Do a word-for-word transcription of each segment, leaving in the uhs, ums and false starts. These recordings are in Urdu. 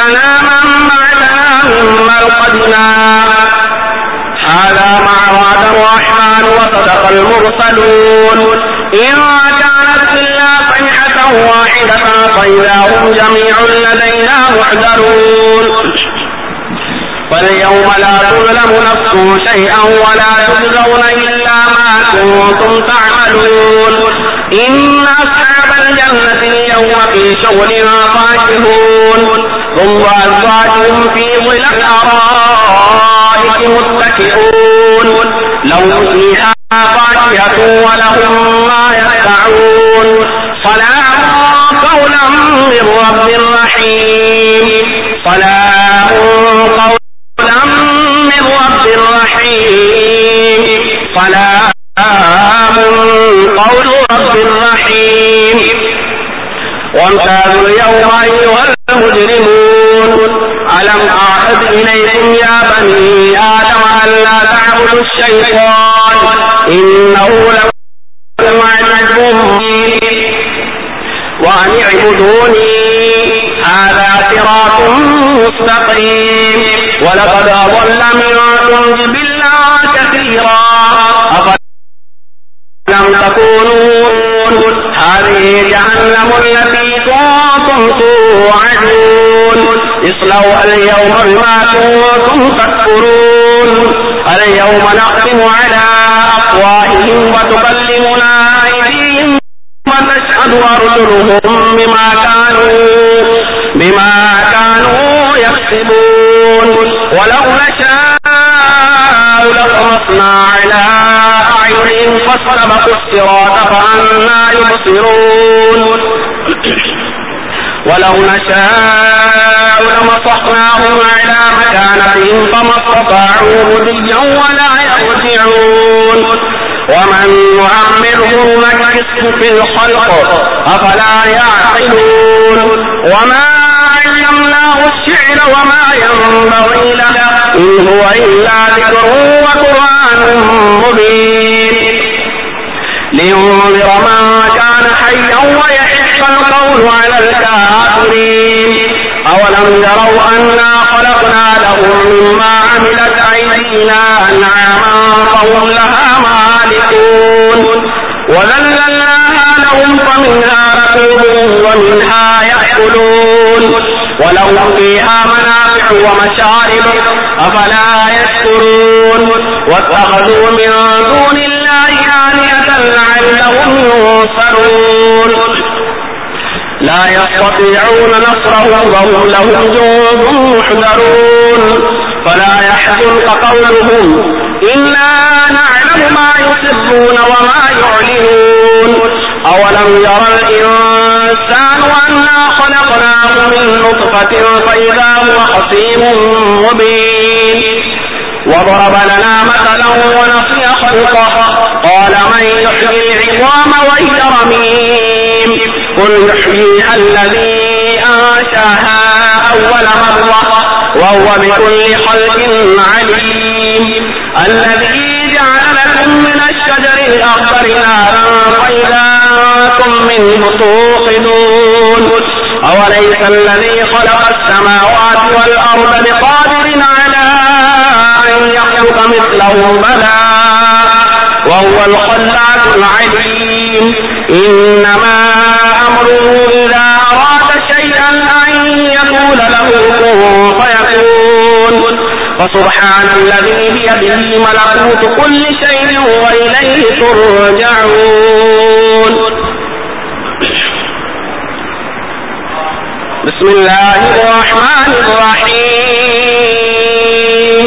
بدلنا من بعدنا من مرقدنا هذا ما وعد الرحمن وصدق المرسلون إن كانت إلا صيحة واحدة فإذا هم جميع لدينا محضرون فاليوم لا تظلم نفس شيئا ولا تجزون إلا ما كنتم تعملون إن أصحاب الجنة اليوم في شغل فاكهون ثم أزواجهم في ظلال الأرائك متكئون لهم فيها فاكهة ولهم ما يدعون سلام قولا من رب رحيم سلام قولا من رب رحيم سلام قول رب رحيم وامتازوا اليوم أيها المجرمون ألم أعهد إليكم يا بني آدم ألا تعبدوا الشيطان إنه لكم عدو مبين وأن اعبدوني هذا صراط مستقيم ولقد أضل منكم جبلا كثيرا أفلم تكونوا هذه جهنم التي كنتم توعدون اصلوها اليوم بما كنتم تكفرون اليوم نختم على أفواههم وتكلمنا أيديهم وتشهد أرجلهم بما كانوا بما كانوا يكسبون ولو نشاء لطمسنا على أعينهم فاستبقوا الصراط فأنى يبصرون ولو نشاء لمسخناهم على مكانتهم فما استطاعوا مضيا ولا يرجعون ومن يعمره نكسه في الخلق أفلا يعقلون وما علمناه الشعر وما ينبغي له إن هو إلا ذكر وقرآن مبين لينذر من كان حيا ويحق القول على الكافرين أولم يروا أنا خلقنا لهم مما عملت أيدينا أنعاما فهم لها مالكون وذللناها لهم فمنها ركوبهم ومنها يأكلون ولهم فيها منافع ومشارب أفلا يشكرون واتخذوا من دون الله آلهة لعلهم ينصرون لا يستطيعون نصرهم وهم لهم جند محضرون فلا يحزنك قولهم إنا نعلم ما يسرون وما يعلنون أولم يرى الإنسان أنا خلقناه من نطفة فإذا هو خصيم مبين وضرب لنا مثلا ونسي خلقه قال من يحيي العظام وهي رميم قل يحييها الذي أنشاها أول مرة وهو بكل خلق عليم الذي جعل لكم من الشجر الأخضر نارا فإذا أنتم منه توقدون أوليس الذي خلق السماوات والأرض بقادر على أن يخلق مثلهم بلى وهو الخلاق العليم إنما أمره إذا أراد شيئا أن يقول له كن فيكون فسبحان الذي بيده ملكوت كل شيء وإليه ترجعون بسم الله الرحمن الرحيم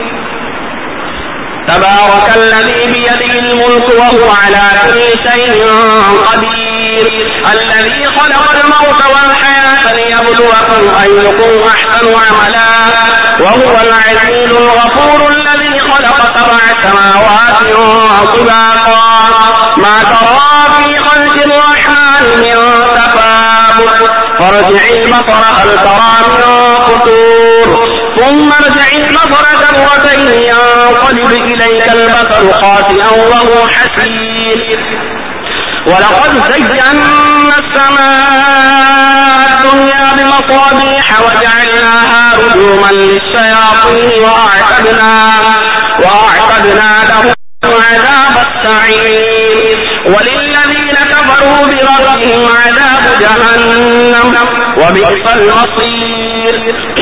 تبارك الذي بيده الملك وهو على كل شيء قدير الذي خلق الموت والحياة ليبلوكم أيكم أحسن عملا وهو العزيز الغفور الذي خلق سبع سماوات طباقا ما ترى في خلق الرحمن من تفاوت فارجع البصر هل ترى من فطور ثم ارجع البصر كرتين ينقلب إليك البصر خاسئا وهو حسير ولقد زينا السماء الدنيا بمصابيح وجعلناها رجوما للشياطين وأعتدنا وأعتدنا لهم عذاب السعير وللذين كفروا بربهم عذاب جهنم وبئس المصير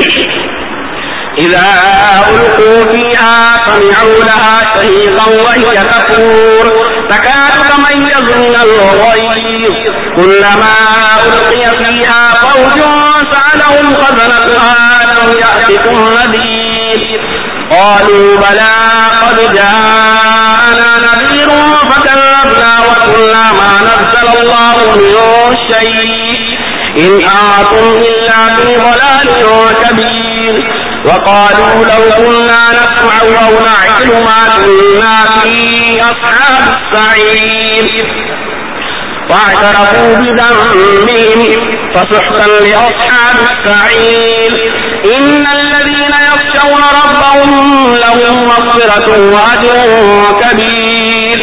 إذا ألقوا فيها سمعوا لها شهيقا وهي تفور تكاد تميز من الغيظ كلما ألقي فيها فوج سألهم خزنتها ألم يأتكم نذير قالوا بلى قد جاءنا نذير فكذبنا وقلنا ما نزل الله من شيء إن أنتم إلا في ضلال كبير وقالوا لو كنا نسمع أو نعقل ما كنا في أصحاب السعير فاعترفوا بذنبهم فسحقا لأصحاب السعير إن الذين يخشون ربهم لهم مغفرة وأجر كبير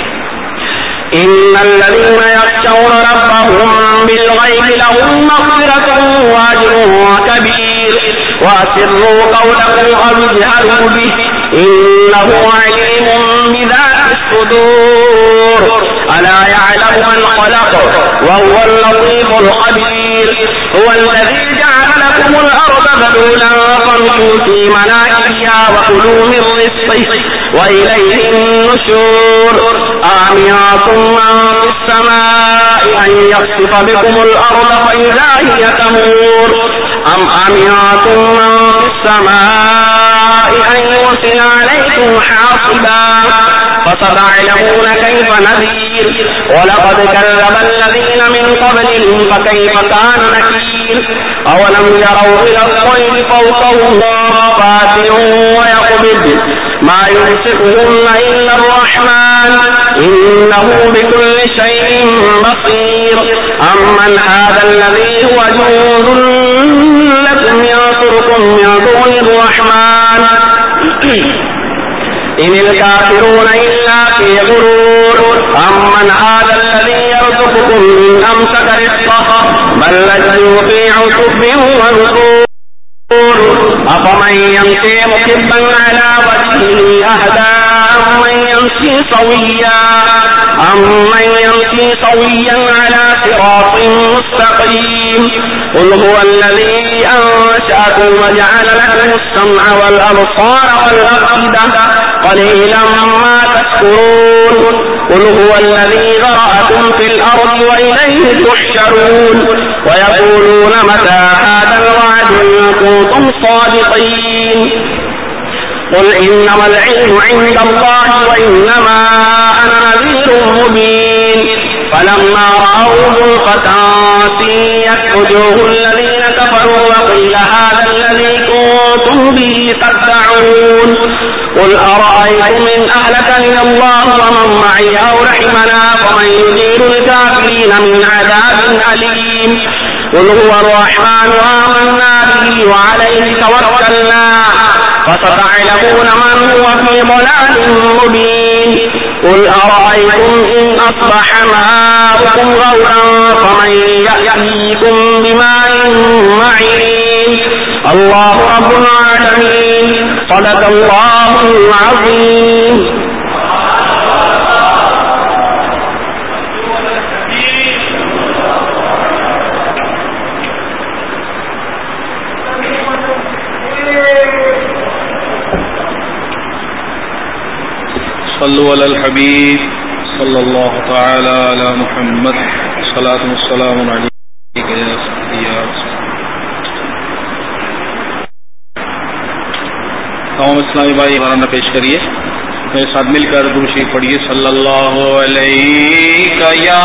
إن الذين يخشون ربهم بالغيب لهم مغفرة وأجر كبير وأسروا قولكم أو اجهروا به إنه عليم بذات الصدور ألا يعلم من خلق وهو اللطيف الخبير هو الذي جعل لكم الأرض ذلولا فامشوا في مناكبها وكلوا من رزقه وإليه النشور أأمنتم من في السماء أن يخسف بكم الأرض فإذا هي تمور أم أمنتم من في السماء أن يرسل عليكم حاصبا فستعلمون كيف نذير ولقد كذب الذين من قبلهم فكيف كان نكير أولم يروا إلى الطير فوقهم صافات ويقبض ما يمسكهن إلا الرحمن إنه بكل شيء بصير أمن هذا الذي هو جند لكم ينصركم من دون الرحمن إن الكافرون إلا في غرور أمن هذا الذي يرزقكم إن أمسك رزقه بل لجوا في عتب ونفور أفمن يمشي مكبا على وجهه أهدى أمن يمشي سويا أمن يمشي سويا على صراط مستقيم قل هو الذي أنشأكم وجعل لكم السمع والأبصار والأفئدة قليلا ما تشكرون قل هو الذي ذرأكم في الأرض وإليه تحشرون ويقولون متى هذا الوعد إن كنتم صادقين قل إنما العلم عند الله وإنما أنا نذير مبين فلما رأوا زلفة سيئت وجوه الذين كفروا وقيل هذا الذي كنتم به تدعون قل أرأيتم إن أهلكني الله ومن معي أو رحمنا فمن يجير الكافرين من عذاب أليم قل هو الرحمن آمنا به وعليه توكلنا فستعلمون من هو في ضلال مبين قل أرأيتم إن أصبح ماؤكم غورا فمن يأتيكم بماء معين الله رب العالمين صدق الله العظيم صلوا علی الحبیب صلی اللہ تعالی علی محمد صلاۃ والسلام علیک یا سیدی یا رسول تمام اسلامی بھائی غرانہ پیش کریے میرے ساتھ مل کر درود شریف پڑھیے صلی اللہ علیہ یا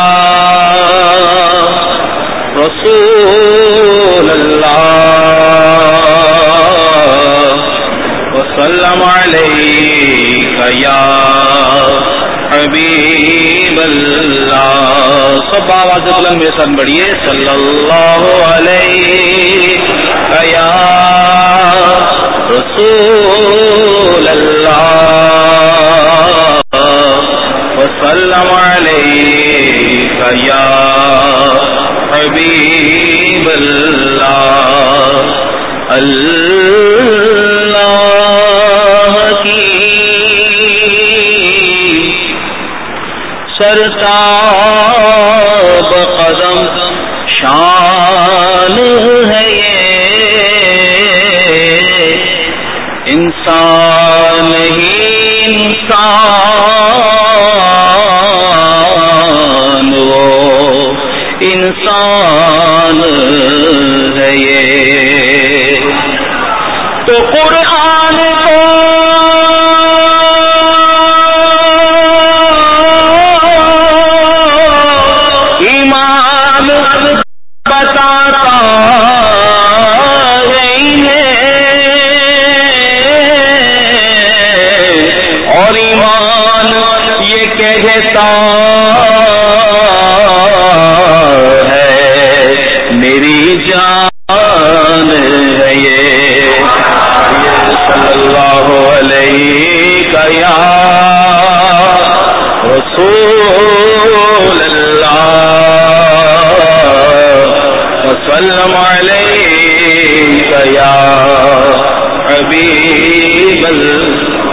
رسول اللہ وسلم علیک یا حبیب اللہ. سب آواز بلند میرے ساتھ بڑھیے صلی اللہ علیہ یا رسول اللہ وسلم علیک یا حبیب اللہ. اللہ آفتاب قدم شان ہے یہ، انسان ہی انسان وہ انسان ہے یہ، تو قرآن کو ایمان بتاتا ہے اور ایمان یہ کہتا ہے میری جان ہے یہ، صلی اللہ علیہ یا رسول اللہ وسلم علیہ یا حبیب اللہ۔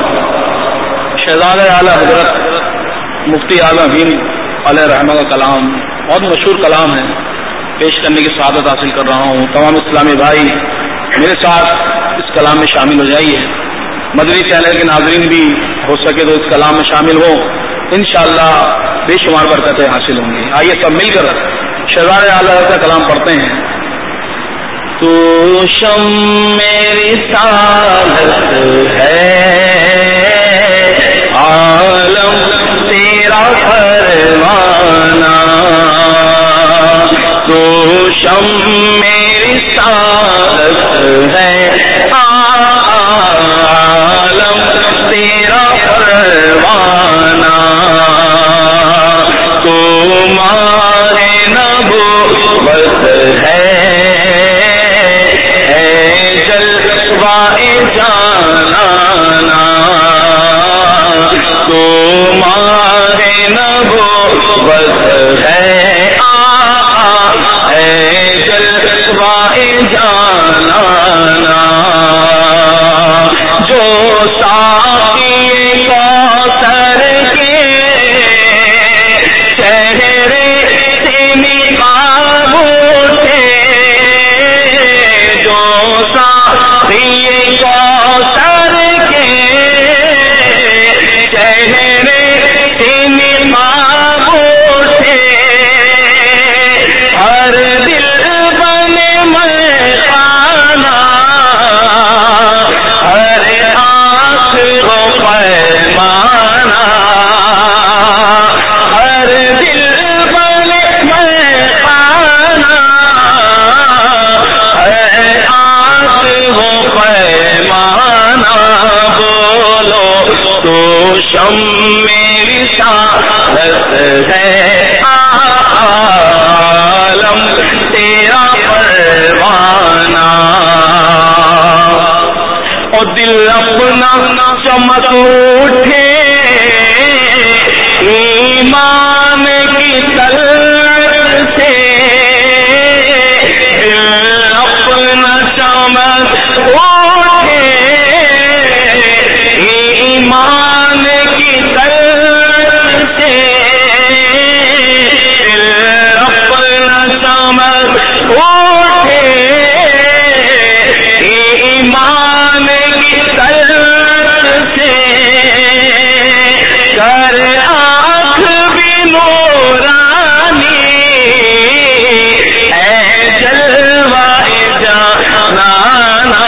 شہزاد اعلی حضرت مفتی اعلی حکیم علیہ رحمہ کا کلام بہت مشہور کلام ہے، پیش کرنے کی سعادت حاصل کر رہا ہوں۔ تمام اسلامی بھائی میرے ساتھ اس کلام میں شامل ہو جائیے، مدنی چینل کے ناظرین بھی ہو سکے تو اس کلام میں شامل ہو، انشاءاللہ بے شمار برکتیں حاصل ہوں گی۔ آئیے سب مل کر شہزاد اعلی حضرت کا کلام پڑھتے ہیں۔ تو شم میری رسالت ہے، عالم تیرا پروانہ، تو شم میری رسالت ہے، عالم تیرا پروانہ، تو ماہ نبوت ہے، جانانا، تو ماہ نبوت ہے، آقا ہے جلوہ جانانا، جو ساقی کوثر کے چہرے سے نقاب اٹھے، جو ساقی کوثر کے چہرے سے نقاب اٹھے، ہر دل بنے مستانہ، ہر آنکھ کو پیمانہ، ہر دل بنے مستانہ، ہر آنکھ کو پیمانہ، بولو تو شم میری رسالت ہے، عالم تیرا پروانہ، اور دل اپنا چمک اٹھے ایمان کی طلب سے، دل اپنا چمک اٹھے ایمان کی طلب سے، دل اپنا چمک اٹھے ایمان کی طلب سے، کر آنکھ بھی نورانی ہے جلوہ جانانا،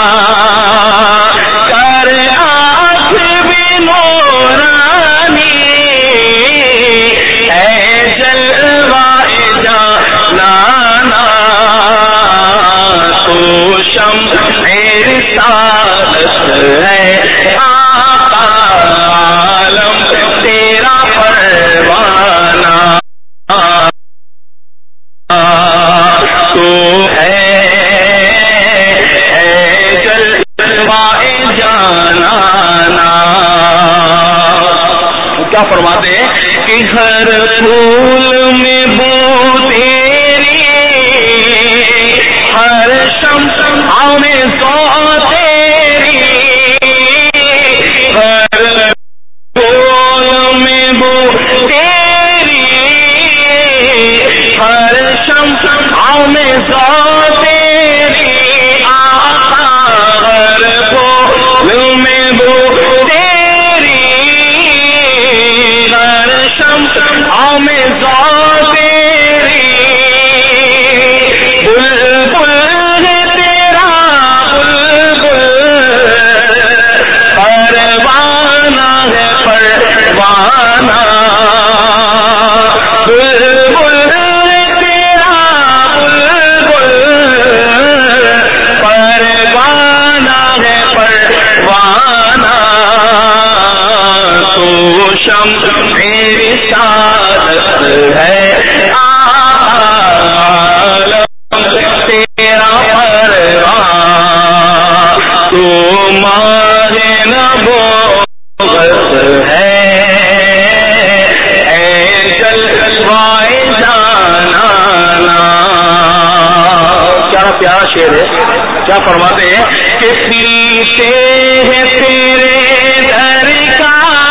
کر آنکھ بھی نورانی ہے جلوہ جانانا، تو شم رسالت ہے، آقا عالم تیرا پروانہ، تو ہے جلوہ جانانا۔ کیا فرماتے ہیں کہ ہر پھول میں بو تیری، ہر شمع میں سو تیری، ہر پھول میں بو تیری، کیا فرماتے ہیں کہ پیتے ہیں تیرے در کا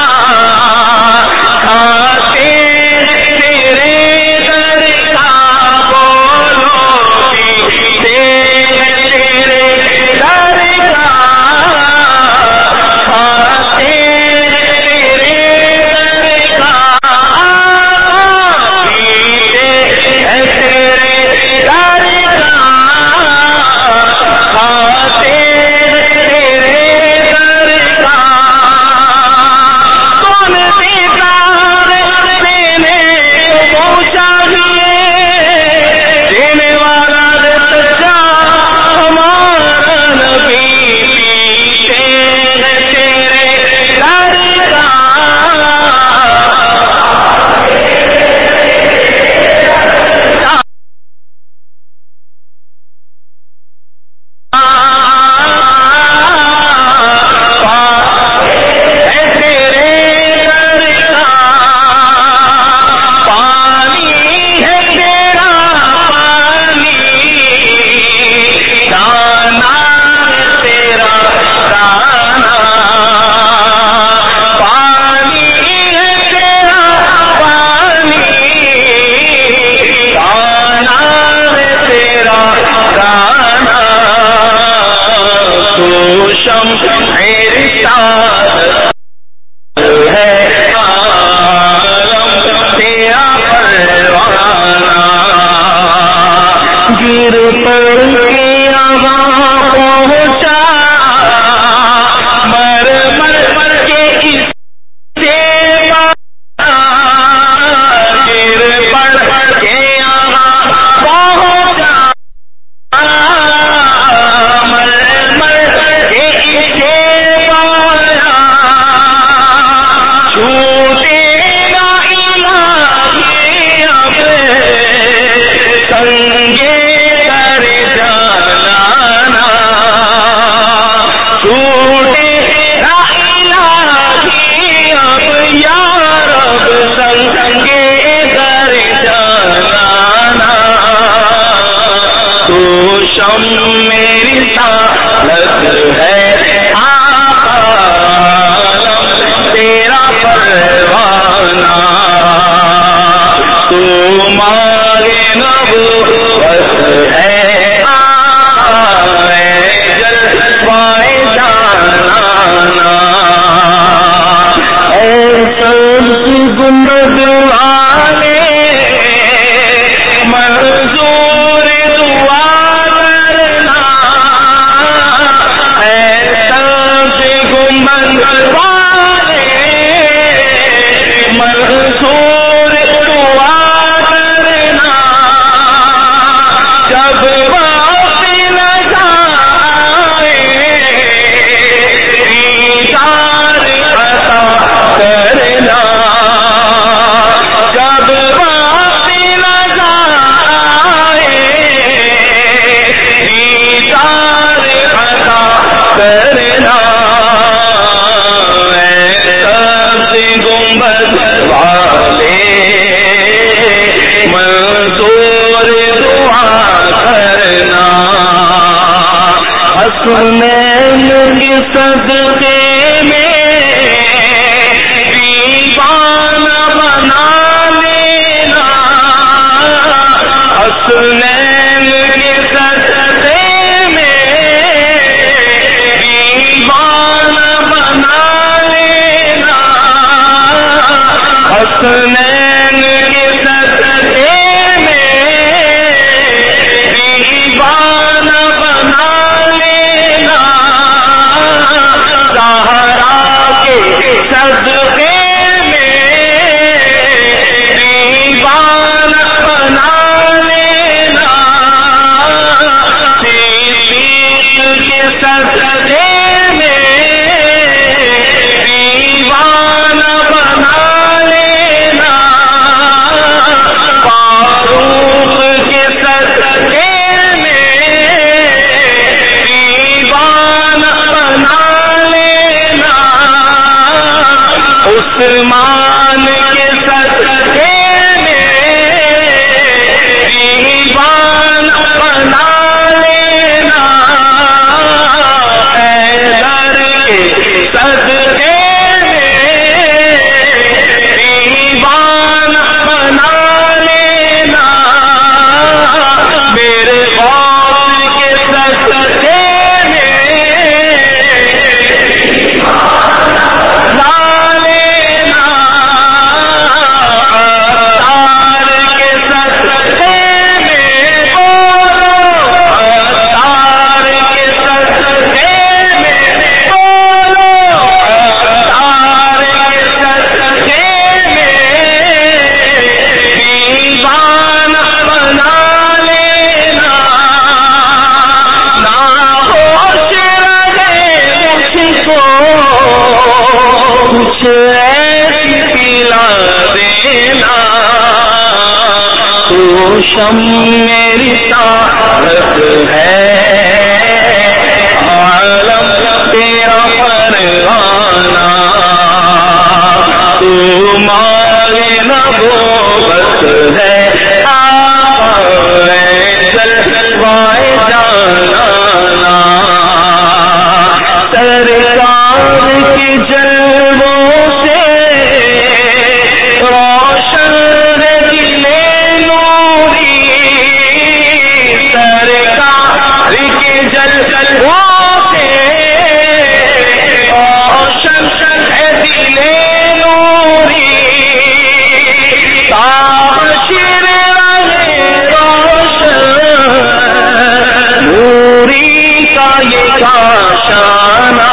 کھاتے ہیں تیرے در کا بولو پیتے ہیں تیرے در کا کھاتے ہیں تیرے در کا پیتے ہیں تیرے در کا کھاتے شم میری طاقت ہے عالم تیرا پروانہ تو مالے نبوت ہے آئے جلوائے جانانا سرکار کی جلووں سے روشن دل نوری سرکار کی جلووں سے روشن دل نوری تاشر رہے روشن نوری کا یہ کاشانہ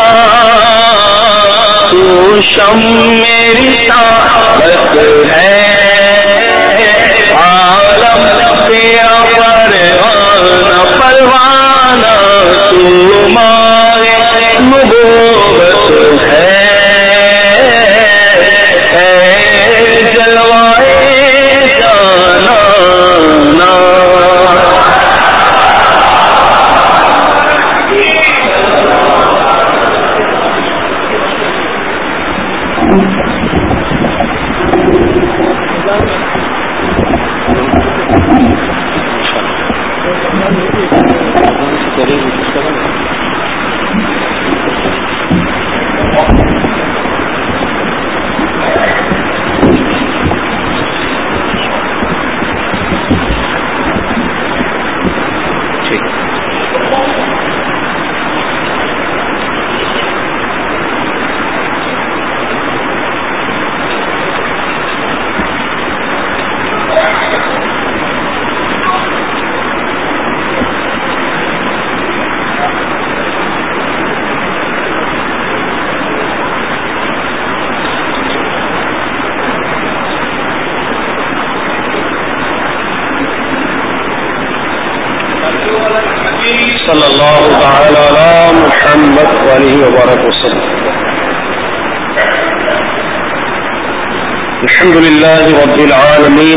تو شم میری طاقت ہے عالم تیرا پروانہ پروانہ تو مارے نبوت ہے اے جلوائے جانانا صلی اللہ تعالی علی محمد وعلیہ وبارک وسلم. الحمد للہ رب العالمین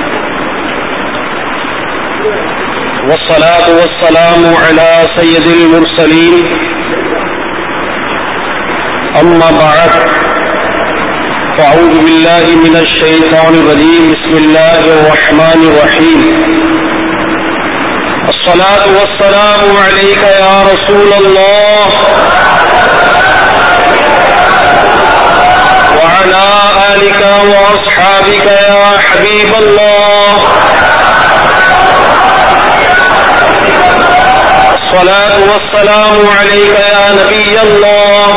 والصلاة والسلام علی سید المرسلین اما بعد فاعوذ باللہ من الشیطان الرجیم بسم اللہ الرحمن الرحیم. الصلاة والسلام عليك يا رسول الله وعلى آلك وأصحابك يا حبيب الله. الصلاة والسلام عليك يا نبي الله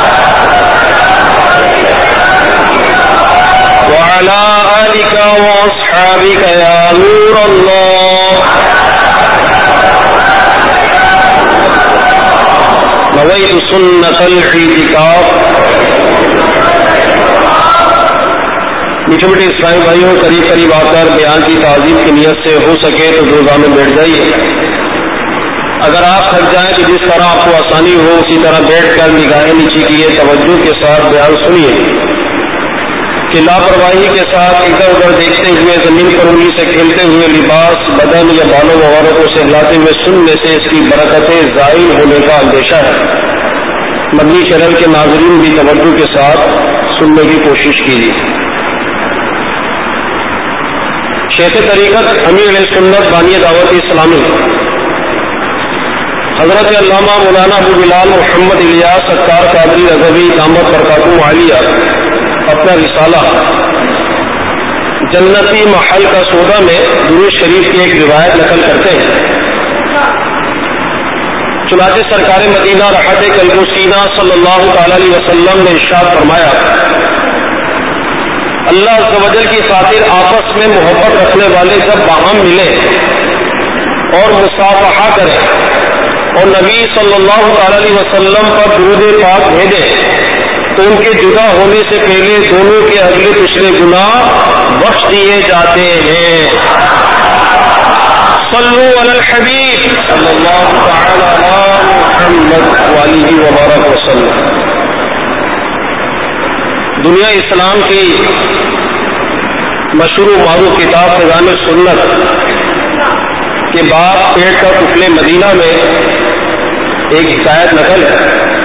وعلى آلك وأصحابك يا نور الله. نويت سنة الاعتكاف. میٹھے میٹھے اسلامی بھائیوں، قریب قریب آ کر بیان کی تعظیم کی نیت سے ہو سکے تو روزہ میں بیٹھ جائیے. اگر آپ تھک جائیں تو جس طرح آپ کو آسانی ہو اسی طرح بیٹھ کر نگاہیں نیچی کیے توجہ کے ساتھ بیان سنیے کہ لاپرواہی کے ساتھ ادھر ادھر دیکھتے ہوئے زمین پر انگلی سے کھیلتے ہوئے لباس بدن یا بالوں وغیرہ کو سہلاتے ہوئے سننے سے اس کی برکتیں زائل ہونے کا اندیشہ ہے. مدنی چینل کے ناظرین بھی توجہ کے ساتھ سننے کی کوشش کیجیے. شیخ طریقت امیر علیہ سنت بانی دعوت اسلامی حضرت علامہ مولانا ابو بلال محمد الیاس ستار قادری رضوی دامت برکاتہ عالیہ اپنا رسالہ جنتی محل کا سودا میں درود شریف کی ایک روایت نقل کرتے ہیں. چنانچہ سرکار مدینہ رحمت قلب و سینہ صلی اللہ تعالی علیہ وسلم نے ارشاد فرمایا اللہ عز و جل کی خاطر آپس میں محبت رکھنے والے جب باہم ملیں اور مصافحہ کریں اور نبی صلی اللہ تعالی علیہ وسلم پر درود پاک بھیجیں تو ان کے جدا ہونے سے پہلے دونوں کے اگلے پچھلے گناہ بخش دیے جاتے ہیں. صلو علی الحبیب صلی اللہ تعالی علی محمد وآلہ وبارک وسلم. دنیا اسلام کی مشہور و معروف کتاب فیضان سنت کے باب پیٹ کا کفل مدینہ میں ایک حکایت نقل ہے.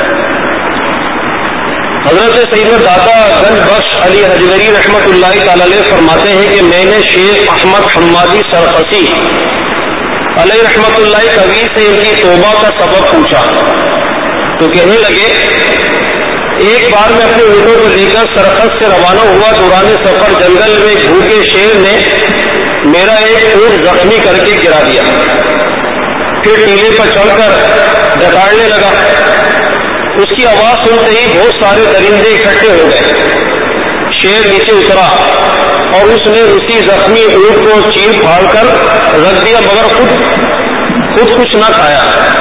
حضرت سیدنا داتا گنج بخش علی حجویری رحمۃ اللہ تعالی علیہ فرماتے ہیں کہ میں نے شیخ احمد حمادی سرخسی علیہ رحمۃ اللہ کبھی سے ان کی توبہ کا سبب پوچھا تو کہنے لگے ایک بار میں اپنے اونٹوں کو لے کر سرخس سے روانہ ہوا. دوران سفر جنگل میں بھوکے شیر نے میرا ایک اونٹ زخمی کر کے گرا دیا. پھر ٹیلے پر چڑھ کر ڈکارنے لگا. اس کی آواز سنتے ہی بہت سارے درندے اکٹھے ہو گئے. شیر نیچے اترا اور اس نے اسی زخمی اونٹ کو چیر پھاڑ کر رکھ دیا مگر خود خود کچھ نہ کھایا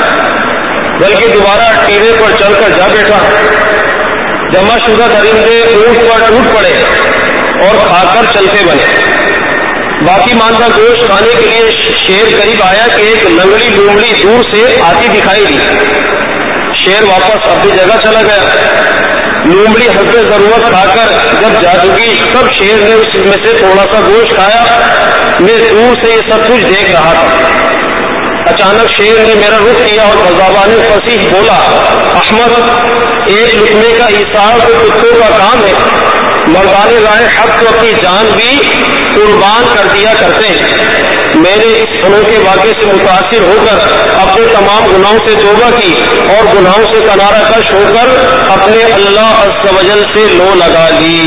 بلکہ دوبارہ ٹیلے پر چڑھ کر جا بیٹھا. جمع شدہ درندے اونٹ پر ٹوٹ پڑے اور کھا کر چلتے بنے. باقی ماندہ گوشت کھانے کے لیے شیر قریب آیا کہ ایک لنگڑی لومڑی دور سے آتی دکھائی دی. شیر واپس اپنی جگہ چلا گیا. لومڑی حسب ضرورت کھا کر جب جا چکی تب شیر نے اس میں سے تھوڑا سا گوشت کھایا. میں دور سے یہ سب کچھ دیکھ رہا تھا. اچانک شیر نے میرا رخ کیا اور بزبان فصیح بولا, احمد, ایک لقمے کا ایثار تو کتوں کا کام ہے. مردان راہ حق تو اپنی جان بھی قربان کر دیا کرتے ہیں. میں نے اس انوکھے واقعے سے متاثر ہو کر اپنے تمام گناہوں سے توبہ کی اور گناہوں سے کنارہ کش ہو کر اپنے اللہ عز و جل سے لو لگا لی.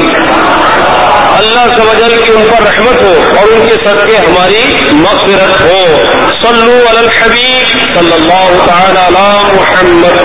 اللہ عز و جل کی ان پر رحمت ہو اور ان کے صدقے ہماری مغفرت ہو. صلو علی الحبیب صلی اللہ تعالی علی محمد.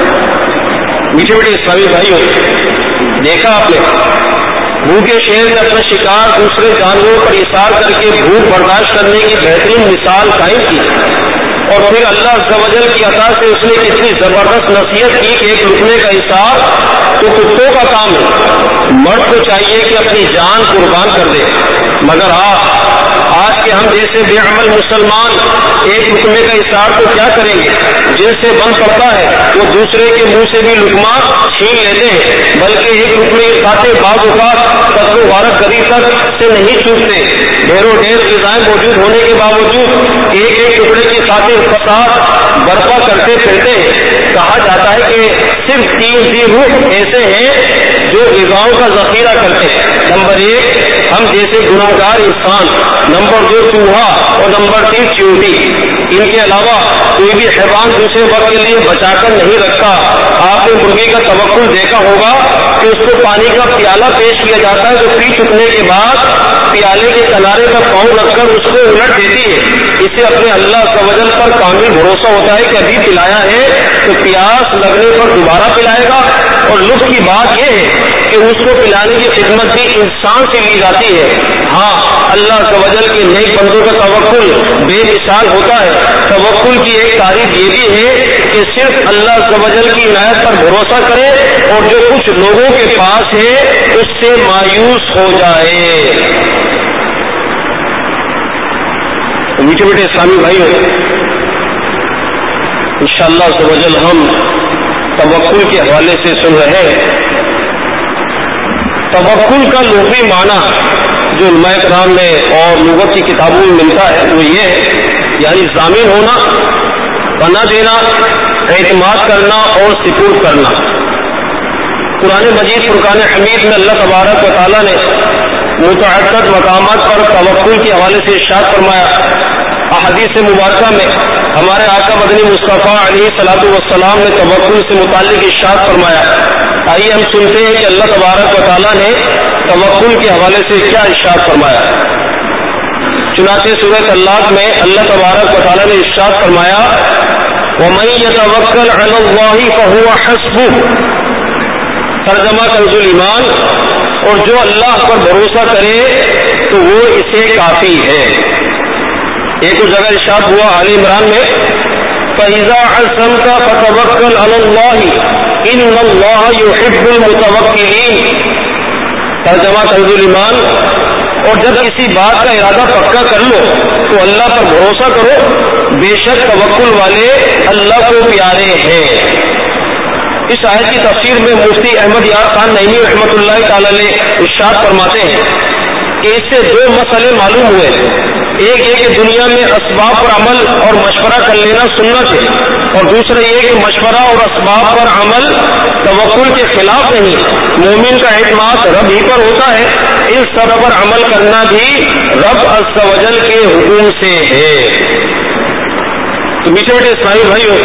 میٹھے میٹھے اسلامی بھائیوں, دیکھا آپ نے بھوکے شیر نے اپنا شکار دوسرے جانوروں پر اثار کر کے بھوک برداشت کرنے کی بہترین مثال قائم کی اور پھر اللہ عز و جل کی عطا سے اس نے کتنی زبردست نصیحت کی کہ ایک لقمے کا اثار تو کتوں کا کام ہے. مرد کو چاہیے کہ اپنی جان قربان کر دے مگر ہاں آج کے ہم جیسے بے عمل مسلمان ایک لقمے کا اثار تو کیا کریں گے. جن سے بن پڑتا ہے وہ دوسرے کے منہ سے بھی لقمہ چھین لیتے ہیں بلکہ ایک لقمے کے کھاتے بعض اوقات قتل و غارت گری تک سے نہیں چھوٹتے. ڈھیر و ڈھیر غذائیں موجود ہونے کے باوجود ایک ایک ٹکڑے کی خاطر فساد برپا کرتے پھرتے ہیں. کہا جاتا ہے کہ صرف تین ذی روح ایسے ہیں جو غذاؤں کا ذخیرہ کرتے ہیں. نمبر ایک ہم جیسے گناہ گار انسان, نمبر دو چوہا اور نمبر تین چیونٹی. ان کے علاوہ کوئی بھی حیوان دوسرے وقت کے لیے بچا کر نہیں رکھتا. آپ نے مرغی کا توقل دیکھا ہوگا کہ اس کو پانی کا پیالہ پیش کیا جاتا ہے تو پی چکنے کے بعد پیالے کے کنارے پر پاؤں رکھ کر اس کو الٹ دیتی ہے. اسے اپنے اللہ عز و جل پر کامل بھروسہ ہوتا ہے کہ ابھی پلایا ہے تو پیاس لگنے پر دوبارہ پلائے گا. اور لطف کی بات یہ ہے کہ اس کو پلانے کی خدمت بھی انسان سے لی جاتی ہے. ہاں اللہ عز و جل کے نیک بندوں کا توکل بے مثال ہوتا ہے. توکل کی ایک تعریف یہ بھی ہے کہ صرف اللہ عز و جل کی عنایت پر بھروسہ کرے اور جو کچھ لوگوں کے پاس ہے اس سے مایوس ہو جائے. میٹھے میٹھے اسلامی بھائیوں, انشاءاللہ عز و جل ہم توکل کے حوالے سے سن رہے ہیں. توکل کا لغوی معنی جو علماء کرام نے اور لغت کی کتابوں میں ملتا ہے وہ یہ ہے یعنی ضامن ہونا, پناہ دینا, اعتماد کرنا اور سپرد کرنا. قرآن مجید فرقان حمید میں اللہ تبارک و تعالیٰ نے متعدد مقامات پر توکل کے حوالے سے ارشاد فرمایا. احادیث مبارکہ میں ہمارے آقا مدنی مصطفیٰ علیہ الصلوۃ والسلام نے توکل سے متعلق ارشاد فرمایا. آئیے ہم سنتے ہیں کہ اللہ تبارک و تعالیٰ نے توکل کے حوالے سے کیا ارشاد فرمایا. چنانچہ سورہ طلاق میں اللہ تبارک و تعالیٰ نے ارشاد فرمایا وَمَن يَتَوَكَّلْ عَلَى اللَّهِ فَهُوَ حَسْبُهُ. ترجمہ کنز ایمان, اور جو اللہ پر بھروسہ کرے تو وہ اسے کافی ہے. ایک اور جگہ ارشاد ہوا آل عمران میں فَإِذَا عَزَمْتَ فَتَوَكَّلْ عَلَى اللَّهِ إِنَّ اللَّهَ يُحِبُّ الْمُتَوَكِّلِينَ. ترجمہ کنز ایمان, اور جب کسی بات کا ارادہ پکا کر لو تو اللہ پر بھروسہ کرو, بے شک توکل والے اللہ کو پیارے ہیں. اس آیت کی تفسیر میں مفتی احمد یار خان نعیمی رحمۃ اللہ تعالی علیہ ارشاد فرماتے ہیں کہ اس سے دو مسئلے معلوم ہوئے. ایک یہ کہ دنیا میں اسباب پر عمل اور مشورہ کر لینا سنت ہے، اور دوسرا یہ کہ مشورہ اور اسباب پر عمل توکل کے خلاف نہیں. مومن کا اعتماد رب ہی پر ہوتا ہے، ان سب پر عمل کرنا بھی رب عز و جل کے حکم سے ہے. تو میٹھے میٹھے اسلامی بھائیو،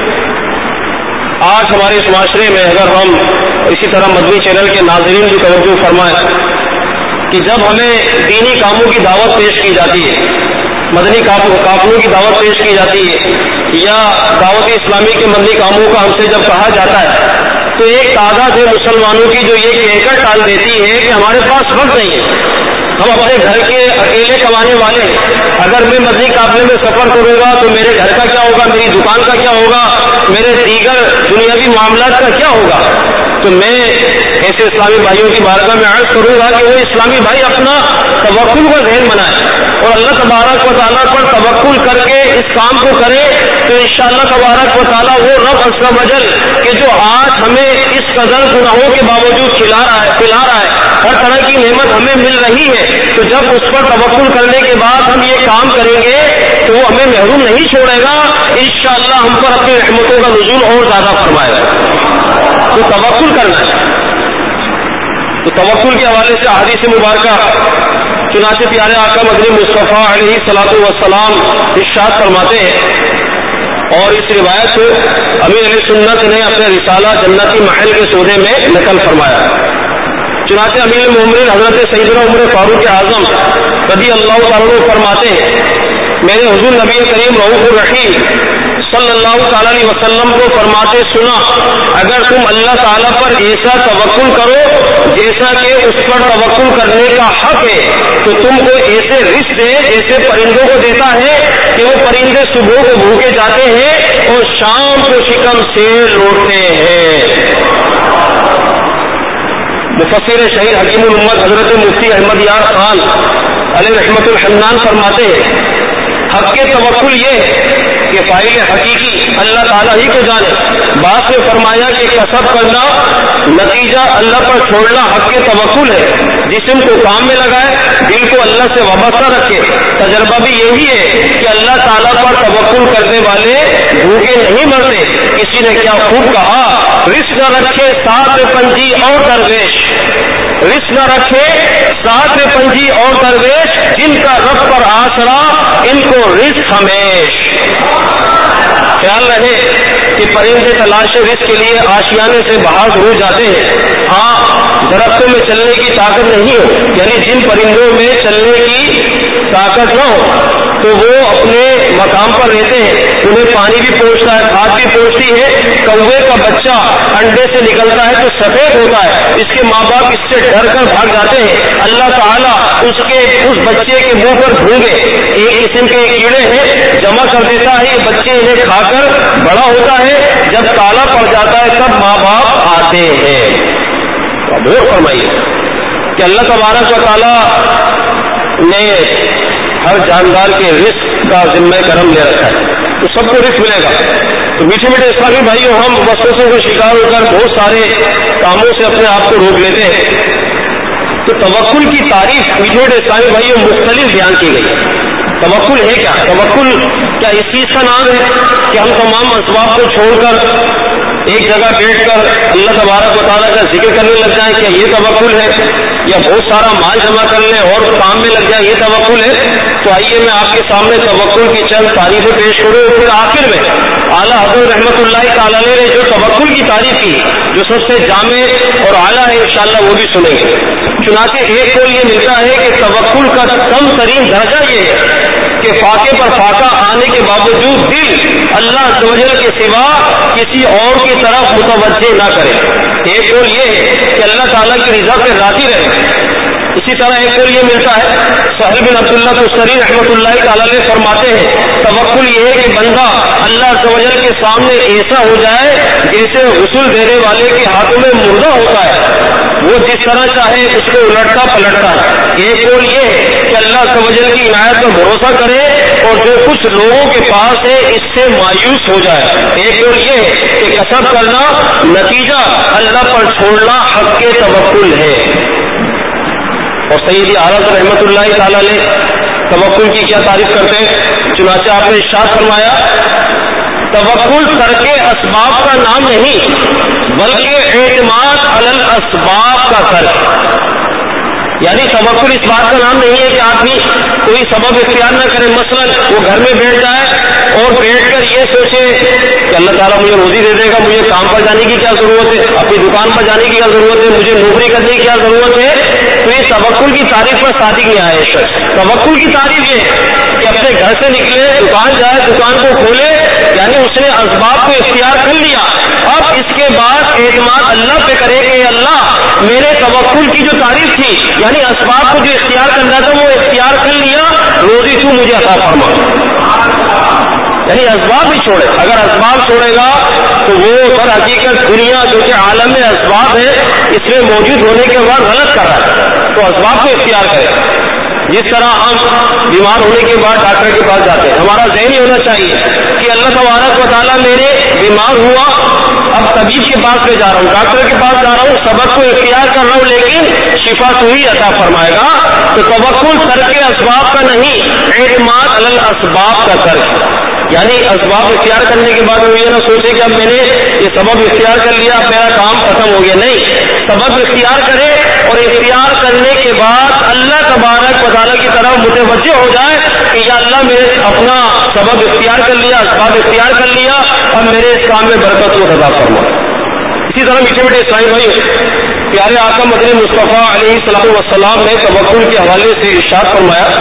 آج ہمارے اس معاشرے میں اگر ہم اسی طرح مدنی چینل کے ناظرین بھی توجہ فرمائیں کہ جب ہمیں دینی کاموں کی دعوت پیش کی جاتی ہے، مدنی قافلوں کی دعوت پیش کی جاتی ہے، یا دعوت اسلامی کے مدنی کاموں کا ہم سے جب کہا جاتا ہے، تو ایک تعداد ہے مسلمانوں کی جو یہ کہہ کر ٹال دیتی ہے کہ ہمارے پاس وقت نہیں ہے، ہم اپنے گھر کے اکیلے کمانے والے ہیں، اگر میں مدنی قافلے میں سفر کروں گا تو میرے گھر کا کیا ہوگا، میری دکان کا کیا ہوگا، میرے دیگر دنیاوی معاملات کا کیا ہوگا. تو میں ایسے اسلامی بھائیوں کی بارگاہ میں عرض کروں گا کہ وہ اسلامی بھائی اپنا توکل کا ذہن بنائیں اور اللہ تبارک و تعالیٰ پر توکل کر کے اس کام کو کرے، تو انشاءاللہ تبارک و تعالیٰ وہ رب عز و جل کہ جو آج ہمیں اس قدر گناہوں کے باوجود کھلا رہا ہے پلا رہا ہے، ہر طرح کی نعمت ہمیں مل رہی ہے، تو جب اس پر توکل کرنے کے بعد ہم یہ کام کریں گے تو وہ ہمیں محروم نہیں چھوڑے گا، انشاءاللہ ہم پر اپنی رحمتوں کا نزول اور زیادہ فرمائے گا. تو توکل کرنا ہے. تو توکل کے حوالے سے حدیث مبارکہ چنانچہ پیارے آقا مدنی مصطفیٰ علیہ الصلوۃ والسلام ارشاد فرماتے ہیں، اور اس روایت کو امیر علیہ سنت نے اپنے رسالہ جنتی محل کے سودے میں نقل فرمایا. چنانچہ امیر المومنین حضرت سیدنا عمر فاروق اعظم رضی اللہ تعالیٰ عنہ فرماتے ہیں، میرے حضور نبی کریم رؤوف الرحیم صلی اللہ تعالیٰ علیہ وسلم کو فرماتے سنا، اگر تم اللہ تعالیٰ پر ایسا توکل کرو جیسا کہ اس پر توکل کرنے کا حق ہے، تو تم کو ایسے رزق دے جیسے پرندوں کو دیتا ہے کہ وہ پرندے صبح کو بھوکے جاتے ہیں اور شام کو شکم سے لوٹتے ہیں. مفسر شہید حکیم الامت حضرت مفتی احمد یار خان علیہ رحمت الحنان فرماتے ہیں، حق کے توکل یہ ہے کہ فاعل حقیقی اللہ تعالیٰ ہی کو جانے. بعد میں فرمایا کہ کسب کرنا، نتیجہ اللہ پر چھوڑنا حق کے توکل ہے. جسم کو کام میں لگائے، دل کو اللہ سے وابستہ رکھے. تجربہ بھی یہی ہے کہ اللہ تعالیٰ پر توکل کرنے والے بھوکے نہیں مرتے. کسی نے کیا خوب کہا، رزق نہ رکھے ساتھ میں پنجی اور درویش، رزق نہ رکھے ساتھ میں پنجی اور درویش، جن کا رب پر آسرا ان کو رزق ہمیش. خیال رہے کہ پرندے تلاش رزق کے لیے آشیانے سے باہر ضرور جاتے ہیں. ہاں درختوں میں چلنے کی طاقت نہیں ہو، یعنی جن پرندوں میں چلنے کی طاقت نہ ہو تو وہ اپنے مقام پر رہتے ہیں، انہیں پانی بھی پہنچتا ہے، کھاد بھی پہنچتی ہے. کوے کا بچہ انڈے سے نکلتا ہے تو سفید ہوتا ہے، اس کے ماں باپ اس سے ڈر کر بھاگ جاتے ہیں. اللہ تعالیٰ اس کے اس بچے کے منہ پر بھونگے ایک قسم کے کیڑے ہیں جمع کر دیتا ہے، یہ بچے انہیں کھا کر بڑا ہوتا ہے. جب تالا پڑ جاتا ہے تب ماں باپ آتے ہیں. اب اور فرمائیے کہ اللہ تبارک و تعالیٰ نے ہر جاندار کے رزق کا ذمہ کرم لے رکھا ہے، تو سب کو رزق ملے گا. تو میٹھے میٹھے اسلامی بھائیوں، ہم وسوسوں کا شکار ہو کر بہت سارے کاموں سے اپنے آپ کو روک لیتے ہیں. تو توکل کی تعریف میٹھے میٹھے اسلامی بھائیوں مختلف بیان کی گئی. توکل ہے کیا؟ توکل کیا اس چیز کا نام ہے کہ ہم تمام اسباب کو چھوڑ کر ایک جگہ بیٹھ کر اللہ تبارک و تعالیٰ کا ذکر کرنے لگ جائیں؟ کیا یہ توکل ہے؟ یا بہت سارا مال جمع کر لیں اور کام میں لگ جائیں، یہ توکل ہے؟ تو آئیے میں آپ کے سامنے توکل کی چند تعریفیں پیش کروں، پھر آخر میں اعلیٰ حضرت رحمۃ اللہ تعالیٰ نے جو توکل کی تعریف کی جو سب سے جامع اور اعلیٰ ہے، انشاءاللہ وہ بھی سنیں گے. چنانچہ ایک کو یہ ملتا ہے کہ توکل کا کم ترین درجہ یہ ہے کہ فاقے پر فاقہ آنے کے باوجود دل اللہ عز و جل کے سوا کسی اور کی طرف متوجہ نہ کرے. ایک قول یہ ہے کہ اللہ تعالیٰ کی رضا پہ راضی رہے. اسی طرح ایک قول یہ ملتا ہے، سہل بن عبداللہ تستری رحمۃ اللہ تعالیٰ نے فرماتے ہیں، توکل یہ ہے کہ بندہ اللہ عز و جل کے سامنے ایسا ہو جائے جیسے غسل دینے والے کے ہاتھوں میں مردہ ہوتا ہے، وہ جس طرح چاہے اس کو الٹتا پلٹتا ہے. ایک قول یہ ہے کہ اللہ عز و جل کی عنایت پر بھروسہ کرے اور جو کچھ لوگوں کے پاس ہے اس سے مایوس ہو جائے. ایک قول یہ ہے کہ کسب کرنا، نتیجہ اللہ پر چھوڑنا حق کے توکل ہے. اور سیدی اعلیٰ رحمۃ اللہ تعالی علیہ توکل کی کیا تعریف کرتے ہیں. چنانچہ آپ نے ارشاد فرمایا توکل ترک اسباب کا نام نہیں بلکہ اعتماد علی الاسباب کا ترک. یعنی توکل اس بات کا نام نہیں ہے کہ آدمی کوئی سبب اختیار نہ کرے. مثلا وہ گھر میں بیٹھ جائے اور بیٹھ کر یہ سوچے کہ اللہ تعالیٰ مجھے روزی دے دے گا, مجھے کام پر جانے کی کیا ضرورت ہے, اپنی دکان پر جانے کی کیا ضرورت ہے, مجھے نوکری کرنے کی کیا ضرورت ہے. تو یہ توکل کی تعریف پر صادق نہیں آیا شخص. توکل کی تعریف یہ کہ اپنے گھر سے نکلے, دکان جائے, دکان کو کھولے, یعنی اس نے اسباب کو اختیار کر لیا. اب اس کے بعد اعتماد اللہ پہ کرے کہ اللہ میرے توکل کی جو تعریف تھی یعنی اسباب کو جو اختیار کرنا تھا وہ اختیار کر لیا, روزی تو مجھے عطا فرما. یعنی اسباب ہی چھوڑے. اگر اسباب چھوڑے گا تو وہ در حقیقت دنیا جو کہ عالم میں اسباب ہے اس میں موجود ہونے کے بعد غلط کر رہا ہے. تو اسباب کو اختیار کرے. جس طرح ہم بیمار ہونے کے بعد ڈاکٹر کے پاس جاتے ہیں, ہمارا ذہن یہ ہونا چاہیے کہ اللہ تبارک و تعالیٰ میرے بیمار ہوا, اب طبیب کے پاس میں جا رہا ہوں, ڈاکٹر کے پاس جا رہا ہوں, سبب کو اختیار کر رہا ہوں, لیکن شفا تو ہی عطا فرمائے گا. تو توکل ترک اسباب کا نہیں, اعتماد علی الاسباب کا ترک. یعنی اسباب اختیار کرنے کے بعد وہ یہ نہ سوچے کہ اب میں نے یہ سبب اختیار کر لیا, اب میرا کام ختم ہو گیا. نہیں, سبب اختیار کرے اور اختیار کرنے کے بعد اللہ تبارک و تعالیٰ کی طرف متوجہ ہو جائے کہ یا اللہ میں نے اپنا سبب اختیار کر لیا, اسباب اختیار کر لیا, اب میرے اس کام میں برکت و عطا فرما. اسی طرح میٹھے میٹھے اسلامی بھائی, پیارے آقا مدنی مصطفیٰ علیہ الصلوۃ والسلام نے توکل کے حوالے سے ارشاد فرمایا.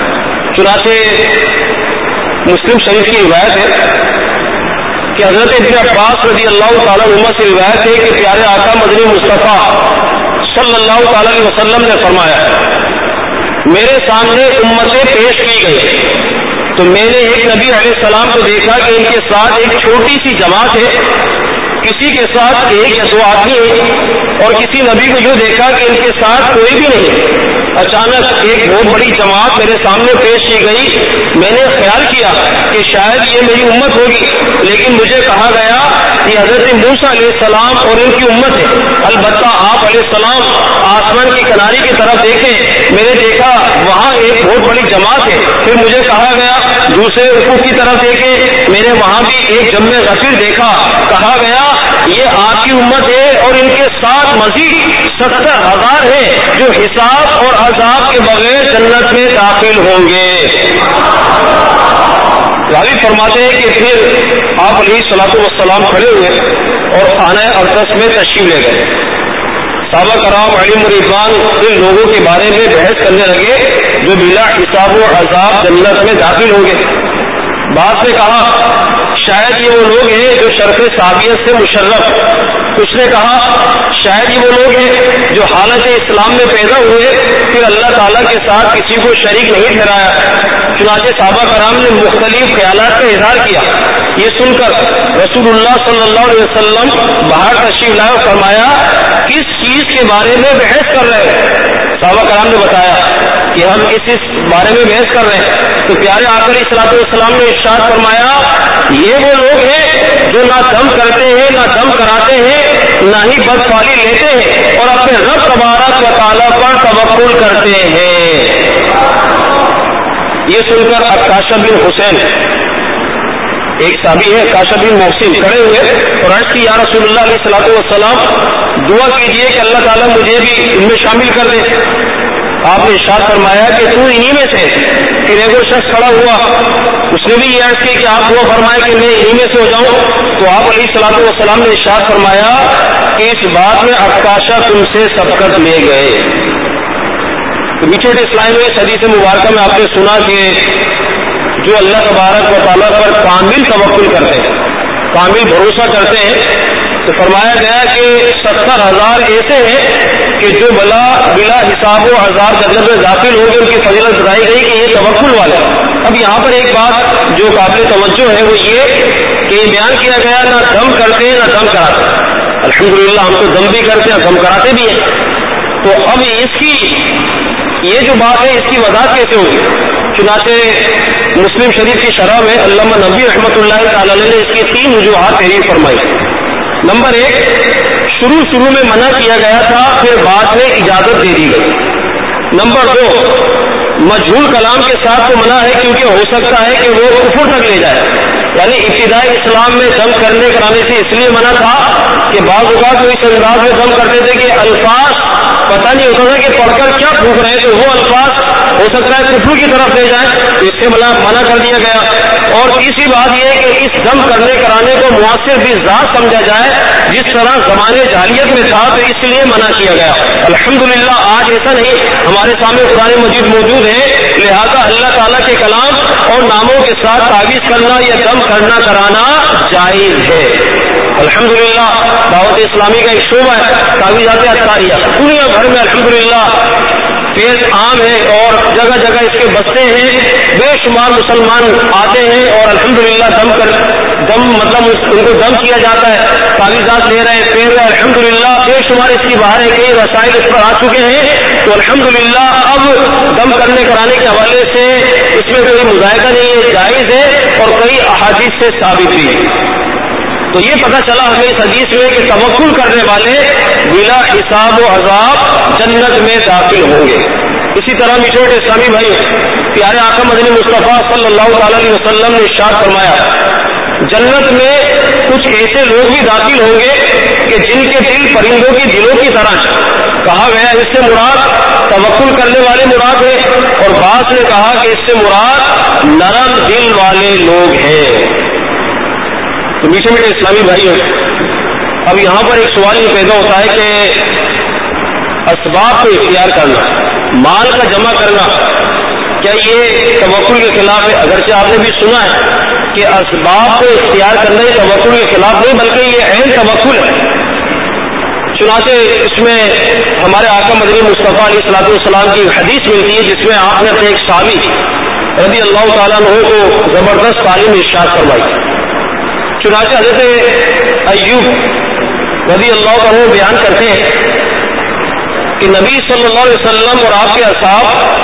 چنانچہ مسلم شریف کی روایت ہے کہ حضرت ابن عباس رضی اللہ تعالیٰ عنہ سے روایت ہے کہ پیارے آقا مدنی مصطفیٰ صلی اللہ تعالی علیہ وسلم نے فرمایا میرے سامنے امتیں پیش کی گئی تو میں نے ایک نبی علیہ السلام کو دیکھا کہ ان کے ساتھ ایک چھوٹی سی جماعت ہے, کسی کے ساتھ ایک یا دو آدمی ہے, اور کسی نبی کو جو دیکھا کہ ان کے ساتھ کوئی بھی نہیں. اچانک ایک بہت بڑی جماعت میرے سامنے پیش کی گئی. میں نے خیال کیا کہ شاید یہ میری امت ہوگی, لیکن مجھے کہا گیا کہ حضرت موسیٰ علیہ السلام اور ان کی امت ہے. البتہ آپ علیہ السلام آسمان کی کناری کی طرف دیکھیں, میں نے دیکھا وہاں ایک بہت بڑی جماعت ہے. پھر مجھے کہا گیا دوسرے افق کی طرف دیکھیں, میں نے وہاں بھی ایک جمع غفیر دیکھا. کہا گیا یہ آپ کی امت ہے اور ان کے ساتھ مزید ستر ہزار ہیں جو حساب اور عذاب کے بغیر جنت میں داخل ہوں گے. راوی فرماتے ہیں کہ پھر آپ علیہ الصلوۃ والسلام کھڑے ہوئے اور خانہ اقدس میں تشریف لے گئے. صحابہ کرام علیم رضوان ان لوگوں کے بارے میں بحث کرنے لگے جو بلا حساب و عذاب جنت میں داخل ہوں گے. بعض نے کہا شاید یہ وہ لوگ ہیں جو شرف صحابیت سے مشرف. کچھ نے کہا شاید یہ وہ لوگ ہیں جو حالت اسلام میں پیدا ہوئے پھر اللہ تعالیٰ کے ساتھ کسی کو شریک نہیں ٹھہرایا. چنانچہ صحابہ کرام نے مختلف خیالات کا اظہار کیا. یہ سن کر رسول اللہ صلی اللہ علیہ وسلم باہر تشریف لائے اور فرمایا کس چیز کے بارے میں بحث کر رہے ہیں؟ صحابہ کرام نے بتایا کہ ہم اس اس بارے میں بحث کر رہے ہیں. تو پیارے آقا علیہ الصلوۃ والسلام نے ارشاد فرمایا یہ وہ لوگ ہیں جو نہ دم کرتے ہیں نہ دم کراتے ہیں نہ ہی بدفعلی لیتے ہیں اور اپنے رب تبارک و تعالیٰ پر توکل کرتے ہیں. یہ سن کر عکاشہ بن حسین ایک صحابی ہے عکاشہ بن محسن کھڑے ہوئے اور عرض کی یا رسول اللہ علیہ الصلوۃ والسلام دعا کیجیے کہ اللہ تعالیٰ مجھے بھی ان میں شامل کر دے. آپ نے ارشاد فرمایا کہ تو انہی میں سے. پھر ایک اور شخص کھڑا ہوا, اس نے بھی یہ عرض کی کہ آپ دعا فرمائے کہ میں انہی میں سے ہو جاؤں. تو آپ علیہ الصلوۃ والسلام نے ارشاد فرمایا کہ اس بات میں عکاشہ تم سے سبقت لے گئے. میٹھے اسلام میں اس حدیث مبارکہ میں آپ نے سنا کہ جو اللہ تبارک و تعالیٰ پر کامل توکل کرتے ہیں, کامل بھروسہ کرتے ہیں, تو فرمایا گیا کہ ستر ہزار ایسے ہیں کہ جو بلا بلا حساب و عذاب جنت میں داخل ہوں گے. ان کی فضیلت بتائی گئی کہ یہ توکل والے. اب یہاں پر ایک بات جو قابل توجہ ہے وہ یہ کہ یہ بیان کیا گیا نہ دم کرتے ہیں نہ دم کراتے. الحمدللہ ہم تو دم بھی کرتے ہیں دم کراتے بھی ہیں. تو اب اس کی یہ جو بات ہے اس کی وضاحت کیسے ہوگی؟ چنانچہ مسلم شریف کی شرح میں علامہ نبوی رحمۃ اللہ تعالی علیہ نے اس کی تین وجوہات تحریر فرمائی. نمبر ایک, شروع شروع میں منع کیا گیا تھا پھر بعد میں اجازت دے دی گئی. نمبر دو، مجہول کلام کے ساتھ تو منع ہے کیونکہ ہو سکتا ہے کہ وہ کفر تک لے جائے، یعنی ابتدائی اسلام میں دم کرنے کرانے سے اس لیے منع تھا کہ بعض اوقات وہ اس انداز میں دم کرتے تھے کہ الفاظ پتہ نہیں ہوتا تھا کہ پڑھ کر کیا پھونک رہے ہیں، تو وہ الفاظ ہو سکتا ہے کفر کی طرف لے جائیں، تو اس سے منع منع کر دیا گیا۔ اور تیسری بات یہ کہ اس دم کرنے کرانے کو مؤثر بھی ذات سمجھا جائے جس طرح زمانے جاہلیت میں تھا، تو اس لیے منع کیا گیا۔ الحمدللہ آج ایسا نہیں، ہمارے سامنے قرآن مجید موجود ہے، لہذا اللہ تعالیٰ کے کلام اور ناموں کے ساتھ تعویذ کرنا یا دم کرنا کرانا جائز ہے۔ الحمدللہ دعوت اسلامی کا ایک شعبہ ہے تعویذات اطہاریہ، دنیا بھر میں الحمدللہ فیض عام ہے اور جگہ جگہ اس کے بستے ہیں، بے شمار مسلمان آتے ہیں اور الحمدللہ دم کر دم مطلب ان کو دم کیا جاتا ہے، تعویذات لے رہے ہیں، پھیر رہے ہیں، الحمدللہ بے شمار اس کی باہر ہے، کئی رسائل اس پر آ چکے ہیں، تو الحمدللہ اب دم کرنے کرانے کے حوالے سے اس میں کوئی مذائقہ نہیں ہے، جائز ہے اور کئی احادیث سے ثابت بھی ہے۔ تو یہ پتہ چلا ہمیں اس حدیث میں کہ توکل کرنے والے بلا حساب و عذاب جنت میں داخل ہوں گے۔ اسی طرح میٹھے اسلامی بھائی، پیارے آقا مدنی مصطفیٰ صلی اللہ تعالی علیہ وسلم نے ارشاد فرمایا، جنت میں کچھ ایسے لوگ بھی داخل ہوں گے کہ جن کے دل پرندوں کی دلوں کی طرح، کہا گیا اس سے مراد توکل کرنے والے مراد ہیں، اور بعض نے کہا کہ اس سے مراد نرم دل والے لوگ ہیں۔ تو میٹھے میٹھے اسلامی بھائی، اب یہاں پر ایک سوال یہ پیدا ہوتا ہے کہ اسباب کو اختیار کرنا، مال کا جمع کرنا، کیا یہ توکل کے خلاف ہے؟ اگرچہ آپ نے بھی سنا ہے کہ اسباب کو اختیار کرنا یہ توکل کے خلاف نہیں بلکہ یہ عین توکل ہے۔ چنانچہ اس میں ہمارے آقا مدنی مصطفیٰ علیہ الصلوۃ والسلام کی حدیث ملتی ہے جس میں آپ نے اپنے ایک صحابی رضی اللہ تعالیٰ عنہ کو زبردست تعلیم ارشاد فرمائی۔ چنانچہ حضرت ایوب رضی اللہ عنہ بیان کرتے ہیں کہ نبی صلی اللہ علیہ وسلم اور آپ کے اصحاب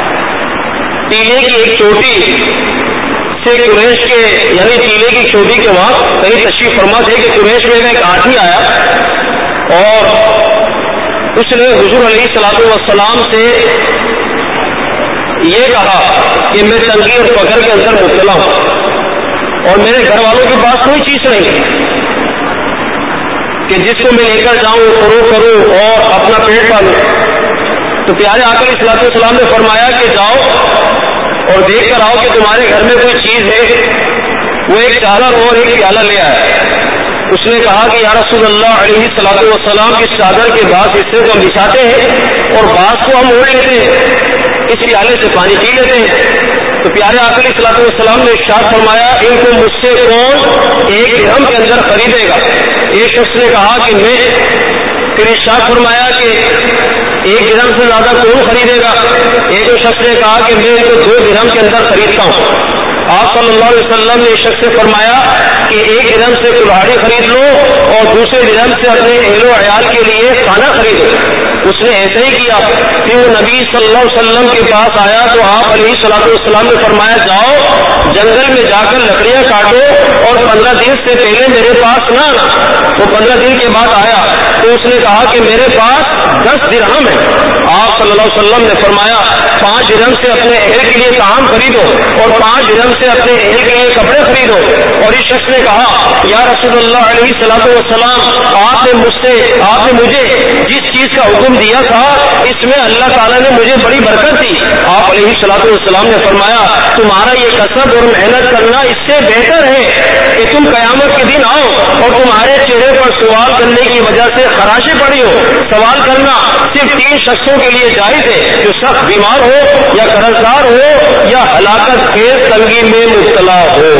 ٹیلے کی ایک چوٹی سے قریش کے یعنی ٹیلے کی چوٹی کے وہاں کہیں تشریف فرما تھے کہ قریش میں ایک آدمی آیا اور اس نے حضور علیہ الصلوۃ والسلام سے یہ کہا کہ میں تنگی اور فقر کے اندر مبتلا ہوں اور میرے گھر والوں کے پاس کوئی چیز نہیں کہ جس کو میں لے کر جاؤں، فروغ کروں اور اپنا پیٹ پالوں۔ تو پیارے آقا علیہ الصلوۃ والسلام نے فرمایا کہ جاؤ اور دیکھ کر آؤ کہ تمہارے گھر میں کوئی چیز ہے۔ وہ ایک چادر اور ایک پیالہ لے آیا۔ اس نے کہا کہ یا رسول اللہ علیہ الصلوۃ والسلام اس چادر کے بعض حصے کو ہم بچھاتے ہیں اور بعض کو ہم اوڑھ لیتے ہیں، اس پیالے سے پانی پی لیتے ہیں۔ تو پیارے آقا علیہ الصلوۃ والسلام نے ارشاد فرمایا ان کو مجھ سے کون ایک درہم کے اندر خریدے گا؟ ایک شخص نے کہا کہ میں، پھر ارشاد فرمایا کہ ایک درہم سے زیادہ کون خریدے گا؟ ایک شخص نے کہا کہ میں ان کو دو درہم کے اندر خریدتا ہوں۔ آپ صلی اللہ علیہ وسلم نے اس شخص سے فرمایا کہ ایک درہم سے کلہاڑی خرید لو اور دوسرے درہم سے اپنے اہل و عیال کے لیے کھانا خریدو۔ اس نے ایسا ہی کیا۔ پھر وہ نبی صلی اللہ علیہ وسلم کے پاس آیا تو آپ علیہ الصلوۃ والسلام نے فرمایا جاؤ جنگل میں جا کر لکڑیاں کاٹو اور پندرہ دن سے پہلے میرے پاس نہ آنا۔ وہ پندرہ دن کے بعد آیا تو اس نے کہا کہ میرے پاس دس درہم ہے۔ آپ صلی اللہ علیہ وسلم نے فرمایا پانچ درہم سے اپنے اہل کے لیے طعام خریدو اور پانچ درہم سے اپنے اہل کے لیے کپڑے خریدو۔ اور اس شخص نے کہا یا رسول اللہ علیہ الصلوۃ والسلام آپ نے مجھ سے آپ نے مجھے جس چیز کا حکم دیا تھا اس میں اللہ تعالیٰ نے مجھے بڑی برکت دی۔ آپ علیہ الصلوۃ والسلام نے فرمایا تمہارا یہ کسب اور محنت کرنا اس سے بہتر ہے کہ تم قیامت کے دن آؤ اور تمہارے چہرے پر سوال کرنے کی وجہ سے خراشیں پڑی ہو۔ سوال کرنا صرف تین شخصوں کے لیے جائز ہے، جو سخت بیمار ہو یا قرضدار ہو یا ہلاکت خیز تنگی میں مبتلا ہو۔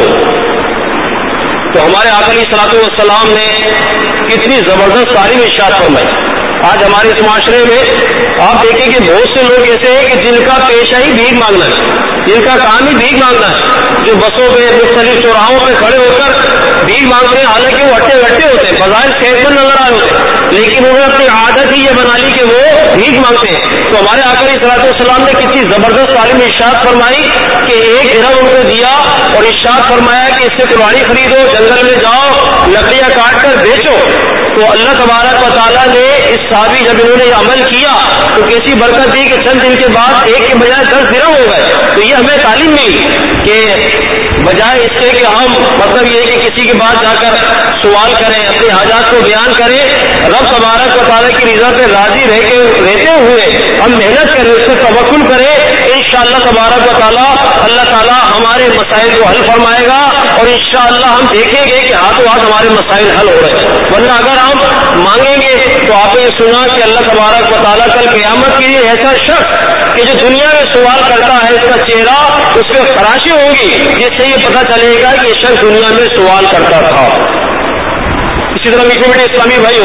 تو ہمارے آقا علیہ الصلوۃ والسلام نے کتنی زبردست تعلیم ارشاد فرمائی۔ آج ہمارے اس معاشرے میں آپ دیکھیں کہ بہت سے لوگ ایسے ہیں کہ جن کا پیشہ ہی بھیک مانگنا ہے، جن کا کام ہی بھیک مانگنا ہے، جو بسوں پہ مختلف چوراہوں پہ کھڑے ہو کر بھیک مانگتے ہیں، حالانکہ وہ ہٹے گٹے ہوتے ہیں، بظاہر صحت مند نظر آئے ہوتے ہیں، لیکن انہوں نے اپنی عادت ہی یہ بنا لی کہ وہ بھیک مانگتے ہیں۔ تو ہمارے آقا علیہ الصلوۃ والسلام نے کتنی زبردست تعلیم ارشاد فرمائی کہ ایک درہم ان کو دیا اور ارشاد فرمایا کہ اس سے کلہاڑی خریدو، جنگل میں جاؤ، لکڑیاں کاٹ کر بیچو۔ تو تو اللہ تبارک و تعالیٰ نے اس صحابی جب انہوں نے یہ عمل کیا تو کیسی برکت دی کہ چند دن کے بعد ایک کے بجائے دس درہم ہو گئے. تو یہ ہمیں تعلیم ملی کہ بجائے اس سے کہ ہم مطلب یہ کہ کسی کے پاس جا کر سوال کریں, اپنے حاجات کو بیان کریں, رب تبارک و تعالیٰ کی رضا پہ راضی رہ کے رہتے ہوئے ہم محنت کریں, اس سے توکل کریں. انشاءاللہ تبارک و تعالیٰ اللہ تعالیٰ ہمارے مسائل کو حل فرمائے گا اور انشاءاللہ ہم دیکھیں گے کہ ہاتھوں ہاتھ ہمارے مسائل حل ہو رہے ہیں. ورنہ اگر ہم مانگیں گے تو آپ نے سنا کہ اللہ تبارک و تعالیٰ کل قیامت کے لیے ایسا شخص کہ جو دنیا میں سوال کرتا ہے اس کا چہرہ اس پہ خراشیں ہوں گی, جس سے یہ پتہ چلے گا کہ یہ شخص دنیا میں سوال کرتا تھا. اسی طرح میٹھے میٹھے اسلامی بھائیوں,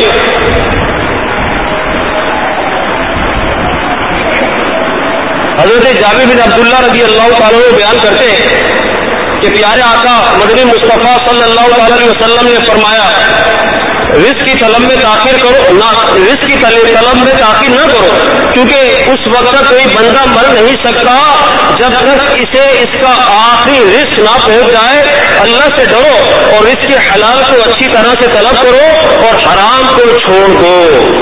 حضرت جابر بن عبداللہ رضی اللہ تعالیٰ عنہ بیان کرتے ہیں کہ پیارے آقا مدنی مصطفیٰ صلی اللہ تعالی علیہ وسلم نے فرمایا رزق کی طلب میں تاخیر کرو نہ رزق کی طلب میں تاخیر نہ کرو, کیونکہ اس وقت تک کوئی بندہ مر نہیں سکتا جب تک اسے اس کا آخری رزق نہ پہنچ جائے. اللہ سے ڈرو اور رزق کے حلال کو اچھی طرح سے طلب کرو اور حرام کو چھوڑ دو.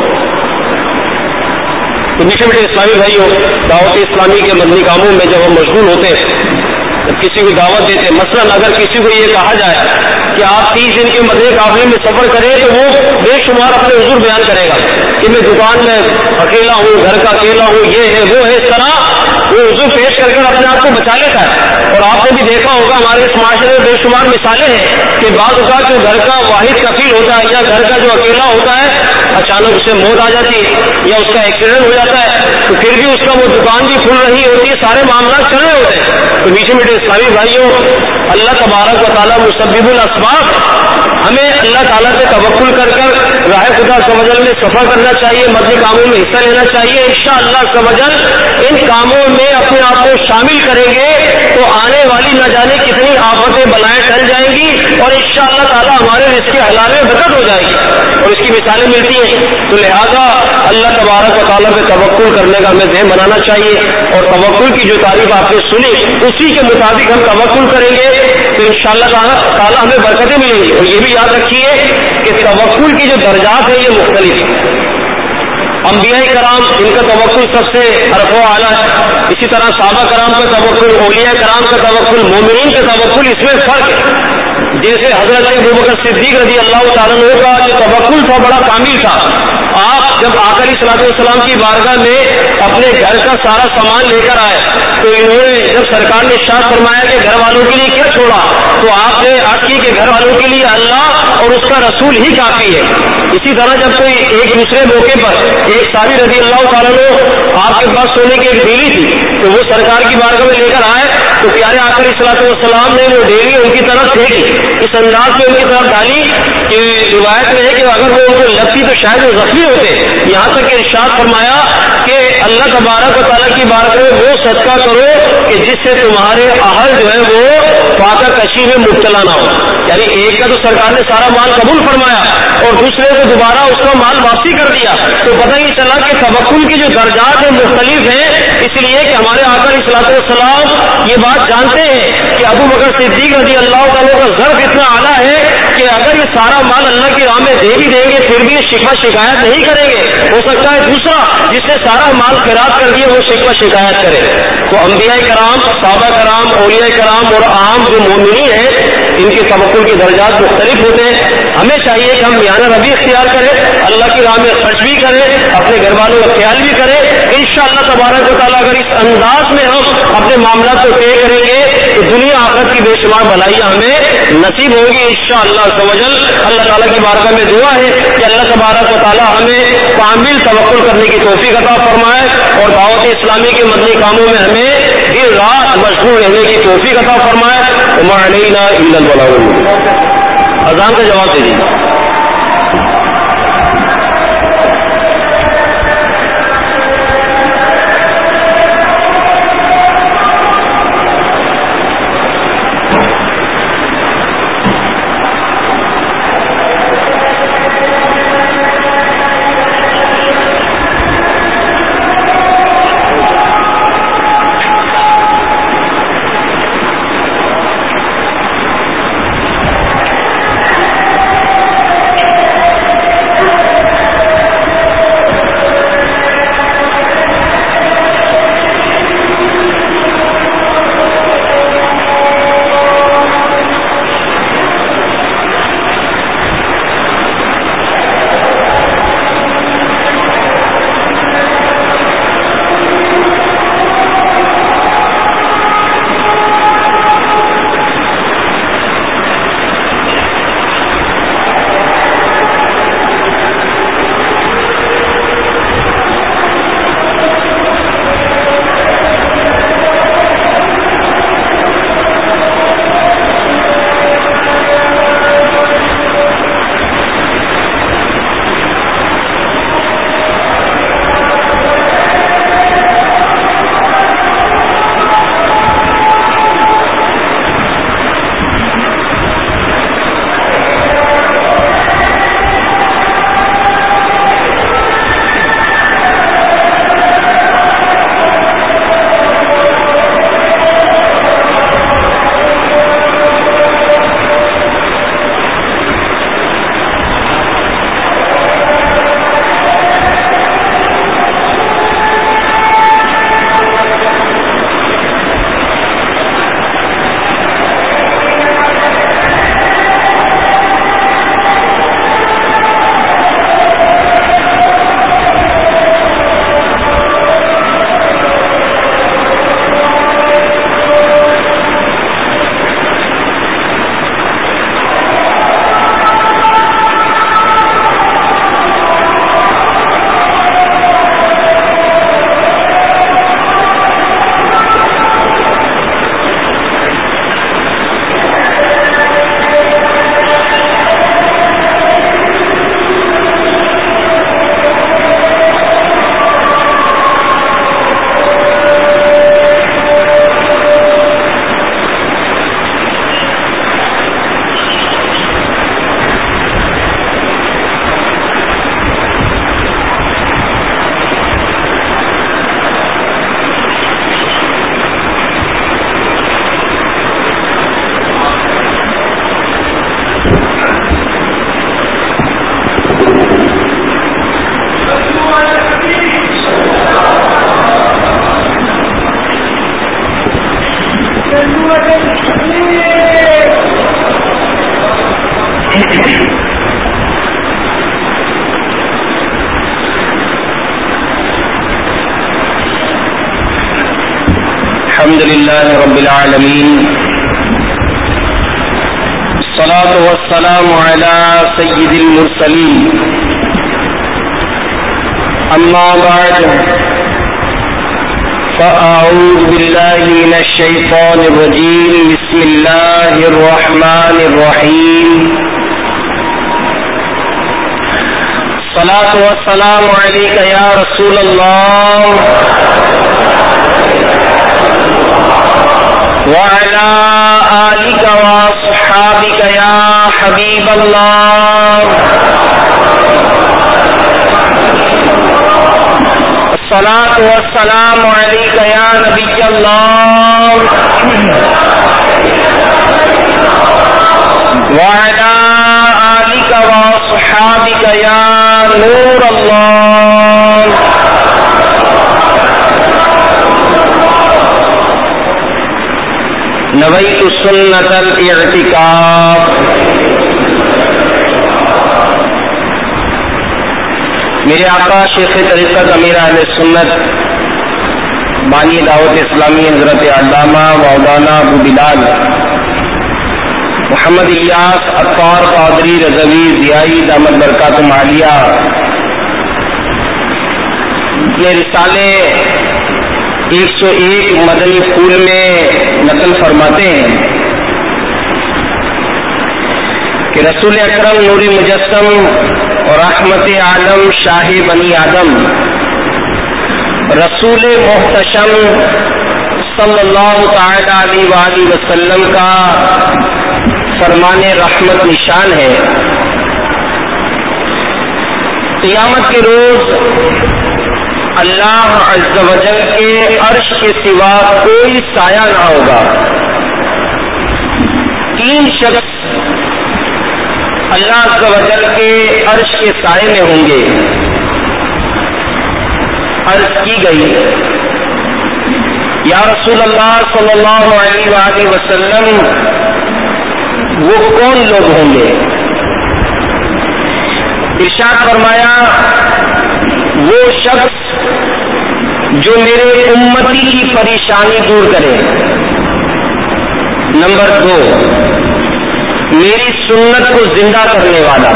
تو میٹھے میٹھے اسلامی بھائیوں, دعوت اسلامی کے مدنی کاموں میں جب ہم مشغول ہوتے ہیں, جب کسی کو دعوت دیتے, مثلاً اگر کسی کو یہ کہا جائے کہ آپ تیس دن کے مدنی قافلے میں سفر کریں تو وہ بے شمار اپنے حضور بیان کرے گا کہ میں دکان میں اکیلا ہوں, گھر کا اکیلا ہوں, یہ ہے وہ ہے. اس طرح وہ حضور پیش کر کر اپنے آپ کو بچا لیتا ہے. اور آپ نے بھی دیکھا ہوگا ہمارے اس معاشرے میں بے شمار مثالیں ہیں کہ بعض اوقات جو گھر کا واحد کفیل ہوتا ہے یا گھر کا جو اکیلا ہوتا ہے اچانک اسے موت آ جاتی ہے یا اس کا ایکسیڈنٹ ہو جاتا ہے تو پھر بھی اس کا وہ دکان بھی کھل رہی ہوتی ہے, سارے معاملات چل رہے ہوتے ہیں. تو میٹھے میٹھے اسلامی بھائیوں, اللہ تبارک و تعالیٰ مسبب الاسباب, ہمیں اللہ تعالیٰ سے توکل کر کر راہ خدا سمجھل میں سفر کرنا چاہیے, مدنی کاموں میں حصہ لینا چاہیے. انشاءاللہ سمجھل ان کاموں میں اپنے آپ کو شامل کریں گے تو آنے والی نہ جانے کتنی آفتیں بلائیں ٹل جائیں گی اور انشاءاللہ تعالیٰ ہمارے رزق حلال میں برکت ہو جائے گی اور اس کی مثالیں ملتی ہیں. تو لہذا اللہ تبارک و تعالیٰ پہ توکل کرنے کا ہمیں ذہن بنانا چاہیے اور توکل کی جو تعریف آپ نے سنی اسی کے مطابق ہم توکل کریں گے تو انشاءاللہ تعالیٰ ہمیں برکتیں ملیں گی. اور یہ بھی یاد رکھیے کہ توکل کی جو درجات ہیں یہ مختلف ہیں. انبیاء کرام ان کا توکل سب سے عرف و اعلیٰ ہے, اسی طرح صحابہ کرام کا توکل, اولیاء کرام کا توکل, مومنین کا توکل, اس میں فرق ہے. جیسے حضرت ابوبکر صدیق رضی اللہ تعالیٰ عنہ کا جو توکل تھا بڑا کامل تھا. آپ جب آقا علیہ الصلوۃ والسلام کی بارگاہ میں اپنے گھر کا سارا سامان لے کر آئے تو انہوں نے جب سرکار نے ارشاد فرمایا کہ گھر والوں کے لیے کیا چھوڑا, تو آپ نے عرض کی کہ گھر والوں کے لیے اللہ اور اس کا رسول ہی کافی ہے. اسی طرح جب کوئی ایک دوسرے موقع پر ایک صحابی رضی اللہ تعالیٰ عنہ آپ کے پاس سونے کی ایک ڈیلی تھی تو وہ سرکار کی بارگاہ میں لے کر آئے تو پیارے آقا علیہ الصلوۃ والسلام نے وہ ڈیلی ان کی طرف پھینکی, اس انداز میں ان کی طرف ڈالی کہ روایت میں ہے کہ اگر وہ ان کو لگتی تو شاید وہ زخمی ہوتے. یہاں تک کہ ارشاد فرمایا کہ اللہ تبارک و تعالیٰ کی بارگاہ میں وہ صدقہ کرو کہ جس سے تمہارے اہل جو ہے وہ فاقہ کشی میں مبتلا نہ ہو. یعنی ایک کا تو سرکار نے سارا مال قبول فرمایا اور دوسرے کو دوبارہ اس کا مال واپسی کر دیا. تو پتہ ہی چلا کہ توکل کی جو درجات ہیں مختلف ہیں, اس لیے کہ ہمارے آقا علیہ الصلوۃ والسلام یہ بات جانتے ہیں کہ ابو بکر صدیق رضی اللہ تعالیٰ کا ظرف اتنا اعلیٰ ہے کہ اگر یہ سارا مال اللہ کی راہ میں دے بھی دیں گے پھر بھی یہ شکوہ شکایت نہیں کریں گے. ہو سکتا ہے دوسرا جس نے سارا مال خیرات کر دیا وہ شکوہ شکایت کرے. تو انبیاء کرام, صحابہ کرام, اولیاء کرام اور عام جو مومنین ہیں ان کے توکل کے درجات مختلف ہوتے ہیں. ہمیں چاہیے کہ ہم میانہ روی اختیار کریں, اللہ کی راہ میں خرچ بھی کریں, اپنے گھر والوں کا خیال بھی کریں. انشاءاللہ تبارک و تعالیٰ اگر اس انداز میں ہم اپنے معاملات کو طے کریں گے تو دنیا آخرت کی بے شمار بھلائیاں ہمیں نصیب ہوں گی انشاءاللہ سمجھل. اللہ تعالیٰ کی بارگاہ میں دعا ہے کہ اللہ تبارک و تعالیٰ ہمیں کامل توکل کرنے کی توفیق عطا فرمائے اور دعوت اسلامی کے مدنی کاموں میں ہمیں دن رات مشغول رہنے کی توفیق عطا فرمائے. وما علینا الا البلاغ. اذان کا جواب دے دیجیے. الحمد لله رب العالمين، الصلاة والسلام على سيد المرسلين، أما بعد فأعوذ بالله من الشيطان الرجيم، بسم الله الرحمن الرحيم، الصلاة والسلام عليك يا رسول الله وعلى آلك وأصحابك يا حبيب الله، الصلاة والسلام عليك يا نبي الله وعلى آلك وأصحابك يا نور الله، نویت سنت الاعتکاف۔ میرے آقا شیخ طریقت امیر اہل سنت بانی دعوت اسلامی حضرت علامہ مولانا ابو بلال محمد الیاس عطار قادری رضوی ضیائی دامت برکاتہم عالیہ یہ رسالے ایک سو ایک مدنی پھول میں نقل فرماتے ہیں کہ رسول اکرم نوری مجسم اور رحمت عالم شاہ بنی آدم رسول محتشم صلی اللہ تعالی علیہ وآلہ وسلم کا فرمان رحمت نشان ہے۔ قیامت کے روز اللہ عز و جل کے عرش کے سوا کوئی سایہ نہ ہوگا۔ تین شخص اللہ عز و جل کے عرش کے سائے میں ہوں گے۔ عرض کی گئی یا رسول اللہ صلی اللہ علیہ وآلہ وسلم وہ کون لوگ ہوں گے؟ ارشاد فرمایا وہ شخص جو میرے امتی کی پریشانی دور کرے، نمبر دو میری سنت کو زندہ کرنے والا،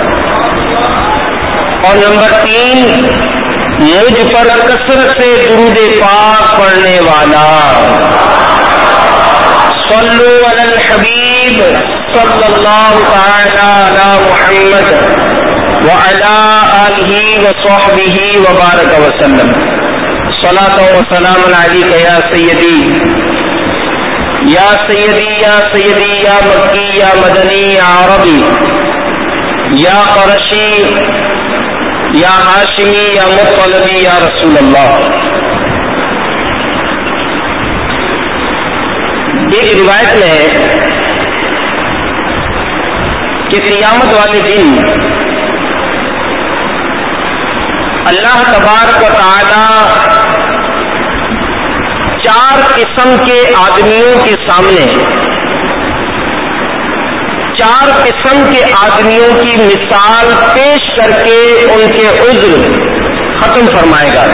اور نمبر تین مجھ پر کثرت سے درود پاک پڑھنے والا۔ صلو علی الحبیب صلی اللہ تعالی علی محمد وعلی آلہ وصحبہ وبارک وسلم۔ صلاۃ و سلام علیک یا سیدی یا سیدی یا سیدی یا مکی یا مدنی یا عربی یا قرشی یا ہاشمی یا مطلبی یا رسول اللہ۔ ایک روایت میں ہے کہ قیامت والے دن اللہ تبارک و تعالی چار قسم کے آدمیوں کے سامنے چار قسم کے آدمیوں کی مثال پیش کر کے ان کے عذر ختم فرمائے گا۔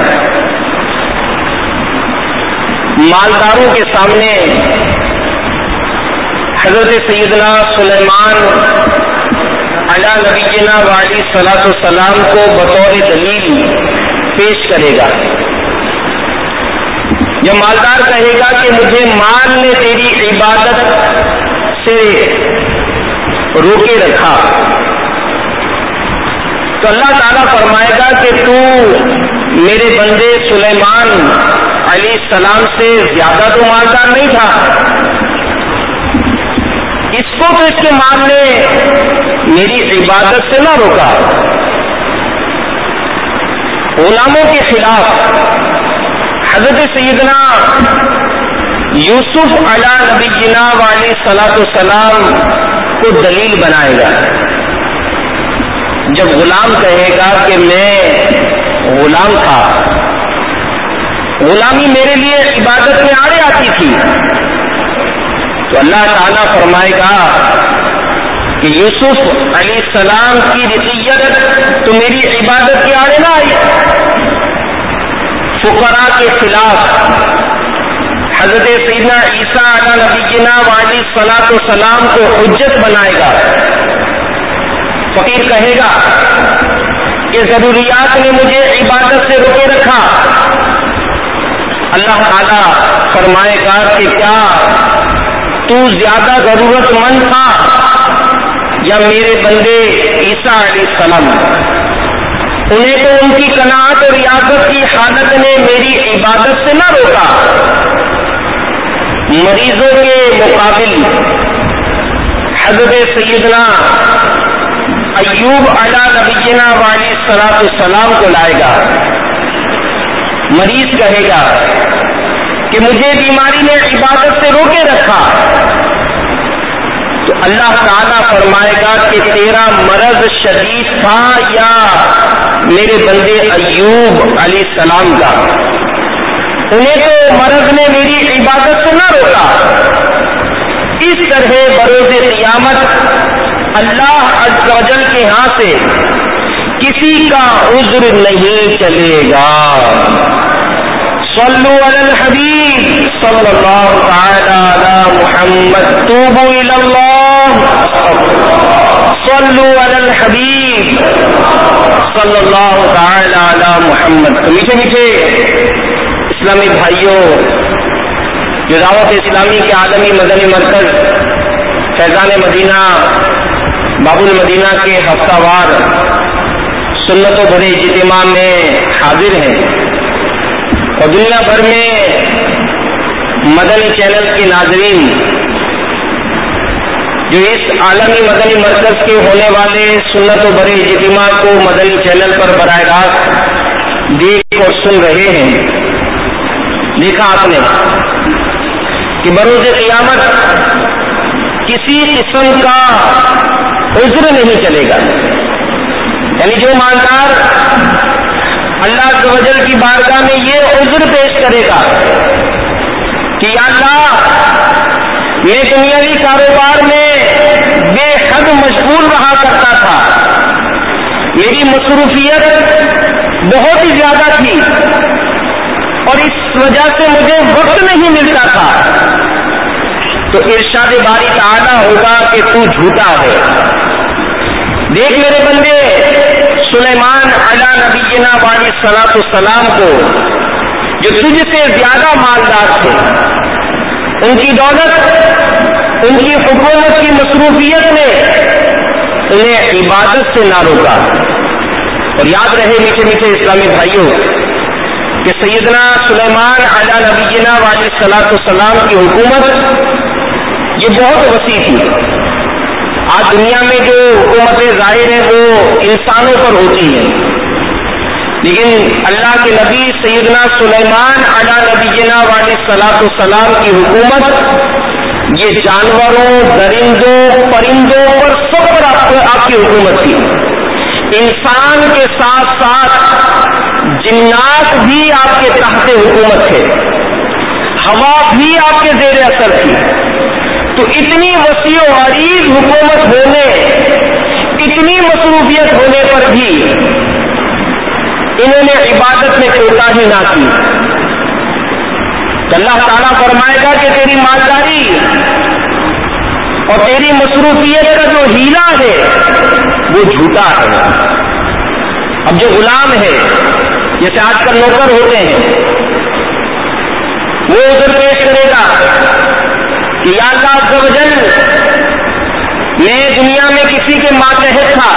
مالداروں کے سامنے حضرت سیدنا سلیمان علی نبینا وعلی صلاۃ والسلام کو بطور دلیل پیش کرے گا۔ یہ مالدار کہے گا کہ مجھے مال نے تیری عبادت سے روکے رکھا، تو اللہ تعالیٰ فرمائے گا کہ تو میرے بندے سلیمان علیہ السلام سے زیادہ تو مالدار نہیں تھا، اس کو تو اس کے مال نے میری عبادت سے نہ روکا۔ غلاموں کے خلاف حضرت سیدنا یوسف علی نبینا والی صلاۃ والسلام کو دلیل بنائے گا۔ جب غلام کہے گا کہ میں غلام تھا، غلامی میرے لیے عبادت میں آڑے آتی تھی، تو اللہ تعالیٰ فرمائے گا کہ یوسف علیہ السلام کی رعیت تو میری عبادت کے آڑے نہ آئی. فقراء کے خلاف حضرت سیدنا عیسیٰ علیہ نبینا علیہ الصلوۃ والسلام کو حجت بنائے گا. فقیر کہے گا کہ ضروریات نے مجھے عبادت سے روکے رکھا. اللہ تعالیٰ فرمائے گا کہ کیا تو زیادہ ضرورت مند تھا یا میرے بندے عیسیٰ علیہ السلام؟ انہیں تو ان کی قناعت اور ریاضت کی حالت نے میری عبادت سے نہ روکا. مریضوں کے مقابل حضرت سیدنا ایوب علیہ نبینا علیہ الصلوۃ والسلام کو لائے گا. مریض کہے گا کہ مجھے بیماری نے عبادت سے روکے رکھا. تو اللہ تعالیٰ فرمائے گا کہ تیرا مرض شدید تھا یا میرے بندے ایوب علیہ السلام کا؟ انہیں تو مرض نے میری عبادت سے نہ روکا. اس طرح بروز قیامت اللہ عز و جل کے ہاں سے کسی کا عذر نہیں چلے گا. صلو علی الحبیب صلی اللہ تعالی علی محمد توبوا الی اللہ. صلو علی الحبیب صلی اللہ تعالی علی محمد. تو میٹھے میٹھے اسلامی بھائیوں، جو دعوت اسلامی کے عالمی مدنی مرکز فیضان مدینہ باب المدینہ کے ہفتہ وار سنت و بھرے اجتماع میں حاضر ہیں اور دنیا بھر میں مدنی چینل کے ناظرین جو اس عالمی مدنی مرکز کے ہونے والے سنت و بھرے اجتماع کو مدنی چینل پر براہ راست دیکھ اور سن رہے ہیں، دیکھا آپ نے کہ بروز قیامت کسی قسم کا عذر نہیں چلے گا. یعنی جو مالدار اللہ عز و جل کی بارگاہ میں یہ عذر پیش کرے گا کہ یا اللہ میں دنیاوی کاروبار میں بے حد مشغول رہا کرتا تھا، میری مصروفیت بہت ہی زیادہ تھی اور اس وجہ سے مجھے وقت نہیں ملتا تھا. تو ارشاد باری تعالیٰ ہوگا کہ تو جھوٹا ہے. دیکھ میرے بندے سلیمان علیہ نبینا علیہ الصلوۃ والسلام کو جو تجھ سے زیادہ مالدار تھے، ان کی دولت، ان کی حکومت کی مصروفیت نے انہیں عبادت سے نہ روکا. اور یاد رہے میٹھے میٹھے اسلامی بھائیوں کہ سیدنا سلیمان علیہ نبینا علیہ الصلوۃ والسلام کی حکومت یہ بہت وسیع تھی. آج دنیا میں جو حکومتیں ظاہر ہیں وہ انسانوں پر ہوتی ہیں، لیکن اللہ کے نبی سیدنا سلیمان علیہ نبینا علیہ الصلوۃ والسلام کی حکومت یہ جانوروں، درندوں، پرندوں پر سب پر آپ کی حکومت تھی. انسان کے ساتھ ساتھ جنات بھی آپ کے تحت حکومت تھے، ہوا بھی آپ کے زیر اثر تھی. تو اتنی وسیع و عریض حکومت ہونے، اتنی مصروفیت ہونے پر بھی انہوں نے عبادت میں کوتاہی نہ کی. تو اللہ تعالیٰ فرمائے گا کہ تیری مالداری اور تیری مصروفیت کا جو ہیلا ہے وہ جھوٹا ہے. اب جو غلام ہے، جیسے آج کل نوکر ہوتے ہیں، وہ ادھر پیش کرے گا کہ یا اللہ عز و جل میں دنیا میں کسی کے ماتحت تھا،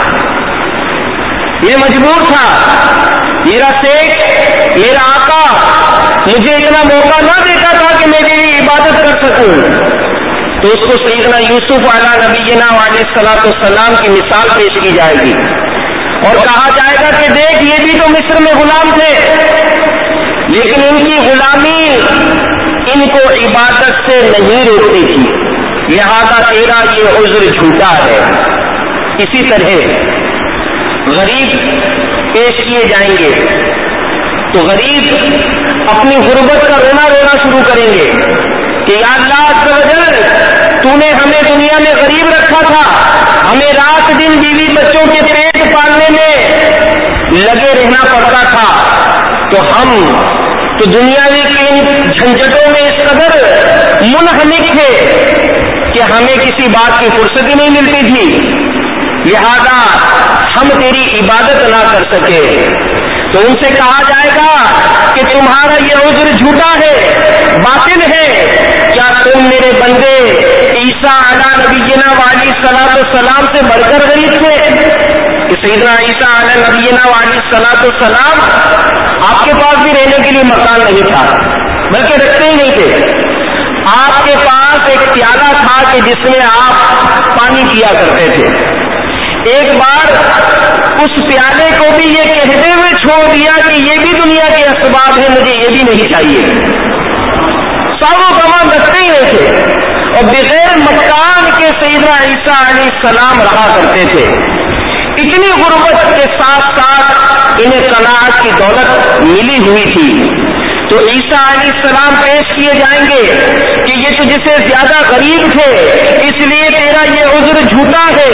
میں مجبور تھا، میرا شیخ، میرا آقا مجھے اتنا موقع نہ دیتا تھا کہ میں تیری عبادت کر سکوں. تو اس کو سیدنا یوسف علیہ نبینا علیہ الصلوۃ والسلام کی مثال پیش کی جائے گی اور کہا جائے گا کہ دیکھ یہ بھی تو مصر میں غلام تھے، لیکن ان کی غلامی ان کو عبادت سے نہیں روکتی تھی، لہذا تیرا یہ عذر جھوٹا ہے. اسی طرح غریب پیش کیے جائیں گے تو غریب اپنی غربت کا رونا رونا شروع کریں گے کہ یا اللہ عز و جل تو نے ہمیں دنیا میں غریب رکھا تھا، ہمیں رات دن بیوی بچوں کے پیٹ پالنے میں لگے رہنا پڑتا تھا، تو ہم تو دنیاوی کے ان جھنجھٹوں میں اس قدر منہمک تھے کہ ہمیں کسی بات کی فرصت ہی نہیں ملتی تھی، لہذا ہم تیری عبادت نہ کر سکے۔ تو ان سے کہا جائے گا کہ تمہارا یہ عذر جھوٹا ہے، باطل ہے، کیا تم میرے بندے عیسیٰ علیہ نبینا وعلیہ الصلوۃ والسلام سے بڑھ کر غریب تھے؟ کہ سیدنا عیسیٰ علیہ نبینا وعلیہ الصلوۃ والسلام آپ کے پاس بھی رہنے کے لیے مکان نہیں تھا، بلکہ رکھتے ہی نہیں تھے، آپ کے پاس ایک پیالہ تھا کہ جس میں آپ پانی پیا کرتے تھے۔ ایک بار اس پیالے کو بھی یہ کہتے ہوئے چھوڑ دیا کہ یہ بھی دنیا کے اسباب ہیں، مجھے یہ بھی نہیں چاہیے، ساروں سامان رکھتے ہی نہیں تھے، اور بغیر مکان کے سیدنا عیسیٰ علیہ السلام رہا کرتے تھے۔ اتنی غربت کے ساتھ ساتھ انہیں قناعت کی دولت ملی ہوئی تھی۔ تو عیسیٰ علیہ السلام پیش کیے جائیں گے کہ یہ تجھ سے زیادہ غریب تھے، اس لیے تیرا یہ عذر جھوٹا ہے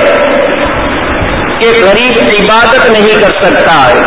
کہ غریب عبادت نہیں کر سکتا ہے۔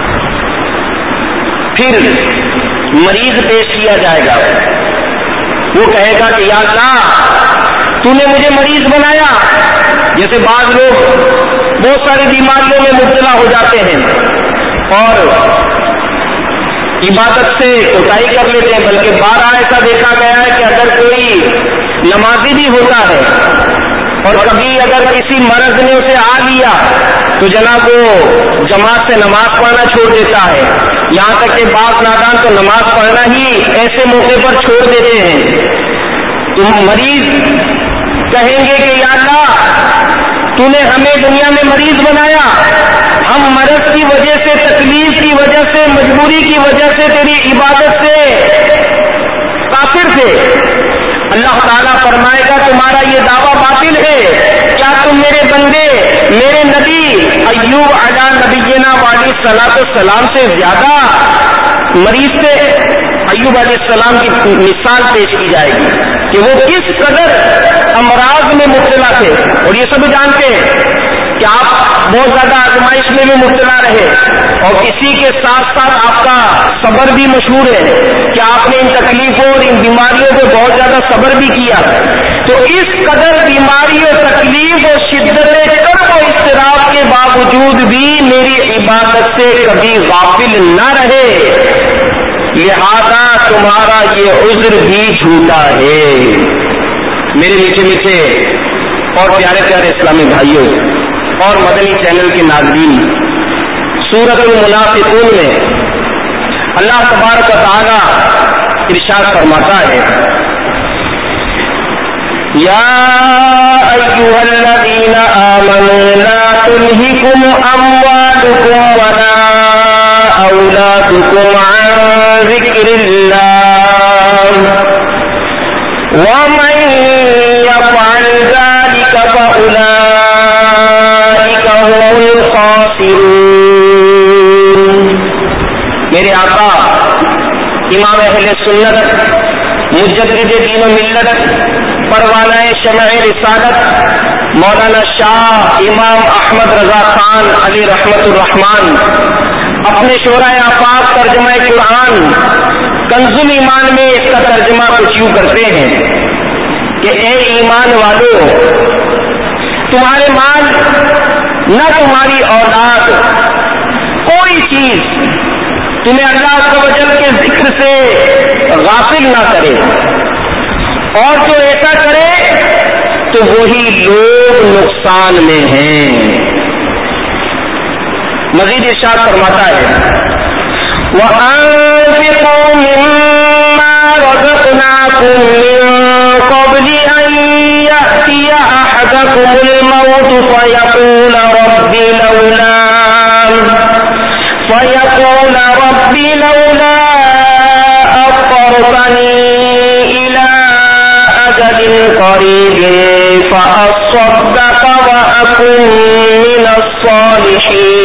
پھر مریض پیش کیا جائے گا، وہ کہے گا کہ یا اللہ تو نے مجھے مریض بنایا۔ جیسے بعض لوگ بہت ساری بیماریوں میں مبتلا ہو جاتے ہیں اور عبادت سے کوتاہی کر لیتے ہیں، بلکہ بارہ ایسا دیکھا گیا ہے کہ اگر کوئی نمازی بھی ہوتا ہے اور کبھی اگر کسی مرض نے اسے آ لیا تو جناب وہ جماعت سے نماز پڑھنا چھوڑ دیتا ہے، یہاں تک کہ بعض نادان تو نماز پڑھنا ہی ایسے موقع پر چھوڑ دیتے ہیں۔ تو مریض کہیں گے کہ یا اللہ تو نے ہمیں دنیا میں مریض بنایا، ہم مرض کی وجہ سے، تکلیف کی وجہ سے، مجبوری کی وجہ سے تیری عبادت سے کافر تھے۔ اللہ تعالیٰ فرمائے گا تمہارا یہ دعویٰ باطل ہے، کیا تم میرے بندے میرے نبی ایوب علیہ نبینا وعلیہ الصلوۃ والسلام سے زیادہ مریض تھے؟ ایوب علیہ السلام کی مثال پیش کی جائے گی کہ وہ کس قدر امراض میں مبتلا تھے، اور یہ سب جانتے ہیں کہ آپ بہت زیادہ آزمائش میں بھی مبتلا رہے، اور اسی کے ساتھ ساتھ آپ کا صبر بھی مشہور ہے کہ آپ نے ان تکلیفوں اور ان بیماریوں کو بہت زیادہ صبر بھی کیا۔ تو اس قدر بیماری اور تکلیف اور شدت کرب و اضطراب کے باوجود بھی میری عبادت سے کبھی غافل نہ رہے، لہذا تمہارا یہ عذر بھی جھوٹا ہے۔ میرے میٹھے میٹھے اور پیارے پیارے اسلامی بھائیوں اور مدنی چینل کے ناظرین، سورۃ المنافقون میں اللہ تبارک و تعالی ارشاد فرماتا ہے یا ایھا الذین آمنوا لا تلہکم اموالکم ولا اولادکم عن ذکر اللہ ومن یفعل ذلک فأولئک هم الخاسرون۔ میرے آقا امام اہل سنت مجدد دین و ملت پروانہ شمع رسالت مولانا شاہ امام احمد رضا خان علی رحمت الرحمان اپنے شورائے آفاق ترجمہ قرآن کنز الایمان میں اس کا ترجمہ کچھ یوں کرتے ہیں کہ اے ایمان والو، تمہارے مال نہ تمہاری اولاد کوئی چیز تمہیں اللہ عز و جل کے ذکر سے غافل نہ کرے، اور جو ایسا کرے تو وہی لوگ نقصان میں ہیں۔ مزید ارشاد فرماتا ہے وَأَنفِقُوا مِمَّا رَزَقْنَاكُم مِّن قَبْلِ أَن يَأْتِيَ أَحَدَكُمُ الْمَوْتُ فَيَقُولَ رَبِّ لَوْلَا فَيَقُولَ رَبِّ لَوْلَا أَخَّرْتَنِي إِلَىٰ أَجَلٍ قَرِيبٍ فَأَصَّدَّقَ وَأَكُن مِّنَ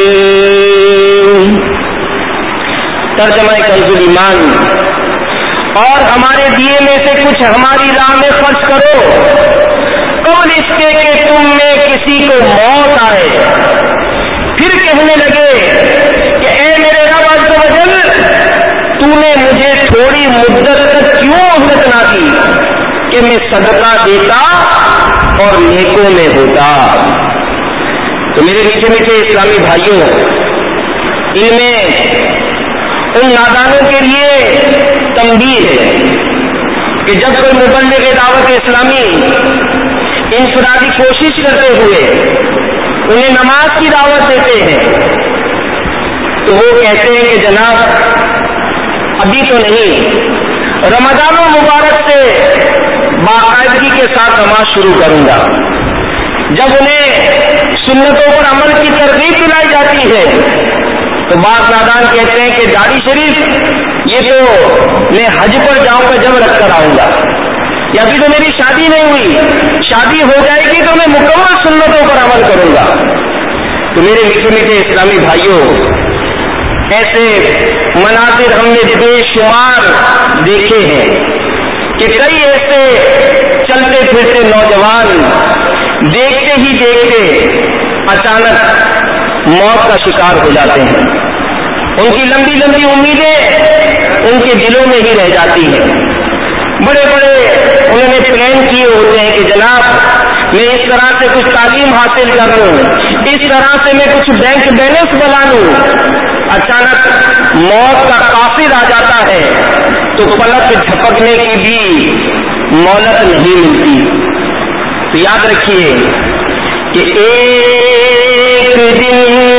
الصَّالِحِينَ۔ ترجمہ کنز الایمان اور ہمارے دیے میں سے کچھ ہماری راہ میں خرچ کرو قبل اس کے کہ تم میں کسی کو موت آئے. پھر کہنے لگے کہ اے میرے رب عز و جل، تو نے مجھے تھوڑی مدت تک کیوں مہلت نہ دی کہ میں صدقہ دیتا اور نیکوں میں ہوتا. تو میرے میٹھے میٹھے اسلامی بھائیوں، ان میں ان نادانوں کے لیے تنبیہ ہے کہ جب کوئی مبلغ دعوت اسلامی انفرادی کوشش کرتے ہوئے انہیں نماز کی دعوت دیتے ہیں تو وہ کہتے ہیں کہ جناب ابھی تو نہیں، رمضان المبارک سے باقاعدگی کے ساتھ نماز شروع کروں گا. جب انہیں سنتوں پر عمل کی ترغیب دلائی جاتی ہے تو بعض نادان کہتے ہیں کہ داڑھی شریف یہ تو میں حج پر جاؤں گا جب رکھ کر آؤں گا، یا ابھی تو میری شادی نہیں ہوئی، شادی ہو جائے گی تو میں مکمل سنتوں پر عمل کروں گا. تو میرے میٹھے میٹھے اسلامی بھائیوں، ایسے مناظر ہم نے بے شمار دیکھے ہیں کہ کئی ایسے چلتے پھرتے نوجوان دیکھتے ہی دیکھتے اچانک موت کا شکار ہو جاتے ہیں. ان کی لمبی لمبی امیدیں ان کے دلوں میں ہی رہ جاتی ہیں. بڑے بڑے انہوں نے پلان کیے ہوتے ہیں کہ جناب میں اس طرح سے کچھ تعلیم حاصل کر لوں، اس طرح سے میں کچھ بینک بیلنس بنا لوں. اچانک موت کا قاصد آ جاتا ہے تو پلک جھپکنے کی بھی مہلت نہیں ملتی. تو یاد رکھیے کہ ایک دن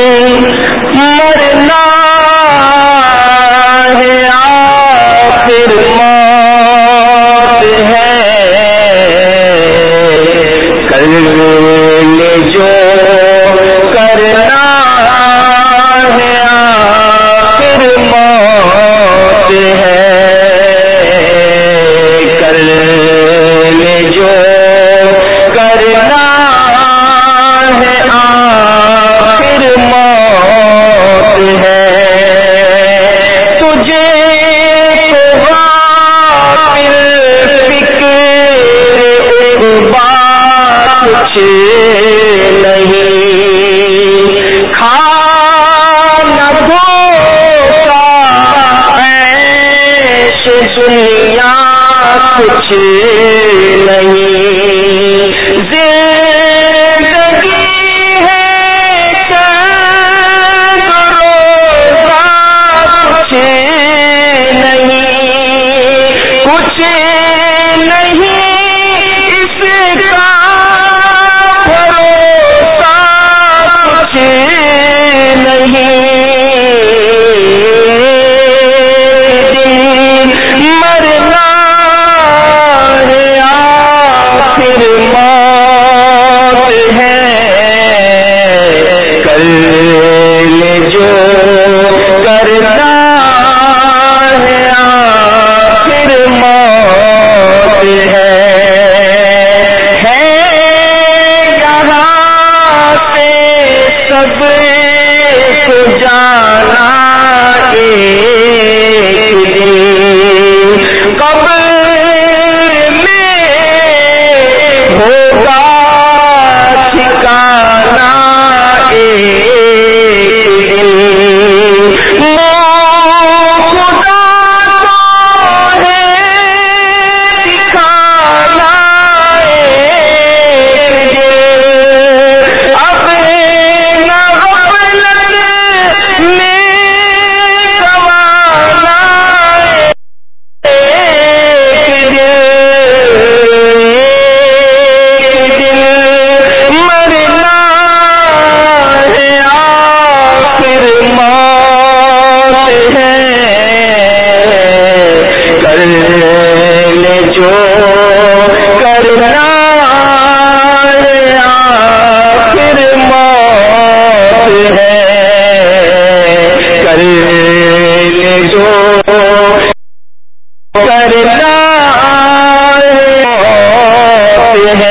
مرنا ہے، آخر موت ہے، کر لے جو کرنا ہے، آخر موت ہے، کر لے جو کرنا ہے، آخر موت ہے. تجھے تو غافل فکر عقبا کچھ نہیں، کھانا دھوکا عیش دنیا کچھ نہیں، زندگی ہے چند روزہ کچھ نہیں، کچھ نہیں اس کا بھروسہ کچھ نہیں. مرنا ہے، آخر موت ہے، کر لے جو کرنا ہے، آخر موت ہے. ہے یہاں سے سب کو جانا ایک دن، قبر میں ہوگا ٹھکانا ایک دن. خدا کو ہے دکھانا ایک دن، اب نہ غفلت میں گوانا ایک دن. مرنا ہے، آخر موت ہے، کر لے جو کرنا ہے، آخر موت ہے، کر لے جو کرنا ہے.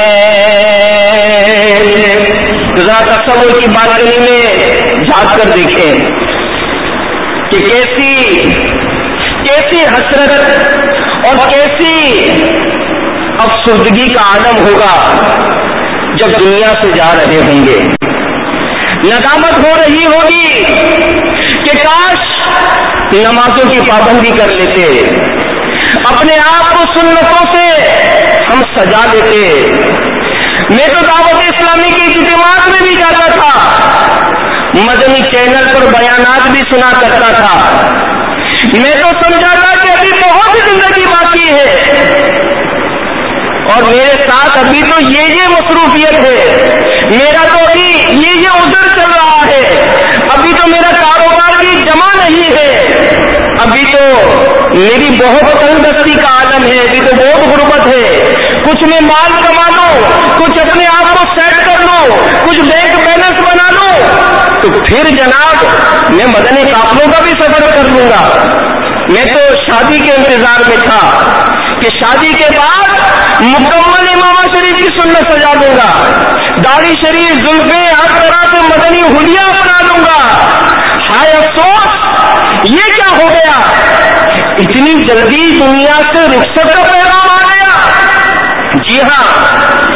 ذرا تصور کی بالکنی میں جھانک کر دیکھیں کہ کیسی کیسی حسرت اور کیسی افسردگی کا عالم ہوگا جب دنیا سے جا رہے ہوں گے. ندامت ہو رہی ہوگی کہ کاش نمازوں کی پابندی کر لیتے, اپنے آپ کو سنتوں سے ہم سجا لیتے. میں تو دعوت اسلامی کے اجتماعات میں بھی جاتا تھا, مدنی چینل پر بیانات بھی سنا کرتا تھا. میں تو سمجھا تھا کہ ابھی بہت زندگی باقی ہے اور میرے ساتھ ابھی تو یہ یہ مصروفیت ہے, میرا تو ابھی یہ یہ عذر چل رہا ہے, ابھی تو میرا کاروبار بھی جمع نہیں ہے, ابھی تو میری بہت تنگ دستی کا عالم ہے, ابھی تو بہت غربت ہے, کچھ میں مال کما لوں, کچھ اپنے آپ کو سیٹ کر لوں, کچھ بینک بیلنس بنا لوں تو پھر جناب میں مدنی قافلوں کا بھی سفر کر لوں گا. میں تو شادی کے انتظار میں تھا کہ شادی کے بعد مکمل امامہ شریف کی سنت سجا دوں گا, داڑھی شریف زلفیں ہر طرح سے مدنی حلیہ بنا لوں گا. ہائے افسوس یہ کیا ہو گیا, اتنی جلدی دنیا سے رخصت کا پیغام آ گیا. جی ہاں,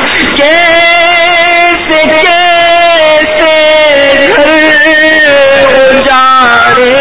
کیسے کیسے گھر اجاڑے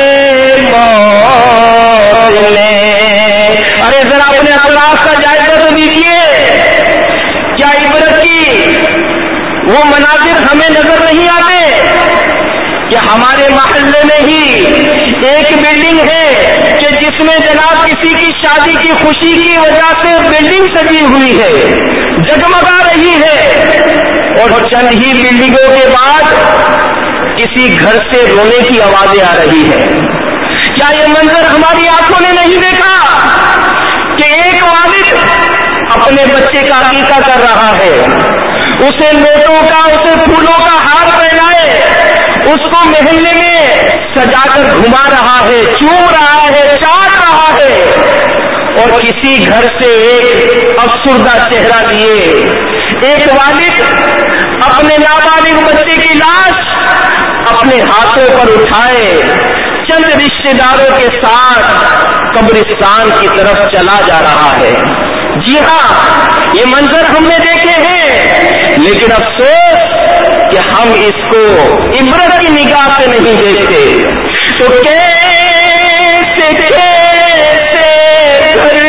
موت نے. ارے ذرا اپنے اطراف کا جائزہ تو دیجیے, کیا عبرت کی وہ مناظر ہمیں نظر نہیں آتے کہ ہمارے محلے میں ہی ایک بلڈنگ ہے کہ جس میں جناب کسی کی شادی کی خوشی کی وجہ سے بلڈنگ سجی ہوئی ہے, جگمگا رہی ہے, اور چند ہی بلڈنگوں کے بعد کسی گھر سے رونے کی آوازیں آ رہی ہے. کیا یہ منظر ہماری آنکھوں نے نہیں دیکھا کہ ایک والد اپنے بچے کا عقیقہ کر رہا ہے, اسے نوٹوں کا, اسے پھولوں کا ہار پہنائے, اس کو محلے میں سجا کر گھما رہا ہے, چوم رہا ہے, چاٹ رہا ہے, اور کسی گھر سے ایک افسردہ چہرہ لیے ایک والد اپنے نابالغ بچے کی لاش اپنے ہاتھوں پر اٹھائے چند رشتے داروں کے ساتھ قبرستان کی طرف چلا جا رہا ہے. جی ہاں, یہ منظر ہم نے دیکھے ہیں, لیکن افسوس کہ ہم اس کو عبرت کی نگاہ سے نہیں دیکھتے. تو کیسے کیسے گھر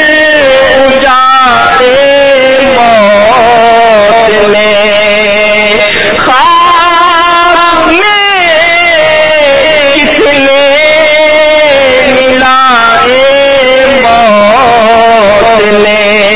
اجاڑے موت نے, خواب میں کتنے ملائے موت نے,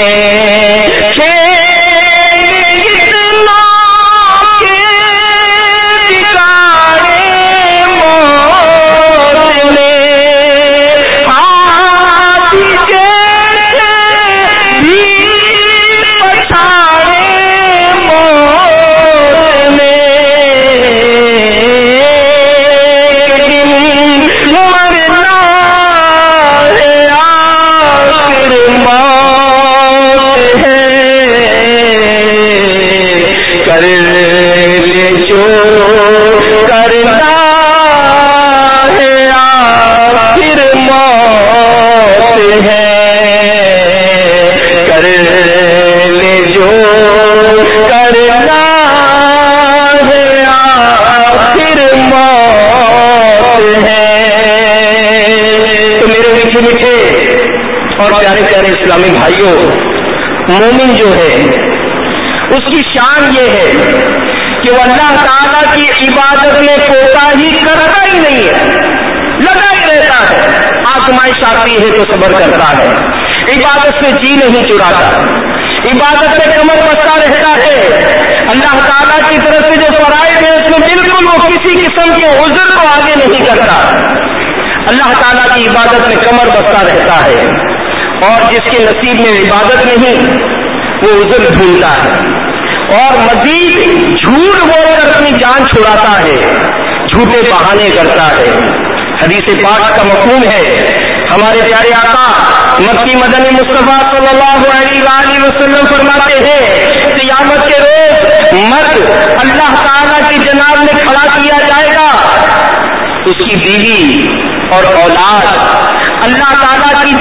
اسلامی بھائیوں, مومن جو ہے اس کی شان یہ ہے کہ وہ اللہ تعالیٰ کی عبادت میں کوتاہی کرتا ہی نہیں ہے, لگا ہی رہتا ہے. آزمائش آتی ہے تو صبر کرتا ہے, عبادت سے جی نہیں چراتا, عبادت میں کمر بستہ رہتا ہے. اللہ تعالیٰ کی طرف سے جو فرائض ہے اس میں بالکل وہ کسی قسم کے عذر کو آگے نہیں کرتا, اللہ تعالیٰ کی عبادت میں کمر بستہ رہتا ہے. اور جس کے نصیب میں عبادت نہیں وہ عذر ڈھونڈتا ہے اور مزید جھوٹ بول کر اپنی جان چھڑاتا ہے, جھوٹے بہانے کرتا ہے. حدیث پاک کا مفہوم ہے, ہمارے پیارے آقا مکی مدنی مصطفیٰ صلی اللہ علیہ وآلہ وسلم فرماتے ہیں قیامت کے روز مرد اللہ تعالیٰ کی جناب میں کھڑا کیا جائے گا, اس کی بیوی اور اولاد اللہ تعالیٰ کی جناب میں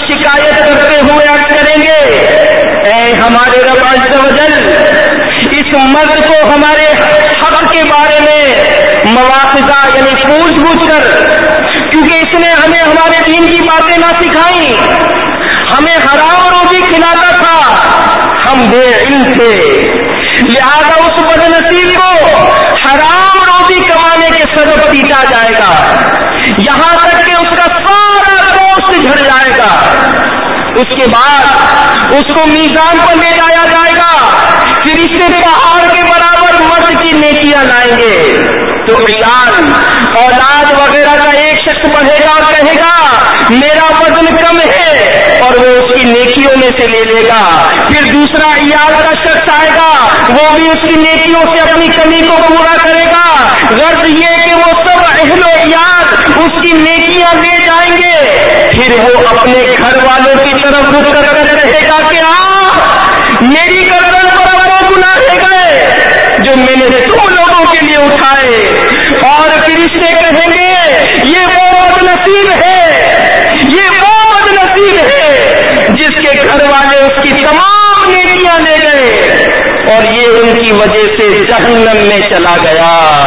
شکایت کرتے ہوئے عرض کریں گے اے ہمارے رب عز و جل، اس مرد کو ہمارے حق کے بارے میں مواخذہ یعنی پوچھ گچھ کر، کیونکہ اس نے ہمیں ہمارے دین کی باتیں نہ سکھائیں، ہمیں حرام روزی کھلاتا تھا، ہم بے علم تھے، لہذا اس بد نصیب کو حرام روزی کمانے کے سبب پیٹا جائے گا، یہاں تک کہ اس کا سارا گوشت جھڑ جائے گا، اس کے بعد اس کو میزان پر لے جایا جائے گا، پھر اس سے پہاڑ کے برابر مرد کی نیکیاں لائیں گے، تو عیال اولاد وغیرہ کا ایک شخص بڑھے گا اور کہے گا میرا وزن کم ہے، اور وہ اس کی نیکیوں میں سے لے لے گا، پھر دوسرا عیال کا شخص آئے گا، وہ بھی اس کی نیکیوں سے اپنی کمی کو پورا کرے گا، غرض یہ کہ وہ سب اہل و عیال اس کی نیکیاں لے جائیں گے، پھر وہ اپنے گھر والوں کی طرف رخ کر کے کہے گا کہ ہاں میری گردن پر وہ گناہ گئے جو میں نے تم لوگوں کے لیے اٹھائے، اور پھر اس سے کہیں گے یہ وہ بد نصیب ہے، یہ وہ بد نصیب ہے جس کے گھر والے اس کی تمام نیکیاں لے گئے اور یہ ان کی وجہ سے جہنم میں چلا گیا۔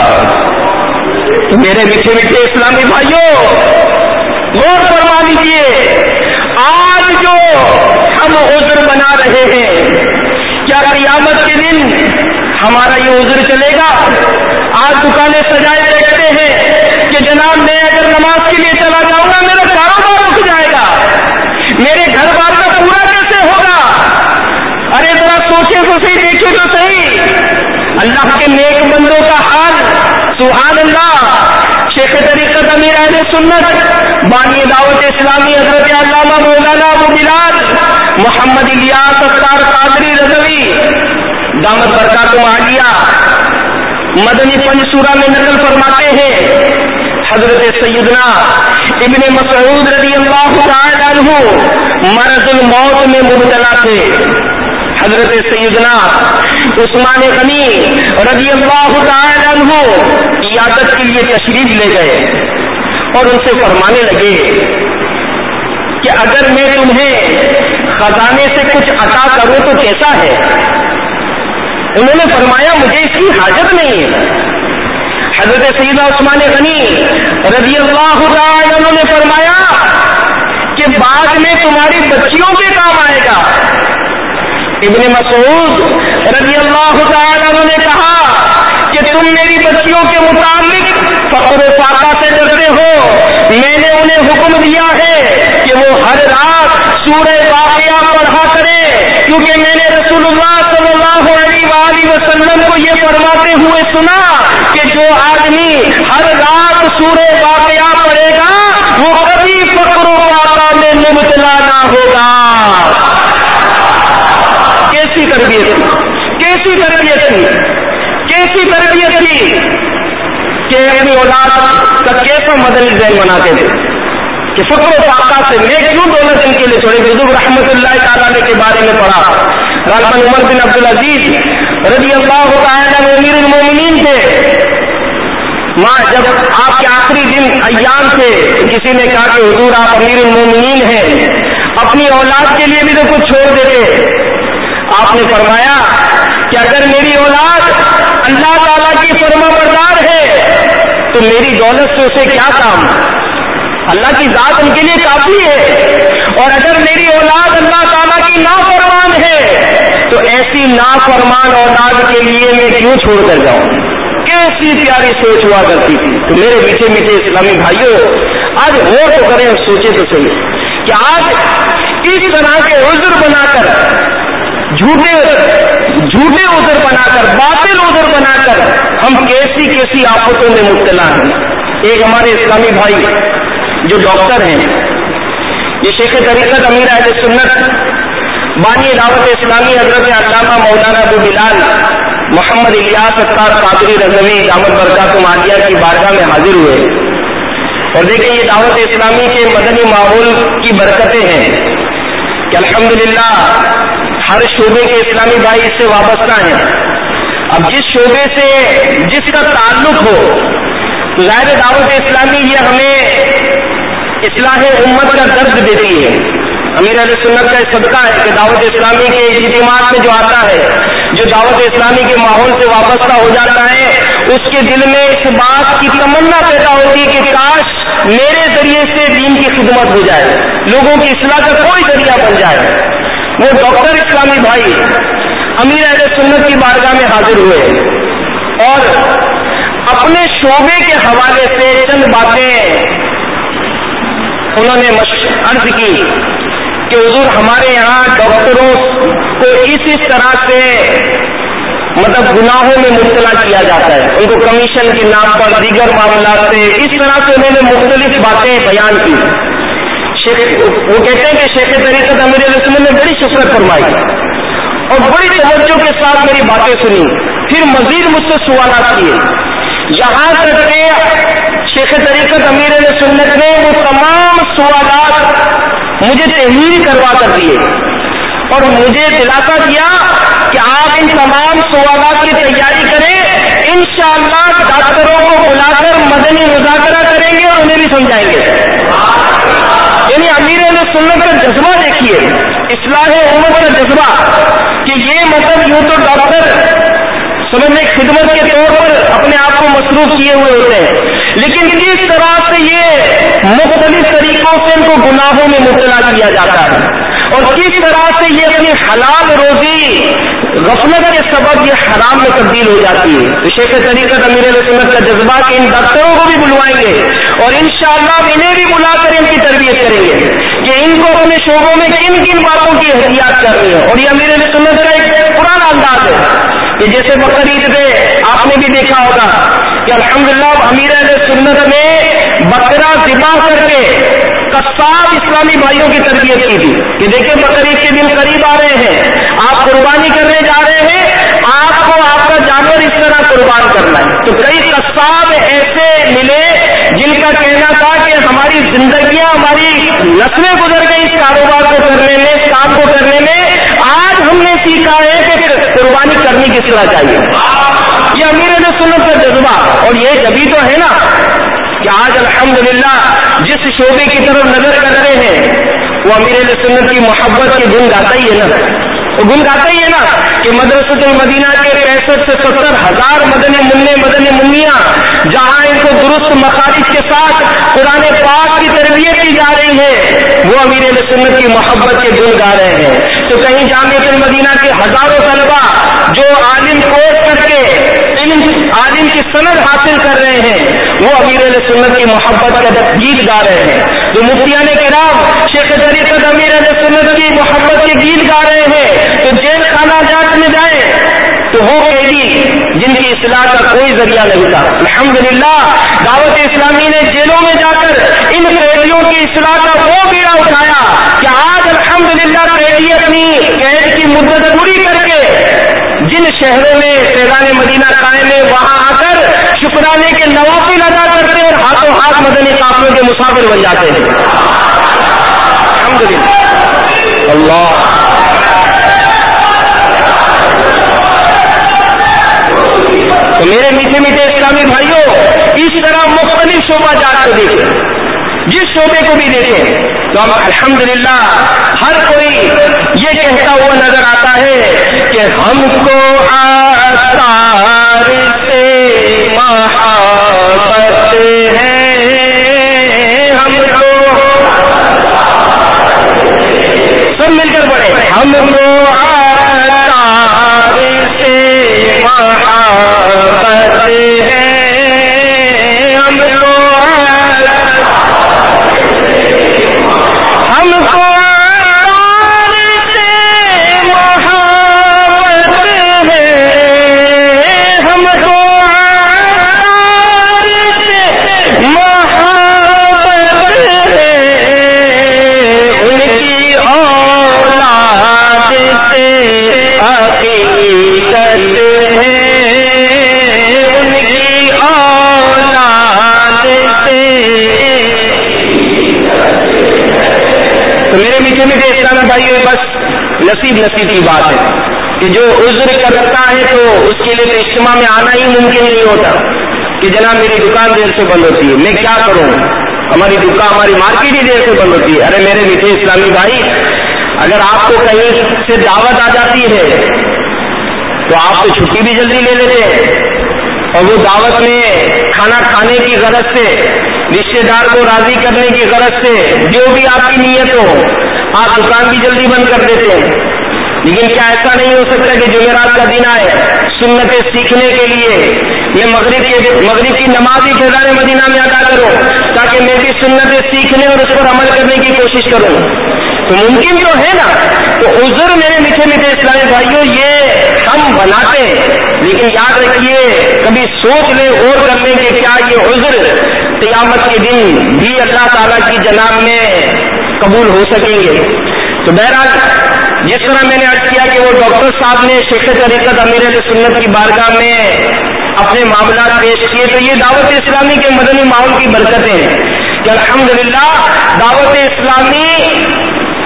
میرے میٹھے میٹھے اسلامی بھائیوں، غور فرما لیجیے، آج جو ہم عذر بنا رہے ہیں، کیا قیامت کے دن ہمارا یہ عذر چلے گا؟ آج دکانیں سجائے دیکھتے ہیں کہ جناب میں اگر نماز کے لیے چلا جاؤں گا میرا کاروبار رک جائے گا، میرے گھر بار کا پورا کیسے ہوگا؟ ارے ذرا سوچے تو صحیح، دیکھے تو صحیح اللہ کے نیک بندوں کا حال، سبحان اللہ۔ شیخ طریقت امیر اہل سنت بانی دعوت اسلامی حضرت علامہ مولانا ابو بلال محمد الیاس ستار قادری رضوی دامت برکاتہم عالیہ مدنی پنج سورہ میں نقل فرماتے ہیں، حضرت سیدنا ابن مسعود رضی اللہ تعالی عنہ مرض الموت میں مبتلا تھے، حضرت سیدنا عثمان غنی رضی اللہ تعالی عنہ عیادت کے لیے تشریف لے گئے اور ان سے فرمانے لگے کہ اگر میں تمہیں خزانے سے کچھ عطا کروں تو کیسا ہے؟ انہوں نے فرمایا مجھے اس کی حاجت نہیں ہے۔ حضرت سیدنا عثمان غنی رضی اللہ تعالی عنہ نے فرمایا کہ بعد میں تمہاری بچیوں کے کام آئے گا۔ ابن مسعود رضی اللہ تعالی عنہ نے کہا کہ تم میری بچیوں کے متعلق فقر و فاقہ سے ڈرتے ہو، میں نے انہیں حکم دیا ہے کہ وہ ہر رات سورہ واقعہ پڑھا کرے، کیونکہ میں نے رسول اللہ صلی اللہ علیہ وآلہ وسلم کو یہ فرماتے ہوئے سنا کہ جو آدمی ہر رات سورہ واقعہ پڑھے گا وہ کبھی فقر و فاقہ میں مبتلا نہ ہوگا۔ کیسی تربیت تھی، کیسی تربیت تھی، کیسی تربیت تھی کہ اپنی اولاد کا کیسا مدنی ذہن بناتے تھے کہ فقر و فاقہ سے میں کیوں دولت ان کے لیے چھوڑے۔ بزرگ رحمت اللہ تعالی کے بارے میں پڑھا، رانا عمر بن عبد العزیز رضی اللہ تعالی عنہ امیر المومنین تھے، ماں جب آپ کے آخری دن ایام تھے کسی نے کہا کہ حضور آپ امیر المومنین ہیں، اپنی اولاد کے لیے بھی تو کچھ چھوڑ دیتے۔ آپ نے فرمایا کہ اگر میری اولاد اللہ تعالیٰ کی فرما بردار ہے تو میری دولت سے اسے کیا کام، اللہ کی ذات ان کے لیے کافی ہے، اور اگر میری اولاد اللہ تعالیٰ کی نافرمان ہے تو ایسی نافرمان اولاد کے لیے میں کیوں چھوڑ کر جاؤں۔ کیسی پیاری سوچ ہوا کرتی تھی۔ تو میرے میٹھے میٹھے اسلامی بھائیوں، آج غور تو کریں، سوچے تو صحیح کہ آج اس طرح کے عذر بنا کر، جھوٹے جھوٹے عذر بنا کر، باطل عذر بنا کر ہم کیسی کیسی آفتوں میں مبتلا ہیں۔ ایک ہمارے اسلامی بھائی جو ڈاکٹر ہیں، یہ شیخ طریقت امیر اہل سنت بانی دعوت اسلامی حضرت علامہ مولانا ابو بلال محمد الیاس ستار قادری رضوی دامت برکاتہم عالیہ کی بارگاہ میں حاضر ہوئے، اور دیکھیں یہ دعوت اسلامی کے مدنی ماحول کی برکتیں ہیں کہ الحمدللہ ہر شعبے کے اسلامی بھائی اس سے وابستہ ہیں۔ اب جس شعبے سے جس کا تعلق ہو تو ظاہر دعوت اسلامی یہ ہمیں اصلاح امت کا درد دیتی ہے، امیر اہل سنت کا صدقہ ہے کہ دعوت اسلامی کے اجتماعات میں جو آتا ہے، جو دعوت اسلامی کے ماحول سے وابستہ ہو جاتا ہے، اس کے دل میں اس بات کی تمنا پیدا ہوتی ہے کہ کاش میرے ذریعے سے دین کی خدمت ہو جائے، لوگوں کی اصلاح کا کوئی ذریعہ بن جائے۔ وہ ڈاکٹر اسلامی بھائی امیر اہل سنت کی بارگاہ میں حاضر ہوئے اور اپنے شعبے کے حوالے سے چند باتیں انہوں نے عرض کی کہ حضور ہمارے یہاں ڈاکٹروں کو اس اس طرح سے مطلب گناہوں میں مبتلا کیا جاتا ہے، ان کو کمیشن کے نام پر دیگر معاملات سے اس طرح سے انہوں نے مختلف باتیں بیان کی۔ شیخ وہ کہتے ہیں کہ شیخ طریقت امیر علیہ السلام نے بڑی شفقت فرمائی اور بڑی توجہ کے ساتھ میری باتیں سنی، پھر مزید مجھ سے سوالات کیے، یہاں تک کہ شیخ طریقت امیر علیہ سنت نے وہ تمام سوالات مجھے تحلیل کروا کر دیے اور مجھے دلاسا دیا کہ آپ ان تمام سوالات کی تیاری کریں، انشاءاللہ ڈاکٹروں کو بلا کر مدنی مذاکرہ کریں گے اور انہیں بھی سمجھائیں گے۔ یعنی امیر علیہ سنت کا جذبہ دیکھیے، اصلاح امت کا جذبہ، کہ یہ مطلب یوں تو ڈاکٹر سمجھنے خدمت کے طور پر اپنے آپ کو مصروف کیے ہوئے ہوتے ہیں، لیکن کس طرح سے یہ مختلف طریقوں سے ان کو گناہوں میں مبتلا کیا جاتا ہے اور کس طرح سے یہ اپنی حلال روزی غفلت کے سبب یہ حرام میں تبدیل ہو جاتی ہے۔ تو شیخ طریقت امیر علیہ سنت کا جذبہ کہ ان ڈاکٹروں کو بھی بلوائیں گے اور انشاءاللہ انہیں بھی بلا کر ان کی تربیت کریں گے کہ ان کو اپنے شعبوں میں کن کن باتوں کی احتیاط کرنی ہے۔ اور یہ امیر علیہ سنت کا ایک پرانا انداز ہے کہ جیسے بقرعید پہ آپ نے بھی دیکھا ہوگا کہ الحمدللہ امیر اہل سنت نے بکرا ذبح کر کے قصاب اسلامی بھائیوں کی تربیت کی تھی کہ دیکھیں بقرعید کے دن قریب آ رہے ہیں، آپ قربانی کرنے جا رہے ہیں، آپ کو آپ کا جانور اس طرح قربان کرنا ہے۔ تو کئی قصاب ایسے ملے جن کا کہنا تھا کہ ہماری زندگیاں، ہماری نسلیں گزر گئی اس کاروبار کو کرنے میں، اس کام کو کرنے میں، آج ہم نے سیکھا ہے کہ قربانی کرنی کس طرح چاہیے۔ یہ امیر علیہ سنت کا جذبہ، اور یہ جبھی تو ہے نا کہ آج الحمدللہ جس شعبے کی طرف نظر کر رہے ہیں وہ امیر علیہ سنت کی محبت کے گن گاتا ہی ہے نا، وہ گن گاتا ہی ہے نا کہ مدرسۃ المدینہ کے پینسٹھ سے ستر ہزار مدنی منع مدنی منیاں جہاں ان کو درست مخارج کے ساتھ قرآن پاک کی تربیت کی جا رہی ہے، وہ امیر علیہ سنت کی محبت کے گن گا رہے ہیں۔ تو کہیں جامعۃ المدینہ کے ہزاروں طلبہ جو عالم کورس کر کے علم عالم کی سند حاصل کر رہے ہیں وہ امیر علیہ سنت کی محبت کا گیت گا رہے ہیں۔ تو مفتیان کرام شیخ طریقت امیر علیہ سنت کی محبت کے گیت گا رہے ہیں، تو جیل خانہ جات میں جائیں تو وہ قیدی جن کی اصلاح کا کوئی ذریعہ نہیں تھا، الحمدللہ دعوت اسلامی نے جیلوں میں جا کر ان قیدیوں کی اصلاح کا وہ بیڑا اٹھایا کہ آج الحمدللہ قیدی اپنی قید کی مدت پوری کر کے جن شہروں میں فیضان مدینہ قائم ہے وہاں آ کر شکرانے کے نوافل ادا کرتے اور ہاتھوں ہاتھ مدنی قافلوں کے مسافر بن جاتے ہیں۔ الحمدللہ اللہ تو میرے میٹھے میٹھے اسلامی بھائیوں، اس طرح مختلف شعبہ جات کو دیکھیں، جس شعبے کو بھی دیکھیں تو ہم الحمدللہ ہر کوئی یہ کہتا ہوا نظر آتا ہے کہ ہم کو آثار سے محبت ہے، ہم کو سب مل کر پڑھیں، ہم کو آثار سے محبت ہے، ہم کو ہم کو نصیب نصیب کی بات ہے کہ جو عذر کرتا ہے تو اس کے لیے تو اجتماع میں آنا ہی ممکن نہیں ہوتا کہ جناب میری دکان دیر سے بند ہوتی ہے، میں کیا کروں، ہماری دکان ہماری مارکیٹ ہی دیر سے بند ہوتی ہے. ارے میرے میٹھے اسلامی بھائی، اگر آپ کو کہیں سے دعوت آ جاتی ہے تو آپ تو چھٹی بھی جلدی لے لیتے ہیں، اور وہ دعوت میں کھانا کھانے کی غرض سے، رشتے دار کو راضی کرنے کی غرض سے، جو بھی آپ کی نیت ہو، آپ دکان بھی جلدی بند کر دیتے ہیں. لیکن کیا ایسا نہیں ہو سکتا کہ جمعرات کا دن آئے، سنتیں سیکھنے کے لیے میں مغرب کے مغرب کی نماز ہی فیضان مدینہ میں ادا کروں تاکہ میں بھی سنتیں سیکھنے اور اس پر عمل کرنے کی کوشش کروں؟ تو ممکن تو ہے نا. تو عذر میرے میٹھے میٹھے اسلامی بھائیوں یہ ہم بناتے ہیں، لیکن یاد رکھیے کبھی سوچ لیں، غور کر لیں کہ کیا یہ عذر قیامت کے دن بھی اللہ تعالیٰ کی جناب میں قبول ہو سکیں گے؟ تو بہرحال جس طرح میں نے عرض کیا کہ وہ ڈاکٹر صاحب نے شیخ طریقت امیر اہل سنت کی بارگاہ میں اپنے معاملات پیش کیے، تو یہ دعوت اسلامی کے مدنی ماحول کی برکتیں ہیں کہ الحمدللہ دعوت اسلامی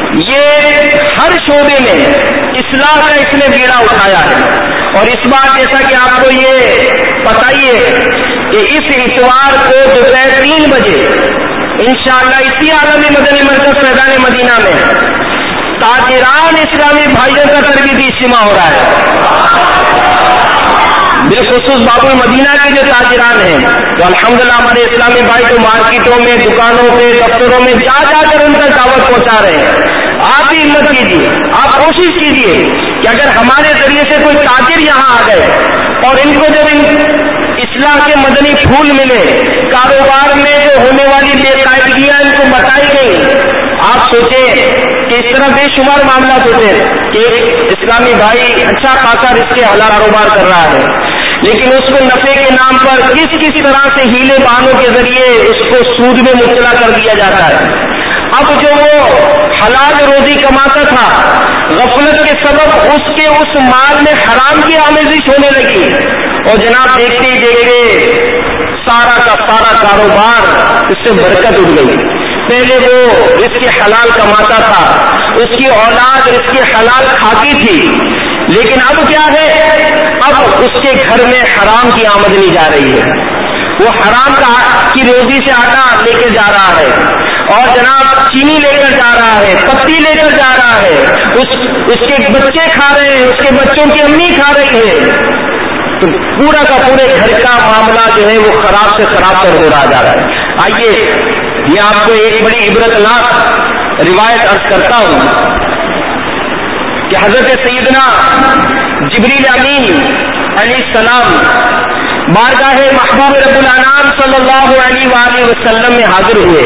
یہ ہر شعبے میں اصلاح کا اس نے بیڑا اٹھایا ہے. اور اس بار جیسا کہ آپ کو یہ پتہ ہی ہے کہ اس اتوار کو دوپہر تین بجے انشاءاللہ اسی عالمی مدنی مرکز فیضان مدینہ میں تاجران اسلامی بھائیوں کا تربیتی اجتماع ہو رہا ہے. بالخصوص باب المدینہ کے جو تاجران ہیں تو الحمدللہ ہمارے اسلامی بھائی تو مارکیٹوں میں، دکانوں پہ، دفتروں میں جا جا کر ان کا دعوت پہنچا رہے ہیں. آپ بھی ہمت کیجیے، آپ کوشش کیجیے کہ اگر ہمارے ذریعے سے کوئی تاجر یہاں آ گئے اور ان کو جب ان اصلاح کے مدنی پھول ملے، کاروبار میں جو ہونے والی بے قاعدگیاں ان کو بتائی گئی، آپ سوچیں کہ اس طرح بے شمار معاملات ہوتے ہیں کہ ایک اسلامی بھائی اچھا خاصا رزق حلال کاروبار کر رہا ہے، لیکن اس کو نفع کے نام پر کس کس طرح سے ہیلے بہانوں کے ذریعے اس کو سود میں مبتلا کر دیا جاتا ہے. اب جو وہ حلال روزی کماتا تھا، غفلت کے سبب اس کے اس مال میں حرام کی آمیزش ہونے لگی، اور جناب دیکھتے ہی دیکھتے سارا کا سارا کاروبار اس سے برکت اٹھ گئی. پہلے وہ رزق حلال کماتا تھا، اس کی اولاد رزق حلال کھاتی تھی، لیکن اب کیا ہے، اب اس کے گھر میں حرام کی آمدنی جا رہی ہے. وہ حرام کا کی روزی سے آٹا لے کے جا رہا ہے، اور جناب چینی لے کر جا رہا ہے، پتی لے کر جا رہا ہے، اس اس کے بچے کھا رہے ہیں، اس کے بچوں کی امی کھا رہی ہے. تو پورا کا پورے گھر کا معاملہ جو ہے وہ خراب سے خراب تر ہو رہا جا رہا ہے. آئیے میں آپ کو ایک بڑی عبرت ناک روایت عرض کرتا ہوں کہ حضرت سیدنا جبریل امین علیہ السلام بارگاہ محبوب رب الانام صلی اللہ علیہ وآلہ وسلم میں حاضر ہوئے.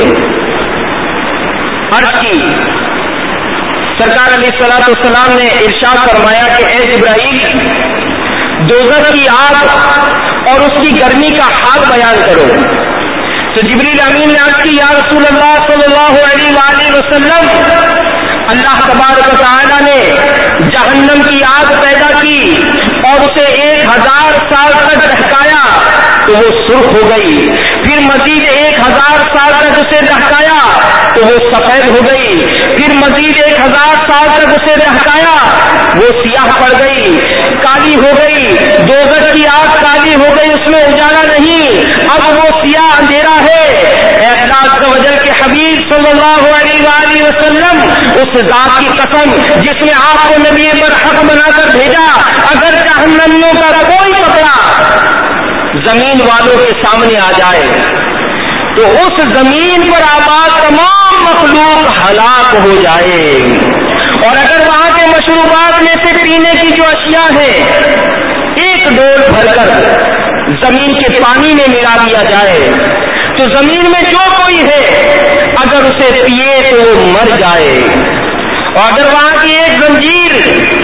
عرض کی، سرکار علیہ الصلوۃ والسلام نے ارشاد فرمایا کہ اے جبرائیل، دوزخ کی آگ اور اس کی گرمی کا حال بیان کرو. تو جبریل امین نے عرض کی، یا رسول اللہ صلی اللہ علیہ وآلہ وسلم، اللہ تبارک و تعالیٰ نے جہنم کی آگ پیدا کی اور اسے ایک ہزار سال تک دہکایا تو وہ سرخ ہو گئی، پھر مزید ایک ہزار سال تک اسے دہکایا تو وہ سفید ہو گئی، پھر مزید ایک ہزار سال تک اسے دہکایا وہ سیاہ پڑ گئی، کالی ہو گئی. دوزخ کی آگ کالی ہو گئی، اس میں اجالا نہیں، اب وہ سیاہ اندھیرا ہے. اے اللہ عز و جل کے حبیب صلی اللہ علیہ وآلہ وسلم، اس ذات کی قسم جس نے آپ کو نبی پر حق بنا کر بھیجا، اگر جہنمیوں کا کوئی کپڑا زمین والوں کے سامنے آ جائے تو اس زمین پر آباد تمام مخلوق ہلاک ہو جائے، اور اگر وہاں کے مشروبات میں سے پینے کی جو اشیاء ہیں ایک ڈول بھر کر زمین کے پانی میں ملا دیا جائے تو زمین میں جو کوئی ہے اگر اسے پیے تو وہ مر جائے. اور اگر وہاں کی ایک زنجیر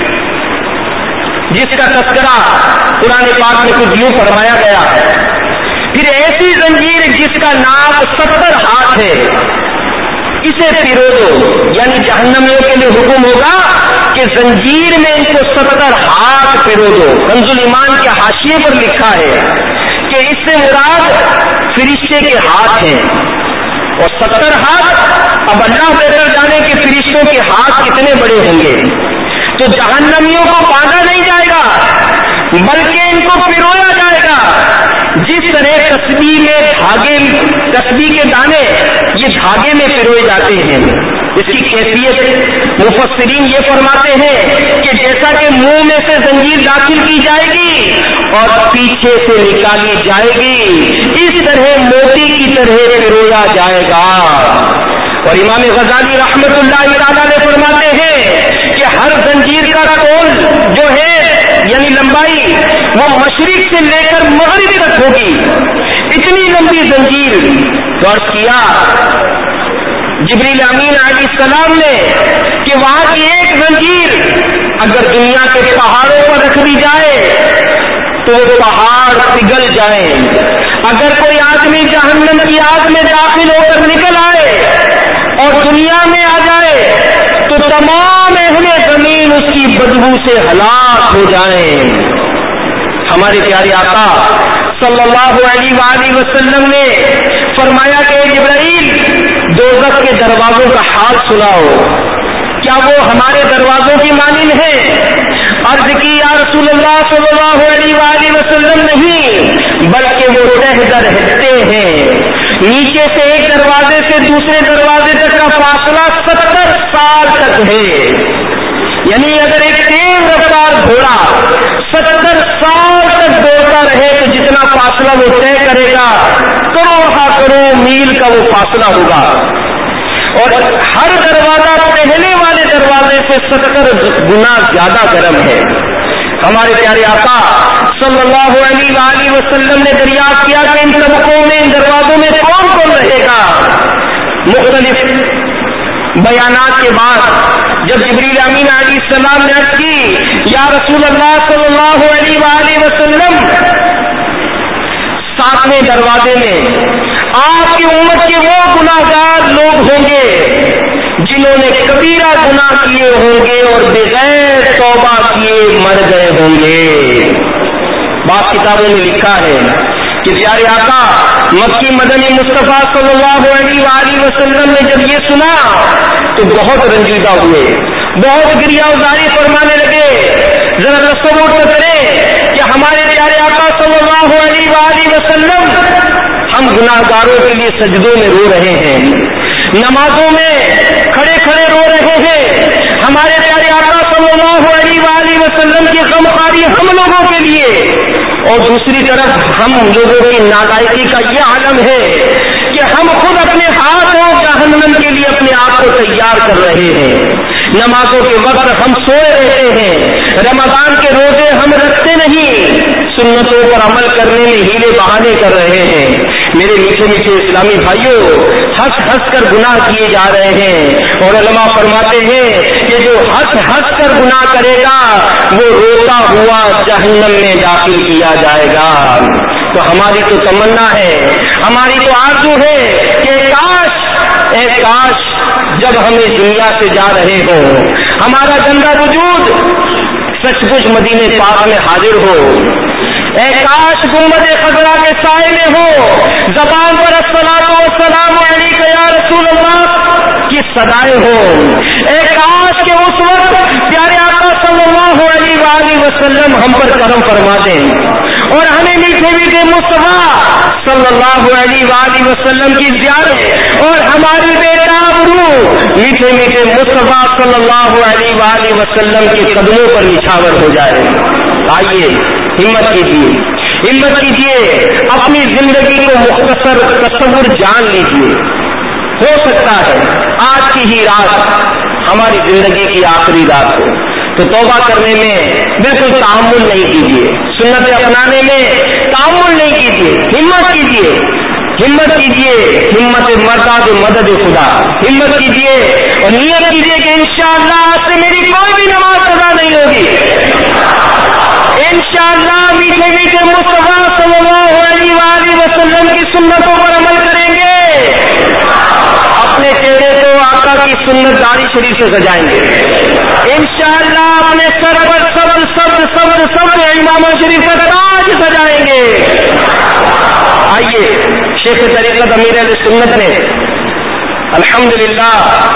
جس کا تذکرہ قرآن پاک میں کچھ یوں فرمایا گیا، پھر ایسی زنجیر جس کا نام ستر ہاتھ ہے، اسے پیرو دو، یعنی جہنمیوں کے لیے حکم ہوگا کہ زنجیر میں ان کو ستر ہاتھ پیرو دو. کنز الایمان کے حاشیے پر لکھا ہے کہ اس سے مراد فرشتے کے ہاتھ ہیں، اور ستر ہاتھ اب اللہ بہتر جانے کہ فرشتوں کے ہاتھ کتنے بڑے ہوں گے. تو جہنمیوں کو باندھا نہیں جائے گا بلکہ ان کو پرویا جائے گا. جس طرح تسبیح میں دھاگے تسبیح کے دانے یہ دھاگے میں پروئے جاتے ہیں، اس کی کیفیت مفسرین یہ فرماتے ہیں کہ جیسا کہ منہ میں سے زنجیر داخل کی جائے گی اور پیچھے سے نکالی جائے گی، اس طرح موتی کی طرح پرویا جائے گا۔ اور امام غزالی رحمت اللہ تعالی نے فرماتے ہیں کہ ہر زنجیر کا طول جو ہے یعنی لمبائی وہ مشرق سے لے کر مغرب تک ہوگی، اتنی لمبی زنجیر۔ تو عرض کیا جبریل امین علیہ السلام نے کہ وہاں کی ایک زنجیر اگر دنیا کے پہاڑوں پر رکھ دی جائے تو وہ پہاڑ پگھل جائیں، اگر کوئی آدمی جہنم کی آگ میں داخل ہو کر نکل آئے اور دنیا میں آ جائے تو تمام اہل زمین اس کی بدبو سے ہلاک ہو جائیں۔ ہمارے پیارے آقا صلی اللہ علیہ وآلہ وسلم نے فرمایا کہ جبرائیل دوزخ کے دروازوں کا حال سناؤ، کیا وہ ہمارے دروازوں کی مانند ہے؟ عرض کی یا رسول اللہ صلی اللہ علیہ وآلہ وسلم نہیں، بلکہ وہ تہ رہتے ہیں، نیچے سے ایک دروازے سے دوسرے دروازے تک کا فاصلہ ستر سال تک ہے، یعنی اگر ایک تیز رفتار گھوڑا ستر سال تک دوڑتا رہے تو جتنا فاصلہ وہ طے کرے گا کروڑ کروڑ میل کا وہ فاصلہ ہوگا، اور ہر دروازہ پہلے والے دروازے سے ستر گنا زیادہ گرم ہے۔ ہمارے پیارے آقا صلی اللہ علیہ وآلہ وسلم نے دریافت کیا کہ ان طبقوں میں ان دروازوں میں کون کون رہے گا؟ مختلف بیانات کے بعد جب جبریل امین علیہ السلام نے عرض کی یا رسول اللہ صلی اللہ علیہ وآلہ وسلم ساتویں دروازے میں آپ کی امت کے وہ گناہگار لوگ ہوں گے جنہوں نے کبیرہ گناہ کیے ہوں گے اور بغیر توبہ کیے مر گئے ہوں گے۔ بعض کتابوں میں لکھا ہے کہ پیارے آقا مکی مدنی مصطفیٰ صلی اللہ علیہ وآلہ وسلم نے جب یہ سنا تو بہت رنجیدہ ہوئے، بہت گریہ ازاری فرمانے لگے۔ ذرا تصور تو کریں کہ ہمارے پیارے آقا صلی اللہ علیہ وآلہ وسلم ہم گناہ گاروں کے لیے سجدوں میں رو رہے ہیں، نمازوں میں کھڑے کھڑے رو رہے ہیں، ہمارے پیارے آقا صلی اللہ علیہ وآلہ وسلم کی غمخواری ہم لوگوں کے لیے، اور دوسری طرف ہم لوگوں کی نالائقی کا یہ عالم ہے کہ ہم خود اپنے ہاتھوں جہنم کے لیے اپنے آپ کو تیار کر رہے ہیں۔ نمازوں کے وقت ہم سوئے رہتے ہیں، رمضان کے روزے ہم رکھتے نہیں، سنتوں پر عمل کرنے میں ہیلے بہانے کر رہے ہیں۔ میرے میٹھے میٹھے اسلامی بھائیوں، ہنس ہنس کر گناہ کیے جا رہے ہیں، اور علماء فرماتے ہیں کہ جو ہنس ہنس کر گناہ کرے گا وہ روتا ہوا جہنم میں داخل کیا جائے گا۔ تو ہماری تو تمنا ہے، ہماری تو آرزو ہے کہ کاش اے کاش جب ہمیں دنیا سے جا رہے ہوں ہمارا زندہ وجود سچ مچ مدینے پاک میں حاضر ہو، اے کاش گنبد خضرا کے سائے میں ہو، زبان پر الصلاۃ والسلام علیک یا رسول اللہ کی صدائیں ہوں، اے کاش کہ اس وقت پیارے آقا صلی اللہ علیہ وآلہ وسلم ہم پر کرم فرما دیں اور ہمیں میٹھے میٹھے مصطفیٰ صلی اللہ علیہ وآلہ وسلم کی زیارت اور ہماری بیٹا روح میٹھے میٹھے مصطفیٰ صلی اللہ علیہ وآلہ وسلم کے قدموں پر نچھاور ہو جائے۔ آئیے ہمت کیجیے، ہمت کیجیے، اپنی زندگی کو مختصر تصور جان لیجیے، ہو سکتا ہے آج کی ہی رات ہماری زندگی کی آخری رات ہو، تو توبہ کرنے میں بالکل تعامل نہیں کیجیے، سنت اپنانے میں تعامل نہیں کیجیے، ہمت کیجیے، ہمت کیجیے، ہمت مرداد مدد خدا، ہمت کیجیے اور نیت کیجیے کہ انشاءاللہ آج سے میری کوئی بھی نماز قضا نہیں ہوگی، انشاءاللہ میٹھے میٹھے مصطفیٰ صلی اللہ علیہ وآلہ وسلم کی سنتوں پر عمل کریں گے، اپنے چہرے کو آقا کی سنت داڑھی شریف سے سجائیں گے، انشاءاللہ اپنے سر پر سبز سبز سبز سبز امامہ شریف کا تاج سجائیں گے۔ آئیے شیخ طریقت امیر اہل سنت نے الحمدللہ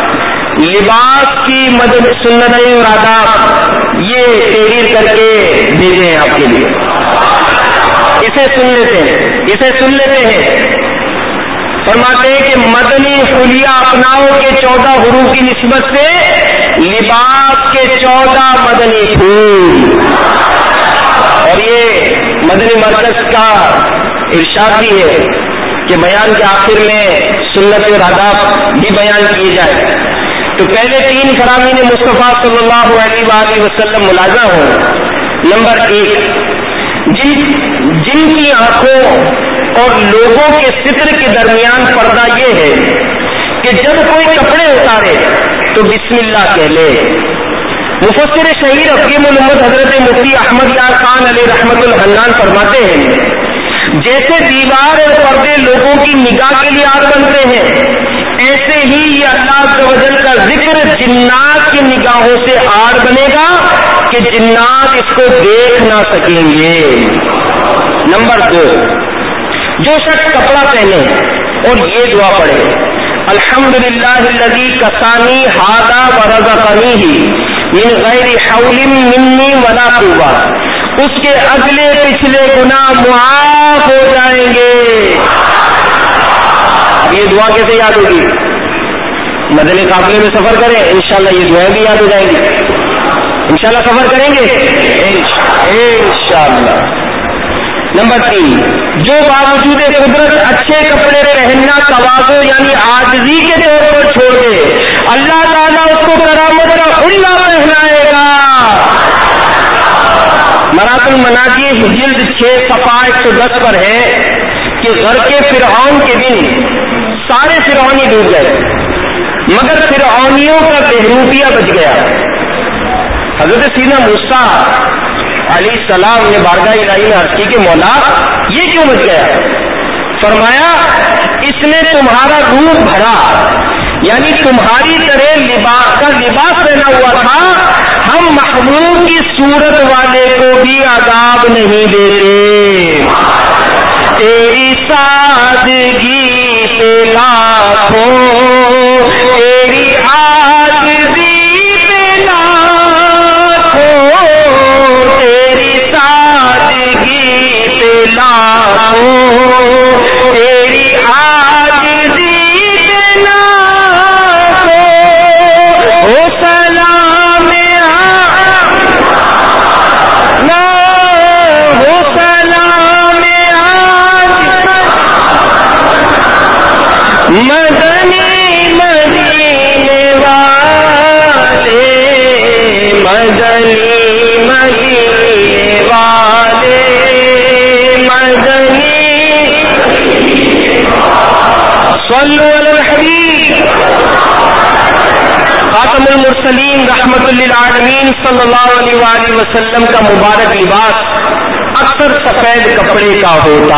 لباس کی مدد سنتیں اور آداب یہ تحریر کر کے بھیجے ہیں آپ کے لیے۔ اسے سن لیتے ہیں اسے سن لیتے ہیں فرماتے ہیں کہ مدنی حلیہ اپناؤ کے چودہ حروف کی نسبت سے لباس کے چودہ مدنی پھول. اور یہ مدنی مرکز کا ارشاد بھی ہے کہ بیان کے آخر میں سنت اور آداب بھی بیان کیے جائے. تو پہلے تین فرامین مصطفیٰ صلی اللہ علیہ وآلہ وسلم ملازہ ہوں. نمبر ایک، جن جن کی آنکھوں اور لوگوں کے ستر کے درمیان پردہ یہ ہے کہ جب کوئی کپڑے اتارے تو بسم اللہ کہہ لے. مفسر شہیر حکیم الامت حضرت مفتی احمد یار خان علیہ رحمت الحنان فرماتے ہیں جیسے دیوار اور پردے لوگوں کی نگاہ کے لیے آڑ بنتے ہیں، ایسے ہی یہ اللہ عز و جل کا ذکر جنات کی نگاہوں سے آڑ بنے گا کہ جنات اس کو دیکھ نہ سکیں گے. نمبر دو، جو شخص کپڑا پہنے اور یہ دعا پڑھے الحمدللہ الذی کسانی ھذا ورزقنیہ من غیر حول منی ولا قوہ، اس کے اگلے پچھلے گناہ معاف ہو جائیں گے. یہ دعا کیسے یاد ہوگی؟ مدنی قافلے میں سفر کریں انشاءاللہ یہ دعائیں بھی یاد ہو جائیں گی. انشاءاللہ سفر کریں گے انشاءاللہ. نمبر تین، جو باوجود قدرت اچھے کپڑے پہننا تواضع یعنی عاجزی کے طور پر چھوڑ دے، اللہ تعالیٰ اس کو کرامت کا حلہ پہنائے گا. مرات المناجی جلد چھ صفحہ ایک سو دس پر ہے کہ غرق فرعون کے دن سارے فرعونی ڈوب گئے مگر فرعونیوں کا بہروپیہ بچ گیا. حضرت سیدنا موسیٰ علیہ السلام نے بارگاہ الہی میں عرض کی کہ مولا یہ کیوں بچ گیا؟ فرمایا اس نے تمہارا روپ بھرا، یعنی تمہاری طرح لباس کا لباس پہنا ہوا تھا. ہم محبوب کی صورت والے کو بھی عذاب نہیں دیتے. تیری سادگی پہ لاکھوں، تیری عاجزی پہ لاکھوں، تیری سادگی پہ لاکھوں، تیری عاجزی پہ لاکھوں. او سلام نہ ہو سلام مدنی مدینے والے، مدنی مدینے والے، مدنی صلو علی الحبیب خاتم المرسلین رحمت للعالمین صلی اللہ علیہ وآلہ وسلم کا مبارک لباس اکثر سفید کپڑے کا ہوتا.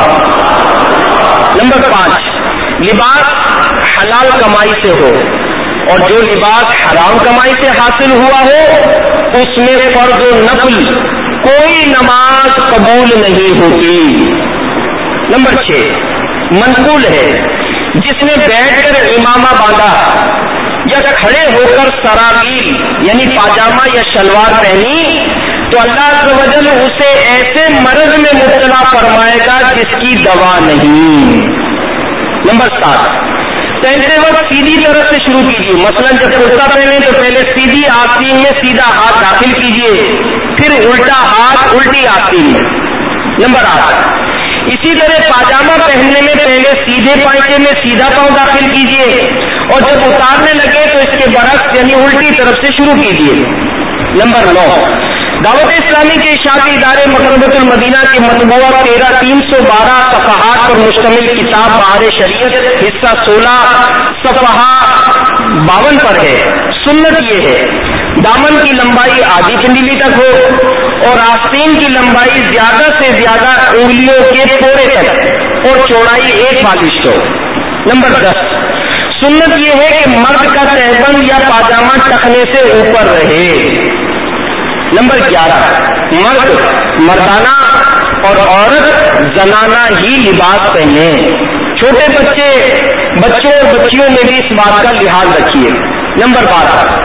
نمبر پانچ، لباس حلال کمائی سے ہو، اور جو لباس حرام کمائی سے حاصل ہوا ہو اس میں فرض و نفل کوئی نماز قبول نہیں ہوتی. نمبر چھ، منقول ہے جس نے بیٹھ کر امامہ باندھا یا کھڑے ہو کر سراویل یعنی پاجامہ یا شلوار پہنی تو اللہ عز و جل اسے ایسے مرض میں مبتلا فرمائے گا جس کی دوا نہیں. نمبر سات، پہلے وقت سیدھی طرف سے شروع کیجیے. مثلا جب کرتا پہنے تو پہلے سیدھی آستین میں سیدھا ہاتھ داخل کیجیے، پھر الٹا ہاتھ الٹی آستین میں. نمبر آٹھ، اسی طرح پاجامہ پہننے میں پہلے سیدھے پائچے میں سیدھا پاؤں داخل کیجیے اور جب اتارنے لگے تو اس کے برعکس یعنی الٹی طرف سے شروع کیجیے. نمبر نو، دعوت اسلامی کے اشاعتی ادارے مکتبۃ المدینہ کے مطبوعہ تیرہ تین سو بارہ صفحات پر مشتمل کتاب بہار شریعت حصہ سولہ صفحہ باون پر ہے. سنت یہ ہے دامن کی لمبائی آدھی چنڈیلی تک ہو اور آستین کی لمبائی زیادہ سے زیادہ انگلیوں کے پورے تک اور چوڑائی ایک بالشت ہو. نمبر دس، سنت یہ ہے کہ مرد کا تہبند یا پاجامہ ٹخنے سے اوپر رہے. نمبر گیارہ، مرد مردانہ اور عورت زنانہ ہی لباس پہنے. چھوٹے بچے بچوں اور بچیوں میں بھی اس بات کا لحاظ رکھیے. نمبر بارہ،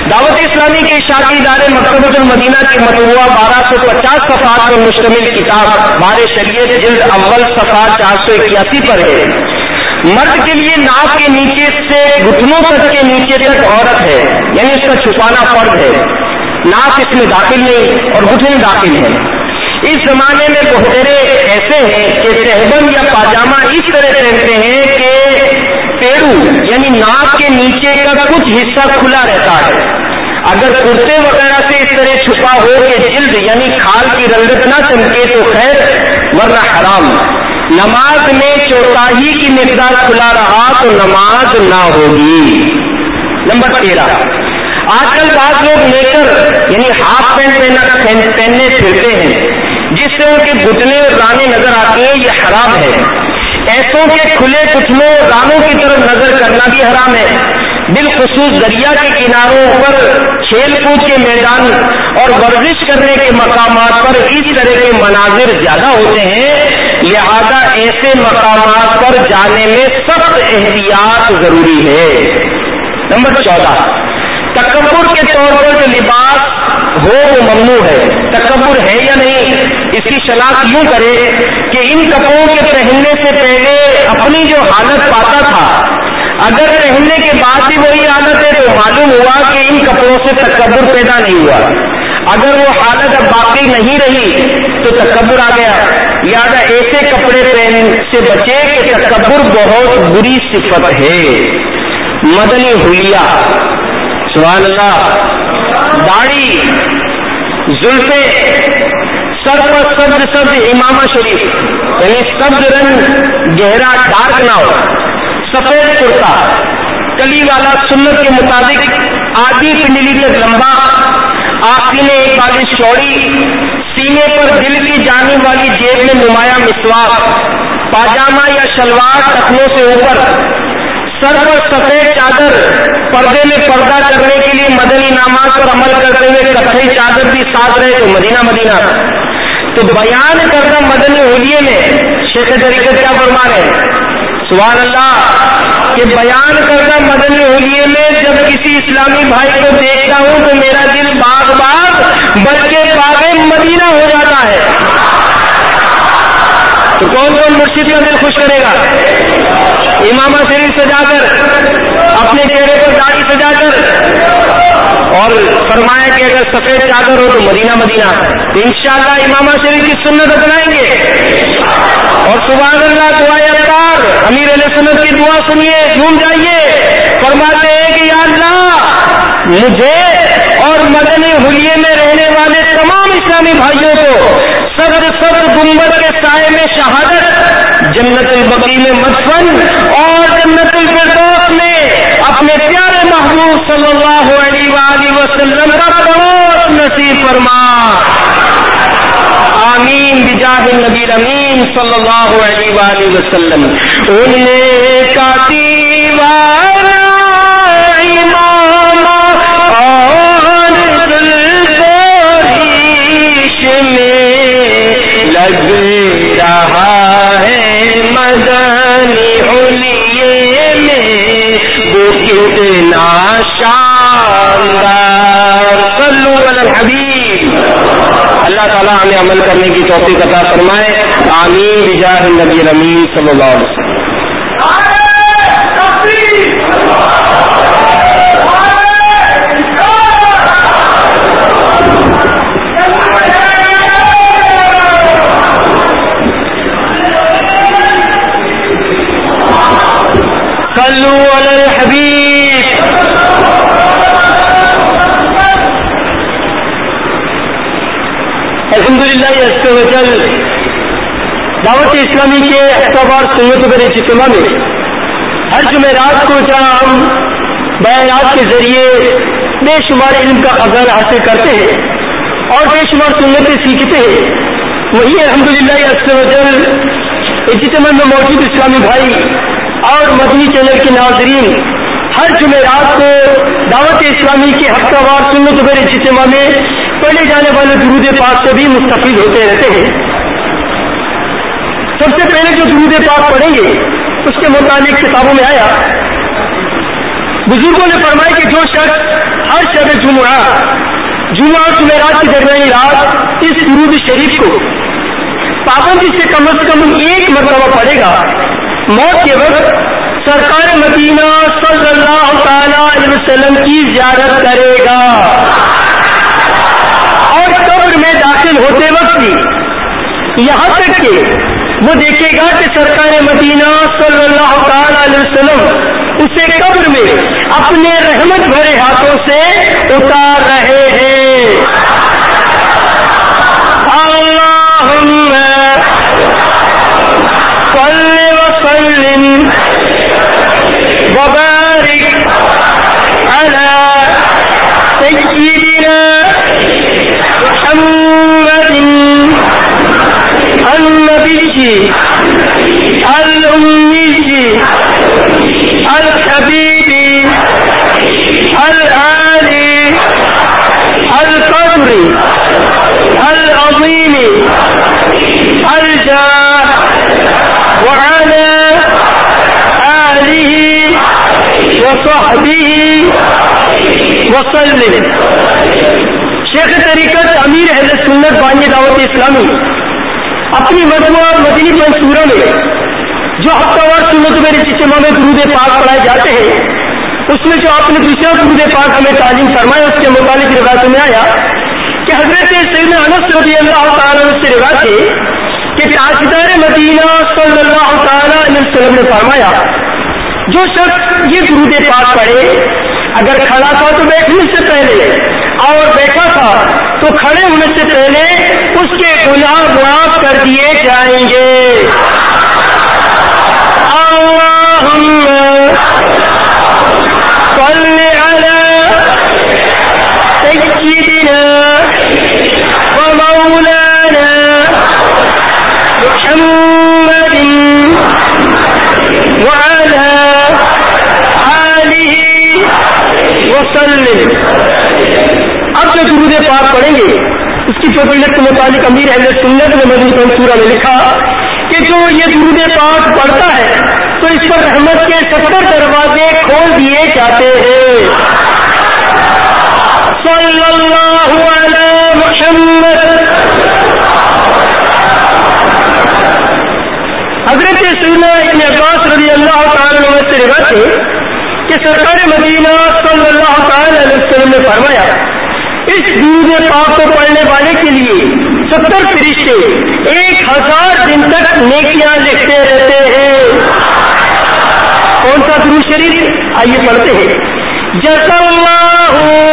دعوت اسلامی کے اشاعتی ادارے مکتبۃ المدینہ کی مطبوعہ بارہ سو پچاس صفحات پر مشتمل کتاب بار شریعت جلد اول صفحہ چار سو اکیاسی پر ہے. مرد کے لیے ناک کے نیچے سے گھٹنوں تک کے نیچے تک عورت ہے، یعنی اس کا چھپانا فرض ہے. ناک اس میں داخل نہیں اور گھٹنے داخل ہیں. اس زمانے میں بہترے ایسے ہیں کہ تہبند یا پاجامہ اس طرح پہنتے ہیں کہ پیڑو یعنی ناک کے نیچے کا کچھ حصہ کھلا رہتا ہے. اگر کرتے وغیرہ سے اس طرح چھپا ہو کہ جلد یعنی کھال کی رنگت نہ چمکے تو خیر، ورنہ حرام. نماز میں چوتاہی کی مقدار کھلا رہا تو نماز نہ ہوگی. نمبر تیرہ، آج کل بعض لوگ نیکر یعنی ہاف پینٹ پہننے پھرتے ہیں جس سے ان کے گھٹنے اور رانے نظر آتے ہیں، یہ حرام ہے. ایسوں کے کھلے گھٹنوں رانوں کی طرف نظر کرنا بھی حرام ہے. بالخصوص دریا کے کناروں پر، کھیل کود کے میدان اور ورزش کرنے کے مقامات پر اس طرح کے مناظر زیادہ ہوتے ہیں، لہذا ایسے مقامات پر جانے میں سخت احتیاط ضروری ہے. نمبر چودہ، تکبر کے طور پر جو لباس ہو وہ ممنوع ہے. تکبر ہے یا نہیں اس کی شناخت یوں کرے کہ ان کپڑوں کے پہننے سے پہلے اپنی جو حالت پاتا تھا، اگر پہننے کے بعد بھی وہی حالت ہے تو معلوم ہوا کہ ان کپڑوں سے تکبر پیدا نہیں ہوا. اگر وہ حالت اب باقی نہیں رہی تو تکبر آ گیا. لہٰذا ایسے کپڑے پہن سے بچے کہ تکبر بہت بری صفت ہے. مدنی حلیہ، سبحان اللہ، داڑھی، زلفیں، سر پر سبز سبز امامہ شریف یعنی سبز رنگ گہرا ڈارک نہ ہو، سفید کرتا کلی والا سنت کے مطابق آدھی پنڈلی تک لمبا، آخری میں ایک بالش چوڑی، سینے پر دل کی جانب والی جیب میں نمایاں مسواک، پاجامہ یا شلوار ٹخنوں سے اوپر، سر پر سفید چادر، پردے میں پردہ کرنے کے لیے مدنی انعامات پر عمل کرتے ہوئے کتھئی چادر بھی ساتھ رہے تو مدینہ مدینہ. تو بیان کردہ مدنی حلیے میں شیخ طریقت کیا فرما رہے ہیں؟ سبحان اللہ، کہ بیان کردہ مدنی حلیے میں جب کسی اسلامی بھائی کو دیکھتا ہوں تو میرا دل باغ باغ بلکہ باغ مدینہ ہو جاتا ہے. تو کون کون مرشد کا دل خوش کرے گا؟ امامہ شریف سجا کر، اپنے چہرے پر داڑھی سجا کر، اور فرمایا کہ اگر سفید چادر ہو تو مدینہ مدینہ. انشاءاللہ امامہ شریف کی سنت اپنائیں گے. اور سبحان اللہ، دعائے اطہار، امیر علیہ سنت کی دعا سنیے، جھوم جائیے. فرماتے ہیں کہ یا اللہ، مجھے اور مدنی حلیے میں رہنے والے تمام اسلامی بھائیوں کو سبز سبز گنبد کے سائے میں شہادت، جنت البقیع میں مدفن اور جنت الفردوس میں اپنے پیارے محبوب صلی اللہ علیہ وآلہ وسلم کا پڑوس نصیب فرما. آمین بجاہ النبی الامین صلی اللہ علیہ وآلہ وسلم. انہیں کا دیوار امام اور ریش میں لگ رہا ہے مدنی حلیے میں وہ کتنا شاندار. صلو علی الحبیب. اللہ تعالیٰ ہمیں عمل کرنے کی توفیق عطا فرمائے. آمین بجاہ النبی الامین صلی اللہ علیہ وسلم. صلو علی الحبیب. الحمدللہ عز و جل دعوت اسلامی کے اعتبار سنت پر اجتماع میں ہر جمعرات کو جہاں ہم بیانات کے ذریعے بے شمار علم کا خزانہ حاصل کرتے ہیں اور بے شمار سنتیں سیکھتے ہیں، وہی الحمدللہ عز و جل اجتماع میں موجود اسلامی بھائی اور مدنی چینل کے ناظرین ہر جمعرات کو دعوت اسلامی کے ہفتہ وار سنت پر اجتماع میں پڑھے جانے والے درود پاک سے بھی مستفید ہوتے رہتے ہیں. سب سے پہلے جو درود پاک پڑھیں گے اس کے متعلق کتابوں میں آیا بزرگوں نے فرمایا کہ جو شخص ہر شب جمعہ جمعہ اور جمعرات کی درمیانی رات اس درود شریف کو پابندی سے کم از کم ایک مرتبہ پڑھے گا، موت کے وقت سرکار مدینہ صلی اللہ تعالی علیہ وسلم کی زیارت کرے گا، اور قبر میں داخل ہوتے وقت بھی یہاں تک کہ وہ دیکھے گا کہ سرکار مدینہ صلی اللہ تعالی علیہ وسلم اسے قبر میں اپنے رحمت بھرے ہاتھوں سے اتار رہے ہیں۔ اللہم صلی وسلم وبارک علی سیدنا محمد النبی الأمی الحبیب العالی القدر العظیم الجاہ وعلى آلہ وصحبہ وسلم۔ شیخ طریقت امیر اہل سنت بانی دعوت اسلامی اپنی مجموعہ مدنی منصورہ میں جو ہفتہ وار سنت میرے اجتماع میں درود پاک پڑھائے جاتے ہیں، اس میں جو آپ نے دوسرا درود پاک ہمیں تعلیم فرمایا، اس کے متعلق روایت میں آیا کہ حضرت سیدنا انس رضی اللہ تعالیٰ عنہ سے روایت ہے کہ تاجدار مدینہ صلی اللہ تعالیٰ علیہ وسلم نے فرمایا جو شخص یہ درود پاک پڑھے، اگر کھڑا تھا تو بیٹھنے سے پہلے اور بیٹھا تھا تو کھڑے ہونے سے پہلے اس کے گناہ معاف کر دیے جائیں گے۔ اللہم صلی علی سیدنا و مولانا محمد وعلی آلہ وسلم۔ اب جو درود پاک پڑھیں گے اس کی فضیلت کے متعلق امیر اہل سنت نے مدنی منصورہ میں لکھا کہ جو یہ درود پاک پڑھتا ہے تو اس پر رحمت کے ستر دروازے کھول دیے جاتے ہیں۔ صلی اللہ علی محمد۔ حضرت سیدنا ابن عباس رضی اللہ تعالی عنہ سے روایت ہے کہ سرکار مدینہ صلی اللہ تعالی علیہ وسلم نے فرمایا اس درود پاک کو پڑھنے والے کے لیے ستر فرشتے ایک ہزار دن تک نیکیاں لکھتے رہتے ہیں۔ کون سا درود شریف؟ آئیے پڑھتے ہیں۔ جزا اللہ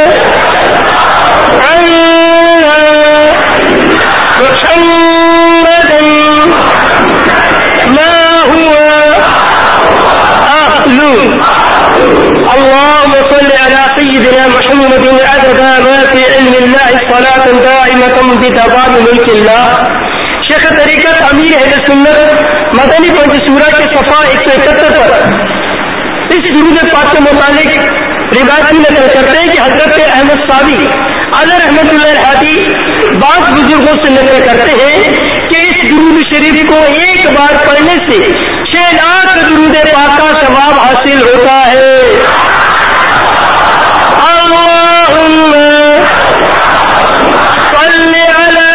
عنا محمد ما هو أهل اللهم صل على سيدنا محمد عدد ما في علم الله صلاة دائمة بدوام ملك الله۔ شیخ طریقت امیر اہل سنت مدنی منصورہ کے صفحہ ایک سو اکہتر پر اس درود پاک کے متعلق روایت نقل کرتے ہیں کہ حضرت احمد صاوی علیہ رحمۃ اللہ الہادی بعض بزرگوں سے نقل کرتے ہیں کہ اس درود شریف کو ایک بار پڑھنے سے چھ لاکھ درود پاک کا ثواب حاصل ہوتا ہے۔ اللہم صل علی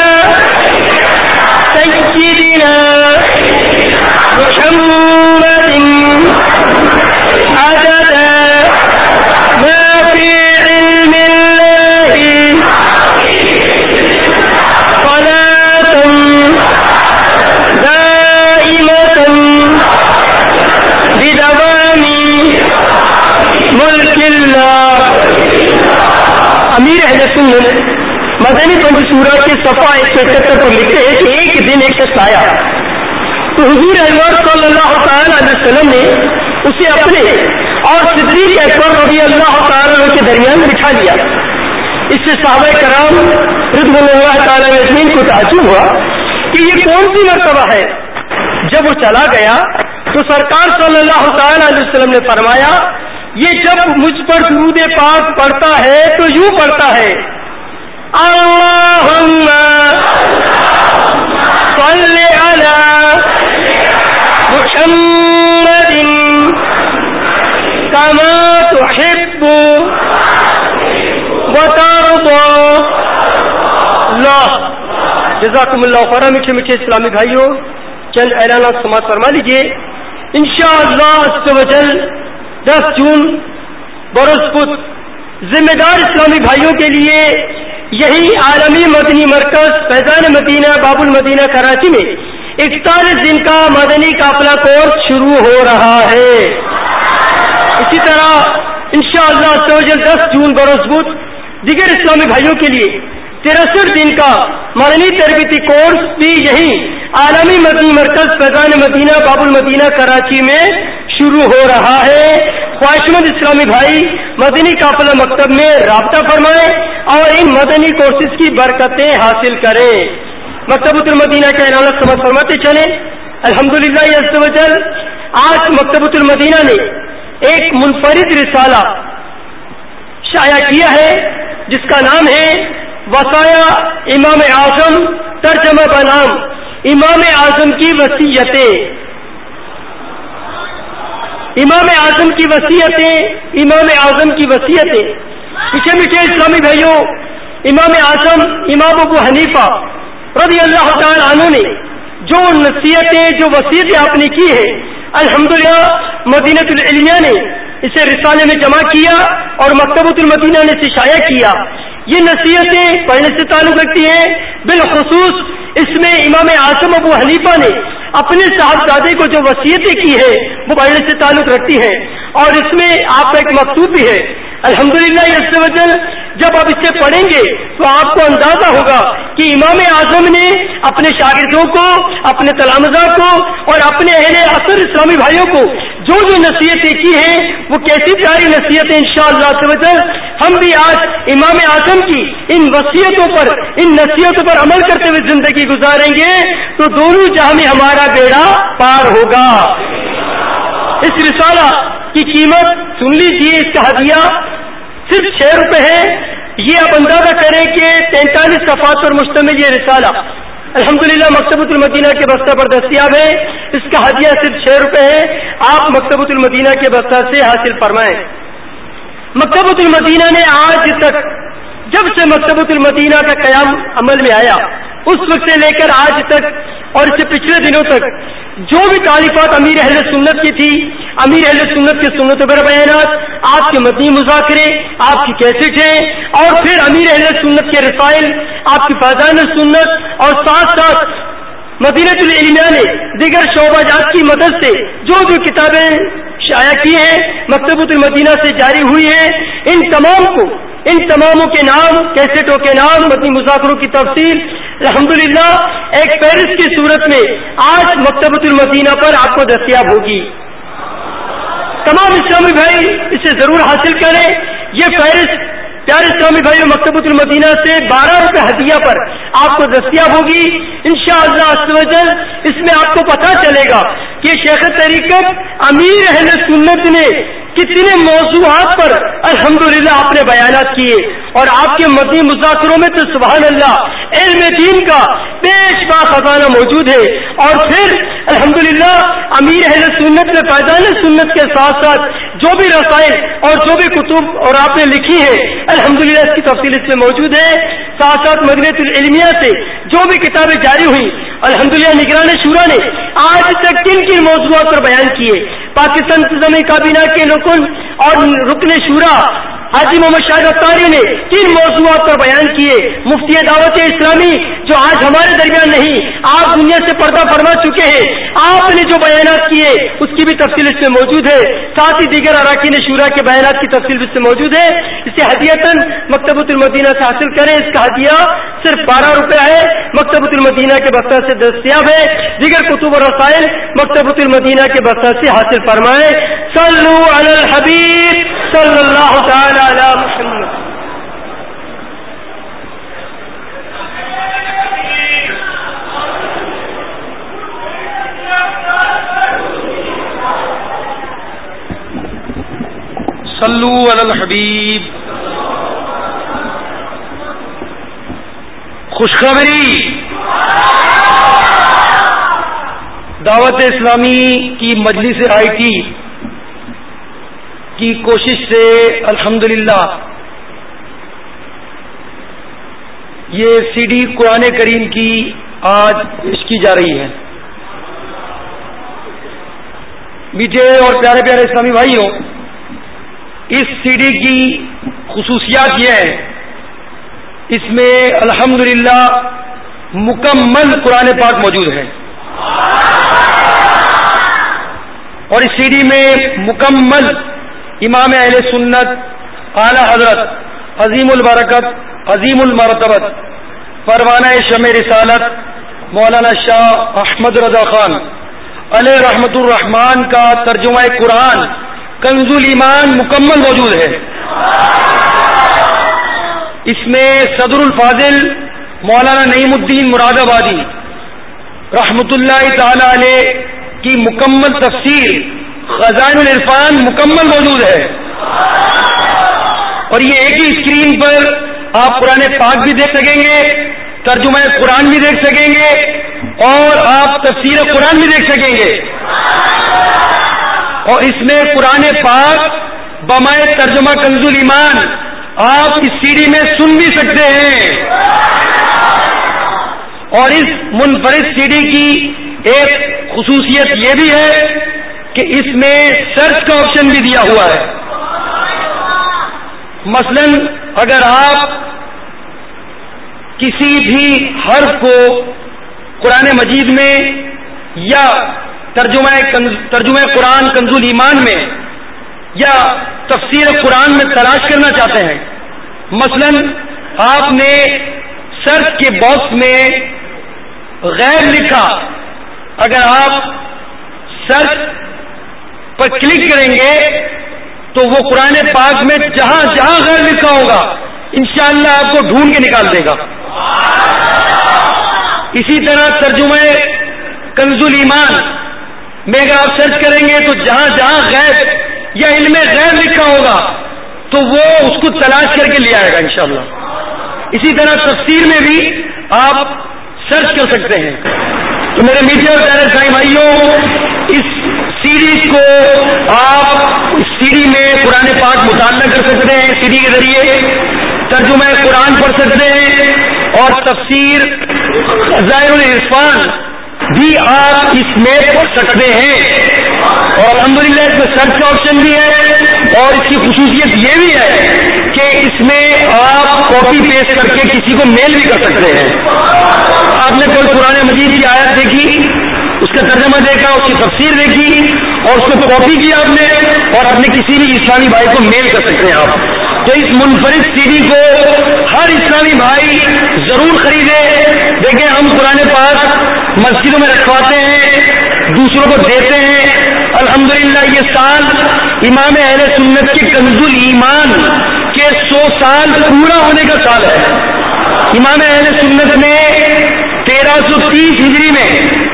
سیدنا محمد عدد ما فی علم اللہ صلاة دائمة بدوام ملک اللہ۔ امیر اہل سنت مدنی منصورہ کے صفحہ ایک سو اکہتر پر لکھتے ہیں کہ ایک دن ایک شخص آیا تو حضور انور صلی اللہ تعالی علیہ وسلم نے اسے اپنے اور صدیق اکبر رضی اللہ تعالی عنہ کے درمیان بٹھا لیا۔ اس سے صحابہ کرام رضوان اللہ تعالی اجمعین کو تعجب ہوا کہ یہ کون سی مرتبہ ہے۔ جب وہ چلا گیا تو سرکار صلی اللہ تعالی علیہ وسلم نے فرمایا یہ جب مجھ پر درود پاک پڑھتا ہے تو یوں پڑھتا ہے اللہم صل علی محمد کما تحب وترضى. اللہ جزاکم اللہ خیرا. میٹھے میٹھے اسلامی بھائیوں، چند اعلانات سماعت فرما لیجیے. انشاءاللہ عز و جل دس جون بروز بدھ ذمہ دار اسلامی بھائیوں کے لیے یہی عالمی مدنی مرکز فیضان مدینہ باب المدینہ کراچی میں اکتالیس دن کا مدنی قافلہ کورس شروع ہو رہا ہے. اسی طرح انشاءاللہ عز و جل دس جون بروز بدھ دیگر اسلامی بھائیوں کے لیے ترسٹھ دن کا مدنی تربیتی کورس بھی یہی عالمی مدنی مرکز فیضان مدینہ باب المدینہ کراچی میں شروع ہو رہا ہے. خواہشمند اسلامی بھائی مدنی قافلہ مکتب میں رابطہ فرمائیں اور ان مدنی کورسز کی برکتیں حاصل کریں. مکتبۃ المدینہ کا اعلان سمجھ فرماتے چلیں. الحمدللہ عز و جل آج مکتبۃ المدینہ نے ایک منفرد رسالہ شائع کیا ہے جس کا نام ہے وصایا امام اعظم ترجمہ بنام امام اعظم کی وصیتیں. امام اعظم کی وصیتیں امام اعظم کی وصیتیں میٹھے میٹھے اسلامی بھائیوں، امام اعظم امام ابو حنیفہ رضی اللہ تعالی عنہ نے جو نصیحتیں جو وصیتیں آپ نے کی ہیں، الحمدللہ مدینۃ العلمیہ نے اسے رسالے میں جمع کیا اور مکتبۃ المدینہ نے اسے شائع کیا. یہ نصیحتیں پڑھنے سے تعلق رکھتی ہیں. بالخصوص اس میں امام اعظم ابو حنیفہ نے اپنے صاحبزادے کو جو وصیتیں کی ہے وہ پڑھنے سے تعلق رکھتی ہیں اور اس میں آپ کا ایک مکتوب بھی ہے. الحمدللہ عز و جل جب آپ اسے پڑھیں گے تو آپ کو اندازہ ہوگا کہ امام اعظم نے اپنے شاگردوں کو، اپنے تلامذہ کو اور اپنے اہل عصر اسلامی بھائیوں کو جو جو نصیحتیں کی ہیں وہ کیسی پیاری نصیحتیں. انشاءاللہ عز و جل ہم بھی آج امام اعظم کی ان وصیتوں پر ان نصیحتوں پر عمل کرتے ہوئے زندگی گزاریں گے تو دونوں جہاں میں ہمارا بیڑا پار ہوگا. اس رسالہ کی قیمت سن لیجیے، اس کا ہدیہ صرف چھ روپے ہے. یہ آپ اندازہ کریں کہ تینتالیس صفحات پر مشتمل یہ رسالہ الحمدللہ مکتبۃ المدینہ کے بستہ پر دستیاب ہے. اس کا ہدیہ صرف چھ روپے ہے. آپ مکتبۃ المدینہ کے بستہ سے حاصل فرمائیں. مکتبۃ المدینہ نے آج تک جب سے مکتبۃ المدینہ کا قیام عمل میں آیا اس وقت سے لے کر آج تک اور اس سے پچھلے دنوں تک جو بھی تعلیفات امیر اہل سنت کی تھی، امیر اہل سنت کے سنت پر بیانات، آپ کے مدنی مذاکرے، آپ کی کیسٹیں اور پھر امیر اہل سنت کے رسائل، آپ کی فیضان سنت اور ساتھ ساتھ مدینۃ العلمیہ نے دیگر شعبہ جات کی مدد سے جو جو کتابیں شائع کی ہیں مکتبۃ المدینہ سے جاری ہوئی ہیں، ان تمام کو ان تماموں کے نام، کیسٹوں کے نام، مدنی مذاکروں کی تفصیل الحمدللہ ایک فہرست کی صورت میں آج مکتبۃ المدینہ پر آپ کو دستیاب ہوگی. تمام اسلامی بھائی اسے ضرور حاصل کریں. یہ فہرست پیارے اسلامی بھائی مکتبۃ المدینہ سے بارہ روپے ہدیہ پر آپ کو دستیاب ہوگی. انشاءاللہ عز و جل اس میں آپ کو پتہ چلے گا کہ شیخ طریقت امیر اہل سنت نے کتنے موضوعات پر الحمدللہ آپ نے بیانات کیے اور آپ کے مدنی مذاکروں میں تو سبحان اللہ علم دین کا پیشوا خزانہ موجود ہے. اور پھر الحمدللہ امیر اہل سنت نے فیضان سنت کے ساتھ ساتھ جو بھی رسائل اور جو بھی کتب اور آپ نے لکھی ہے الحمدللہ اس کی تفصیل اس میں موجود ہے. ساتھ ساتھ مدینۃ العلمیہ سے جو بھی کتابیں جاری ہوئی الحمدللہ نگران شورا نے آج تک کن کن موضوعات پر بیان کیے. پاکستان انتظامی کابینہ کے رکن اور رکن شورا حاجی محمد شاہد اختاری نے کن موضوعات پر بیان کیے. مفتی دعوت اسلامی جو آج ہمارے درمیان نہیں، آپ دنیا سے پردہ فرما چکے ہیں، آپ نے جو بیانات کیے اس کی بھی تفصیل اس میں موجود ہے. ساتھ ہی دیگر اراکین شورا کے بیانات کی تفصیل اس میں موجود ہے. اسے ہدیتاً مکتبۃ المدینہ سے حاصل کریں. اس کا ہدیہ صرف بارہ روپے ہے. مکتبۃ المدینہ کے بستہ سے دستیاب ہے. دیگر کتب و رسائل مکتبۃ المدینہ کے بستہ سے حاصل فرمائیں. صلو علی الحبیب صلی اللہ تعالی علی محمد. صلو علی الحبیب. خوشخبری، دعوت اسلامی کی مجلس آئی ٹی کی کوشش سے الحمدللہ یہ سی ڈی قرآن کریم کی آج پیش کی جا رہی ہے. میٹھے اور پیارے پیارے اسلامی بھائیوں، اس سی ڈی کی خصوصیات یہ ہے، اس میں الحمدللہ مکمل قرآن پاک موجود ہے، اور اس سی ڈی میں مکمل امام اہل سنت اعلی حضرت عظیم البرکت عظیم المرتبت پروانہ شمع رسالت مولانا شاہ احمد رضا خان علیہ رحمت الرحمان کا ترجمہ قرآن کنز الایمان مکمل موجود ہے. اس میں صدر الفاضل مولانا نعیم الدین مراد آبادی رحمت اللہ تعالی علیہ کی مکمل تفسیر خزائن العرفان مکمل موجود ہے، اور یہ ایک ہی اسکرین پر آپ قرآن پاک بھی دیکھ سکیں گے، ترجمہ قرآن بھی دیکھ سکیں گے، اور آپ تفسیر قرآن بھی دیکھ سکیں گے. اور اس میں قرآن پاک بمائے ترجمہ کنز الایمان آپ اس سی ڈی میں سن بھی سکتے ہیں. اور اس منفرد سی ڈی کی ایک خصوصیت یہ بھی ہے کہ اس میں سرچ کا آپشن بھی دیا ہوا ہے. مثلا اگر آپ کسی بھی حرف کو قرآن مجید میں یا ترجمہ ترجمہ قرآن کنز الایمان میں یا تفسیر قرآن میں تلاش کرنا چاہتے ہیں، مثلا آپ نے سرچ کے باکس میں غیر لکھا، اگر آپ سرچ پر کلک کریں گے تو وہ قرآن پاک میں جہاں جہاں غیر لکھا ہوگا انشاءاللہ آپ کو ڈھونڈ کے نکال دے گا. اسی طرح ترجمہ کنز الایمان میں اگر آپ سرچ کریں گے تو جہاں جہاں غیر یا علم غیر لکھا ہوگا تو وہ اس کو تلاش کر کے لے آئے گا انشاءاللہ. اسی طرح تفسیر میں بھی آپ سرچ کر سکتے ہیں. تو میرے میٹھے اور پیارے بھائی بھائیوں، اس سیریز کو آپ اس سی ڈی میں قرآن پاک مطالعہ کر سکتے ہیں، سی ڈی کے ذریعے ترجمہ قرآن پڑھ سکتے ہیں، اور تفسیر خزائن العرفان بھی آپ اس میں پڑھ سکتے ہیں. اور الحمدللہ اس میں سرچ کا آپشن بھی ہے، اور اس کی خصوصیت یہ بھی ہے کہ اس میں آپ کاپی پیسٹ کر کے کسی کو میل بھی کر سکتے ہیں. آپ نے کوئی قرآن مجید کی آیت دیکھی، اس کا ترجمہ دیکھا، اس کی تفسیر دیکھی، اور اس کو کاپی کیا آپ نے، اور اپنے کسی بھی اسلامی بھائی کو میل کر سکتے ہیں آپ. تو اس منفرد سی ڈی کو ہر اسلامی بھائی ضرور خریدے. دیکھیں ہم قرآن پاک مسجدوں میں رکھواتے ہیں، دوسروں کو دیتے ہیں. الحمدللہ یہ سال امام اہل سنت کے کنز الایمان کے سو سال پورا ہونے کا سال ہے. امام اہل سنت نے تیرہ سو تیس ہجری میں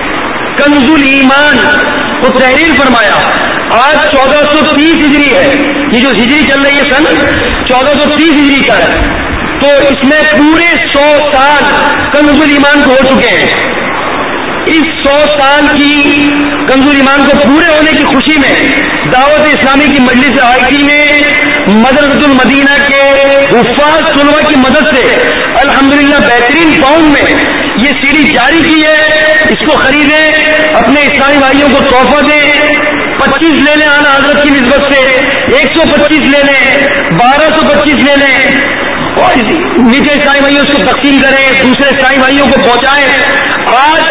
کنز الایمان کو تحریر فرمایا. آج چودہ سو تیس ہجری ہے، یہ جو ہجری چل رہی ہے سن چودہ سو تیس ہجری کا ہے. تو اس میں پورے سو سال کنز الایمان کو ہو چکے ہیں. اس سو سال کی کنز الایمان کو پورے ہونے کی خوشی میں دعوت اسلامی کی مجلس عائقی نے مدرسۃ المدینہ کے حفاظ طلباء کی مدد سے الحمدللہ بہترین فارم میں یہ سی ڈی جاری کی ہے. اس کو خریدیں، اپنے اسلامی بھائیوں کو تحفہ دیں. پچیس لے لیں اعلیٰ حضرت کی نسبت سے، ایک سو پچیس لے لیں، بارہ سو پچیس لے لیں، اور نیچے اسلامی بھائیوں اس کو تقسیم کریں، دوسرے اسلامی بھائیوں کو پہنچائیں.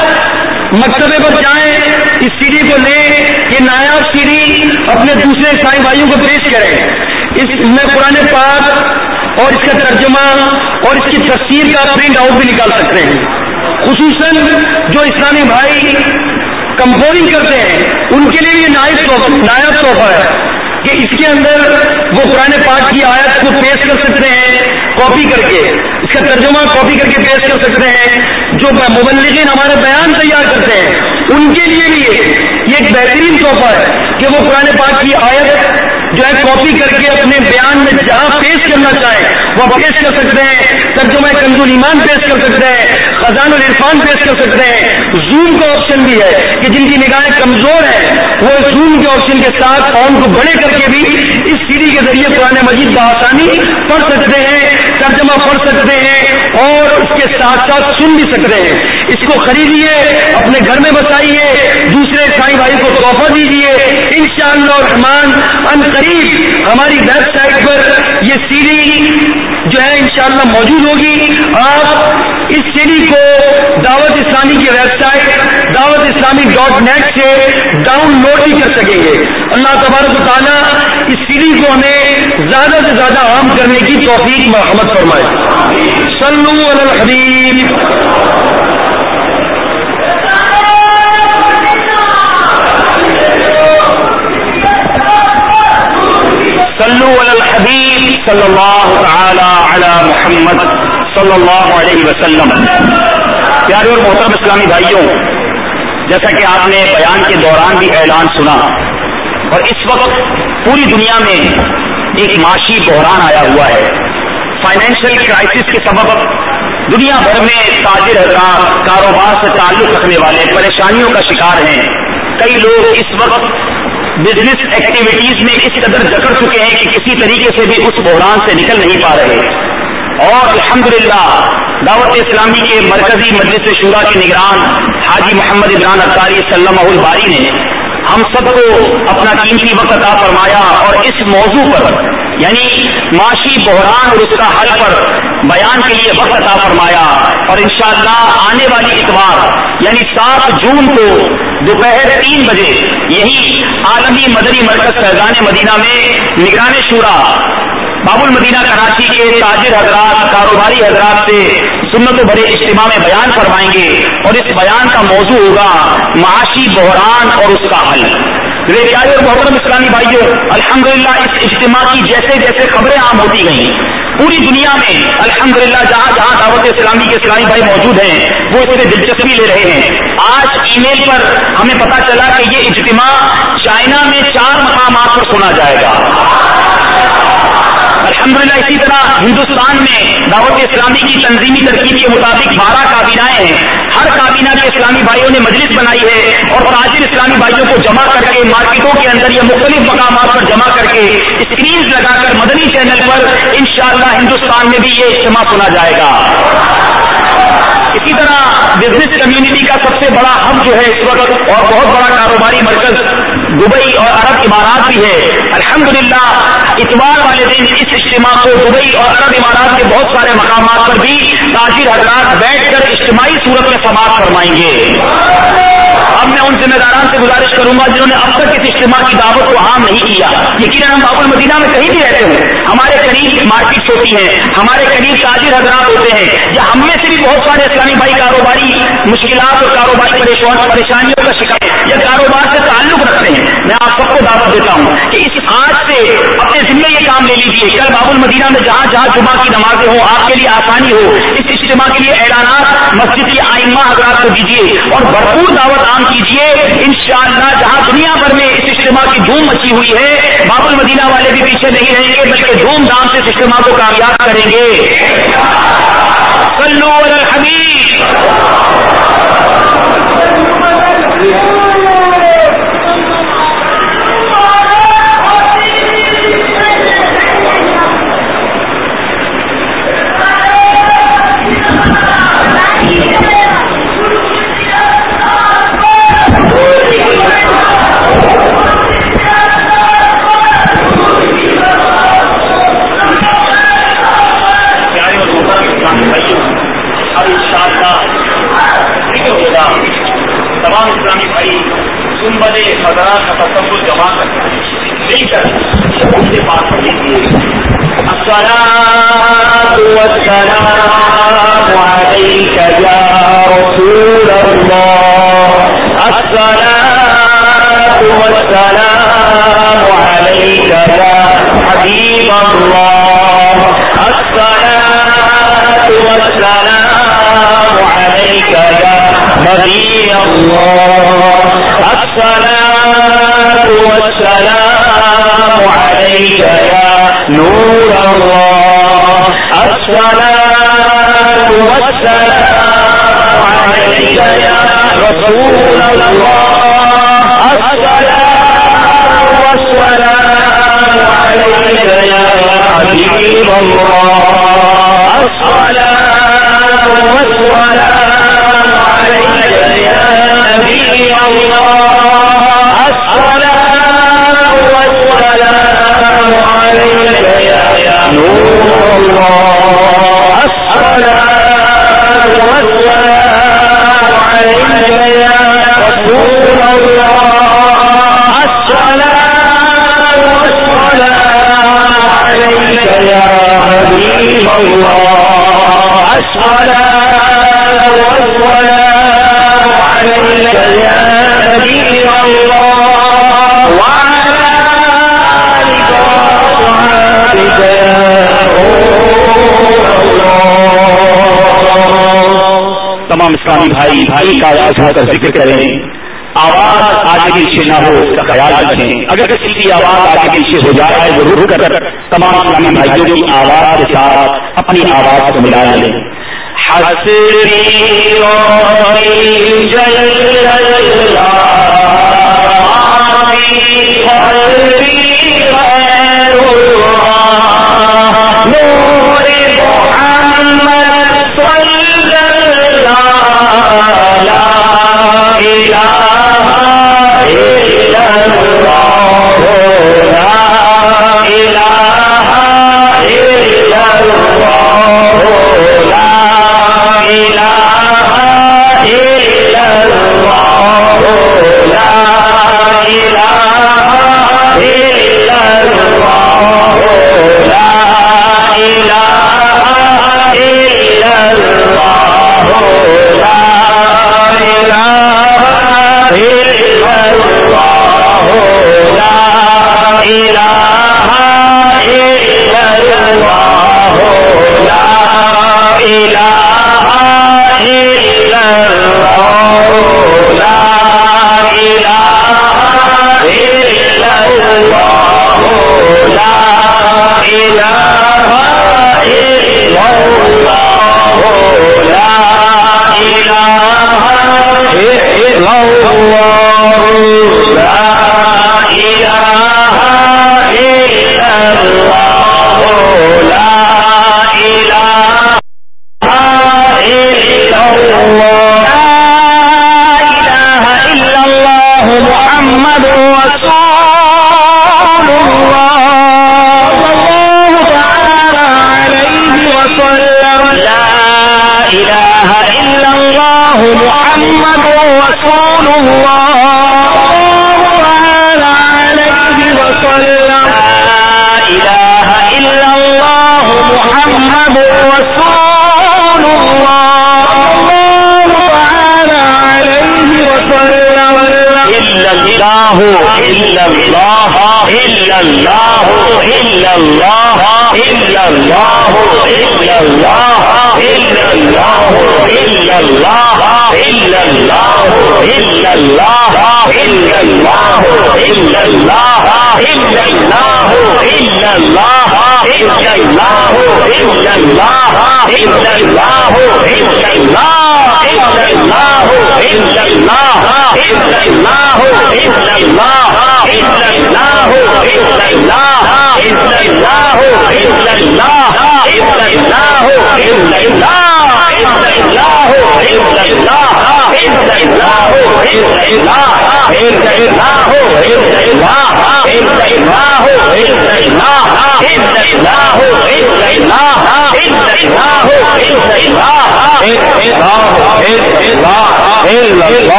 آج مکتبے پر جائیں، اس سی ڈی کو لیں، یہ نایاب سی ڈی اپنے دوسرے اسلامی بھائیوں کو پیش کریں. اس میں قرآن پاک اور اس کا ترجمہ اور اس کی تفسیر کا پرنٹ آؤٹ بھی نکال سکتے ہیں. خصوصاً جو اسلامی بھائی کمپوزنگ کرتے ہیں ان کے لیے یہ نایاب تحفہ ہے کہ اس کے اندر وہ قرآن پاک کی آیت کو پیش کر سکتے ہیں کاپی کر کے، اس کا ترجمہ کاپی کر کے پیش کر سکتے ہیں. جو مبلغین ہمارے بیان تیار کرتے ہیں ان کے لیے بھی یہ ایک بہترین تحفہ ہے کہ وہ قرآن پاک کی آیت جو ہے کاپی کر کے اپنے بیان میں جہاں پیش کرنا چاہیں وہ پیش کر سکتے ہیں. ترجمہ کنز الایمان پیش کر سکتے ہیں، خزائن العرفان پیش کر سکتے ہیں. زوم کا آپشن بھی ہے کہ جن کی نگاہیں کمزور ہیں وہ زوم کے آپشن کے ساتھ فون کو بڑے کر کے بھی اس سی ڈی کے ذریعے قرآن مجید بآسانی پڑھ سکتے ہیں، ترجمہ پڑھ سکتے ہیں اور اس کے ساتھ ساتھ سن بھی سکتے ہیں۔ اس کو خریدیے، اپنے گھر میں بسائیے، دوسرے عیسائی بھائی کو تحفہ دیجیے۔ انشاءاللہ الرحمن ان قریب ہماری ویب سائٹ پر یہ سی ڈی جو ہے انشاءاللہ موجود ہوگی۔ آپ اس سی ڈی کو دعوت اسلامی کی web site Dawat Islami dot net سے ڈاؤن لوڈ بھی کر سکیں گے۔ اللہ تبارک و تعالیٰ اس سی ڈی کو ہمیں زیادہ سے زیادہ عام کرنے کی توفیق مرحمت فرمائے۔ صلو علی الحبیب۔ صلو علی الحبیب صلی اللہ تعالی علی محمد صلی اللہ علیہ وسلم۔ پیارے اور محترم اسلامی بھائیوں، جیسا کہ آپ نے بیان کے دوران بھی اعلان سنا، اور اس وقت پوری دنیا میں ایک معاشی بحران آیا ہوا ہے۔ فائنینشیل کرائسس کے سبب دنیا بھر میں تاجر حضرات، کاروبار سے تعلق رکھنے والے پریشانیوں کا شکار ہیں۔ کئی لوگ اس وقت بزنس ایکٹیویٹیز میں اس قدر جکڑ چکے ہیں کہ کسی طریقے سے بھی اس بحران سے نکل نہیں پا رہے، اور الحمدللہ دعوت اسلامی کے مرکزی مجلس شورا کے نگران حاجی محمد عمران اتاری سلمہ الباری نے ہم سب کو اپنا قیمتی وقت عطا فرمایا اور اس موضوع پر یعنی معاشی بحران اور اس کا حل پر بیان کے لیے وقت عطا فرمایا، اور انشاءاللہ آنے والی اتوار یعنی سات جون کو دوپہر تین بجے یہی عالمی مدنی مرکز فیضان مدینہ میں نگران شورا باب المدینہ کراچی کے تاجر حضرات، کاروباری حضرات سے سنت و بڑے اجتماع میں بیان فرمائیں گے، اور اس بیان کا موضوع ہوگا معاشی بحران اور اس کا حل۔ میرے پیارے اور محترم اسلامی بھائیوں، الحمدللہ اس اجتماع کی جیسے جیسے خبریں عام ہوتی گئیں پوری دنیا میں الحمدللہ جہاں جہاں دعوت اسلامی کے اسلامی بھائی موجود ہیں وہ اس میں دلچسپی لے رہے ہیں۔ آج ای میل پر ہمیں پتا چلا کہ یہ اجتماع چائنا میں چار مقامات پر سنا جائے گا۔ الحمدللہ اسی طرح ہندوستان میں دعوت اسلامی کی تنظیمی ترکیب کے مطابق بارہ کابینائیں ہیں۔ ہر کابینہ کے اسلامی بھائیوں نے مجلس بنائی ہے اور تاجر اسلامی بھائیوں کو جمع کر کے مارکیٹوں کے اندر یا مختلف مقامات پر جمع کر کے اسکرینز لگا کر مدنی چینل پر انشاءاللہ ہندوستان میں بھی یہ اجتماع سنا جائے گا۔ اسی طرح بزنس کمیونٹی کا سب سے بڑا ہب جو ہے اس وقت اور بہت بڑا کاروباری مرکز دبئی اور عرب امارات بھی ہے۔ الحمدللہ اتوار والے دن اس اجتماع کو دبئی اور عرب امارات کے بہت سارے مقامات پر بھی تاجر حضرات بیٹھ کر اجتماعی صورت میں سماعت فرمائیں گے۔ اب میں ان ذمہ داران سے گزارش کروں گا جنہوں نے اب تک اس اجتماع کی دعوت کو عام نہیں کیا، یقیناً ہم باب المدینہ میں کہیں بھی رہتے ہوں، ہمارے قریب مارکیٹ ہوتی ہے، ہمارے قریب تاجر حضرات ہوتے ہیں، یا ہم میں سے بھی بہت سارے اسلامی بھائی کاروباری مشکلات اور کاروباری پریشانیوں کا شکار یا کاروبار سے تعلق رکھتے ہیں۔ میں آپ سب کو دعوت دیتا ہوں کہ اس آج سے اپنے ذمہ یہ کام لے لیجیے، کل باب المدینہ میں جہاں جہاں جمعہ کی نمازیں ہوں آپ کے لیے آسانی ہو، اس اجتماع کے لیے اعلانات مسجد کی آئمہ حضرات کو دیجیے اور بھرپور دعوت عام کیجیے۔ انشاءاللہ جہاں دنیا بھر میں اس اجتماع کی دھوم مچی ہوئی ہے، باب المدینہ والے بھی پیچھے نہیں رہیں گے بلکہ دھوم دھام سے اس اجتماع کو کامیاب کریں گے۔ صلو علی الحبیب۔ اب انشاءاللہ ذکر ہوگا، تمام اسلامی بھائی گنبد خضرا کا تصور جمع کر مل کر ان سے بات کر لیجیے۔ الصلاۃ والسلام علیک یا رسول اللہ، الصلاۃ والسلام علیک یا حبیب اللہ، الصلاۃ والسلام علیک یا نبی اللہ، الصلاۃ والسلام علیک یا نور اللہ، الصلاۃ والسلام علیک یا رسول اللہ، الصلاۃ والسلام تمام اسلامی بھائی بھائی کا آواز ہو کر ذکر کریں، آواز آگے پیچھے نہ ہو اس کا خیال رکھیں، اگر کسی کی آواز آگے پیچھے ہو جائے وہ رک کر تمام اسلامی بھائیوں کی آواز کے ساتھ اپنی آواز کو ملا لیں۔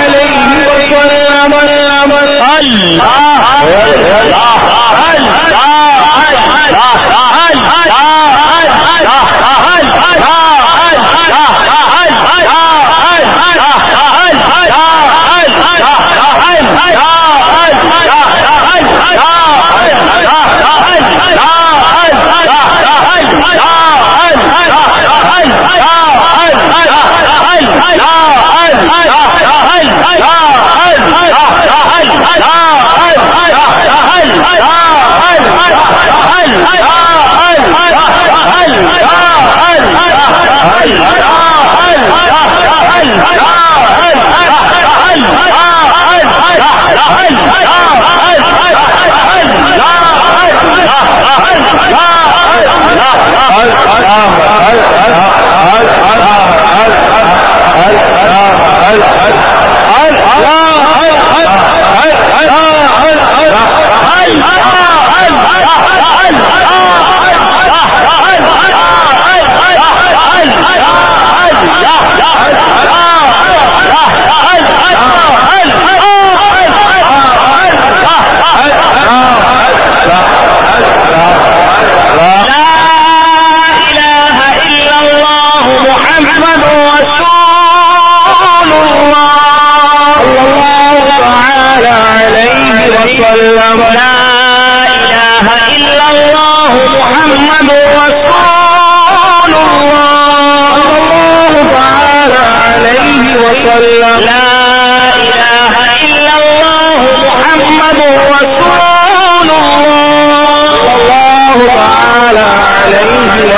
اللہ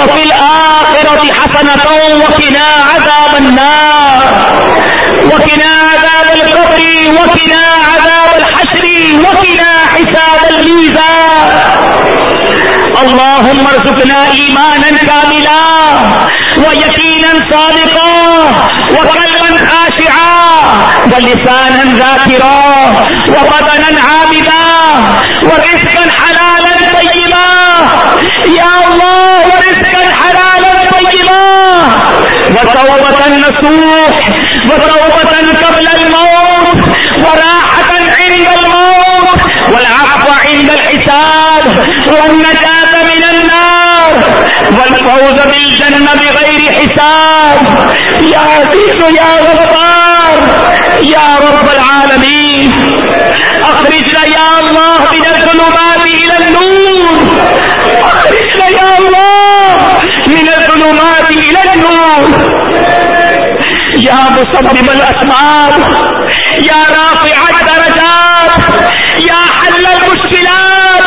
وفي الآخرة حسنة وقنا عذاب النار وقنا عذاب القبر وقنا عذاب الحشر وقنا حساب الميزان. اللهم ارزقنا ایمانا کاملا ویقینا صادقا وقلبا خاشعا ولسانا ذاکرا وبدنا عابدا ورزقا حلالا طیبا یا اللہ ورزقا حلالا طیبا وتوبة نصوح وتوبة قبل الموت وراحة عند الموت والعفو عند الحساب والنجاة من النار والفوز بالجنة بغير حساب. يا عزيز يا غفار يا رب العالمين اخرجنا يا الله من الظلمات الى النور اخرجنا يا الله من الظلمات الى النور يا مسبب الاسباب يا رافع الدرجات يا حل المشكلات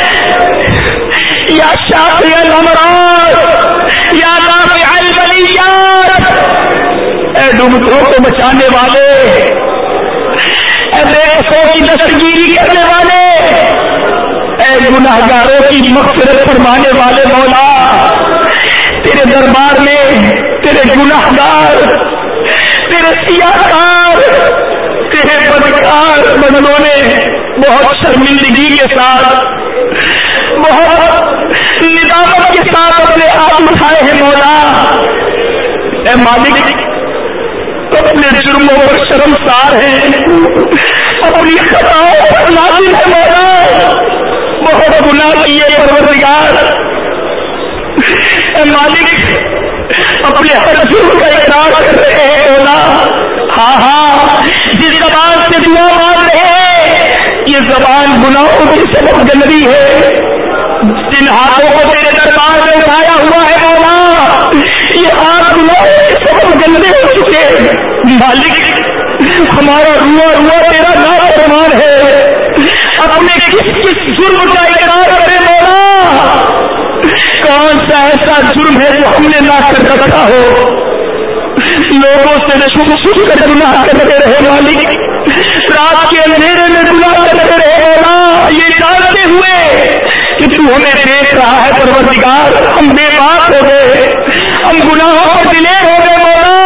يا شافي الامراض يا دافع البليات. اے ڈوبتوں کو بچانے والے اے بے قصوں کی دستگیری کرنے والے اے گناہگاروں کی مغفرت فرمانے والے مولا تیرے دربار میں تیرے گناہگار تیرے سیاہکار تیرے بدکار بندوں نے بہت شرمندگی کے ساتھ بہت ندامت کے ساتھ اپنے آپ اٹھائے ہیں مولا. اے مالک اپنے جرموں پر شرمسار ہیں اپنی خطاؤں پر نازل ہے مولا بہت گناہ کیے پروردگار. اے مالک اپنے ہر جرم کا اقرار کر رہے ہیں مولا. ہاں ہاں جس زبان سے دعا مانگ رہے ہیں یہ زبان گناہوں کی سبب گندی ہے. جن ہاتھوں کو تیرے دربار میں اٹھایا ہوا ہے مولا یہ ہاتھ گناہوں کے سبب گندے ہو چکے. مالک ہمارا روا روا تیرا نافرمان ہے اپنے کس کس جرم کا اقرار کرے مولا. کون سا ایسا جرم ہے جو ہم نے نہ کر رکھا ہو لوگوں سے چھپ چھپ کر گناہ کرتے رہے مالک رات کے اندھیرے میں گناہ کرتے رہے مولا یہ جانتے ہوئے کہ تو ہمیں دیکھ رہا ہے پروردگار ہم بے باک ہو گئے ہم گناہوں پر دلیر ہو گئے مولا.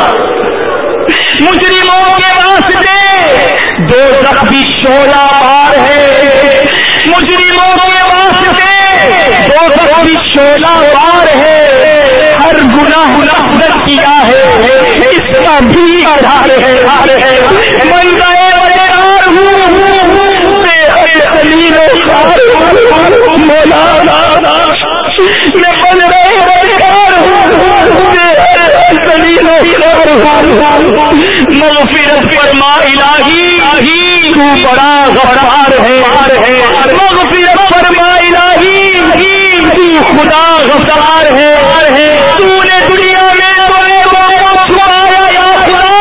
مجرموں کے واسطے دو زخمی شعلہ بار ہے مجرموں کے واسطے دو زخمی شعلہ بار ہے ہر گناہ نفرت کیا ہے اس کا بھی آدھار ہے من گئے بدکار ہوں بے حد خلیل و خار مولا میں بن رہے بدکار ہوں بے حد خلیل و خار مغفرت فرما الہی تو بڑا غفار ہے مغفرت فرما الہی تو خدا غفار ہے. تو نے دنیا میں چھپایا یا خدا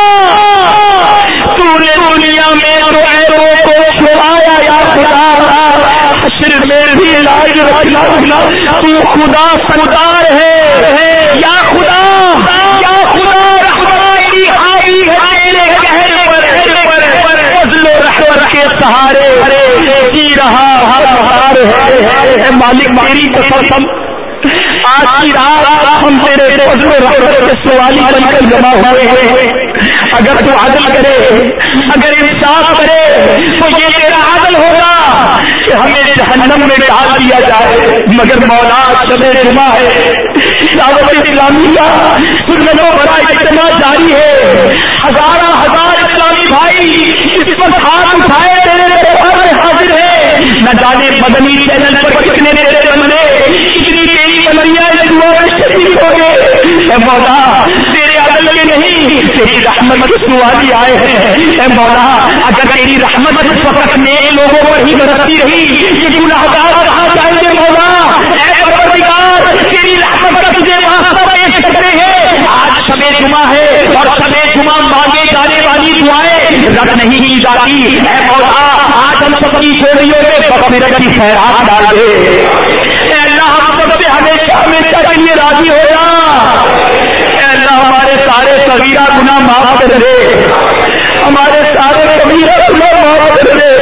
تو نے دنیا میں عیبوں کو چھپایا یا خدا حشر میں بھی لاج رکھنا تو خدا سردار ہے یا خدا یا خدا رحمانی آئی ہے تیرے قہر پر فضل و رحمت کے سہارے جی رہا ہر ہار ہے. مالک تیری قسم آج کی رات ہم تیرے فضل و رحمت کے سوالی بن کر جمع ہوئے ہیں. اگر تو عدل کرے اگر انصاف کرے تو یہ تیرا عدل ہوگا کہ ہمیں جہنم میں ڈال دیا جائے. مگر مولا شب جمعہ ہے دعوت اسلامیہ سنتوں بڑا اجتماع جاری ہے ہزارہ ہزار اسلامی بھائی اس وقت ہاتھ اٹھائے تیرے دربار میں حاضر ہے. نہ جانے مدنی چینل پر کتنے تیرے بندے کتنی تیری بندیاں دعا میں شریک ہو گئے. اے مولا تیرے عدل میں نہیں تیری رحمت کی سوالی آئے ہیں. اے مولا اگر تیری رحمت اس وقت نیک لوگوں پر ہی برستی رہی یہ گناہگار کہاں جائیں گے مولا. اے پروردگار تیری رحمت کا تجھے واسطہ پیش کرتے ہیں. آج شب جمعہ ہے اور شب جمعہ مانگے جانے والی دعائیں رد نہیں کی جاتی. اے مولا آج ہم سب کی چوریوں میں بغفرت کی خیرات ڈال دے. اے اللہ ہم سب سے ہمیشہ ہمیشہ کے لیے راضی ہو جا. اے اللہ ہمارے سارے صغیرہ گناہ معاف کر دے, ہمارے سارے کبیرہ گناہ معاف کر دے,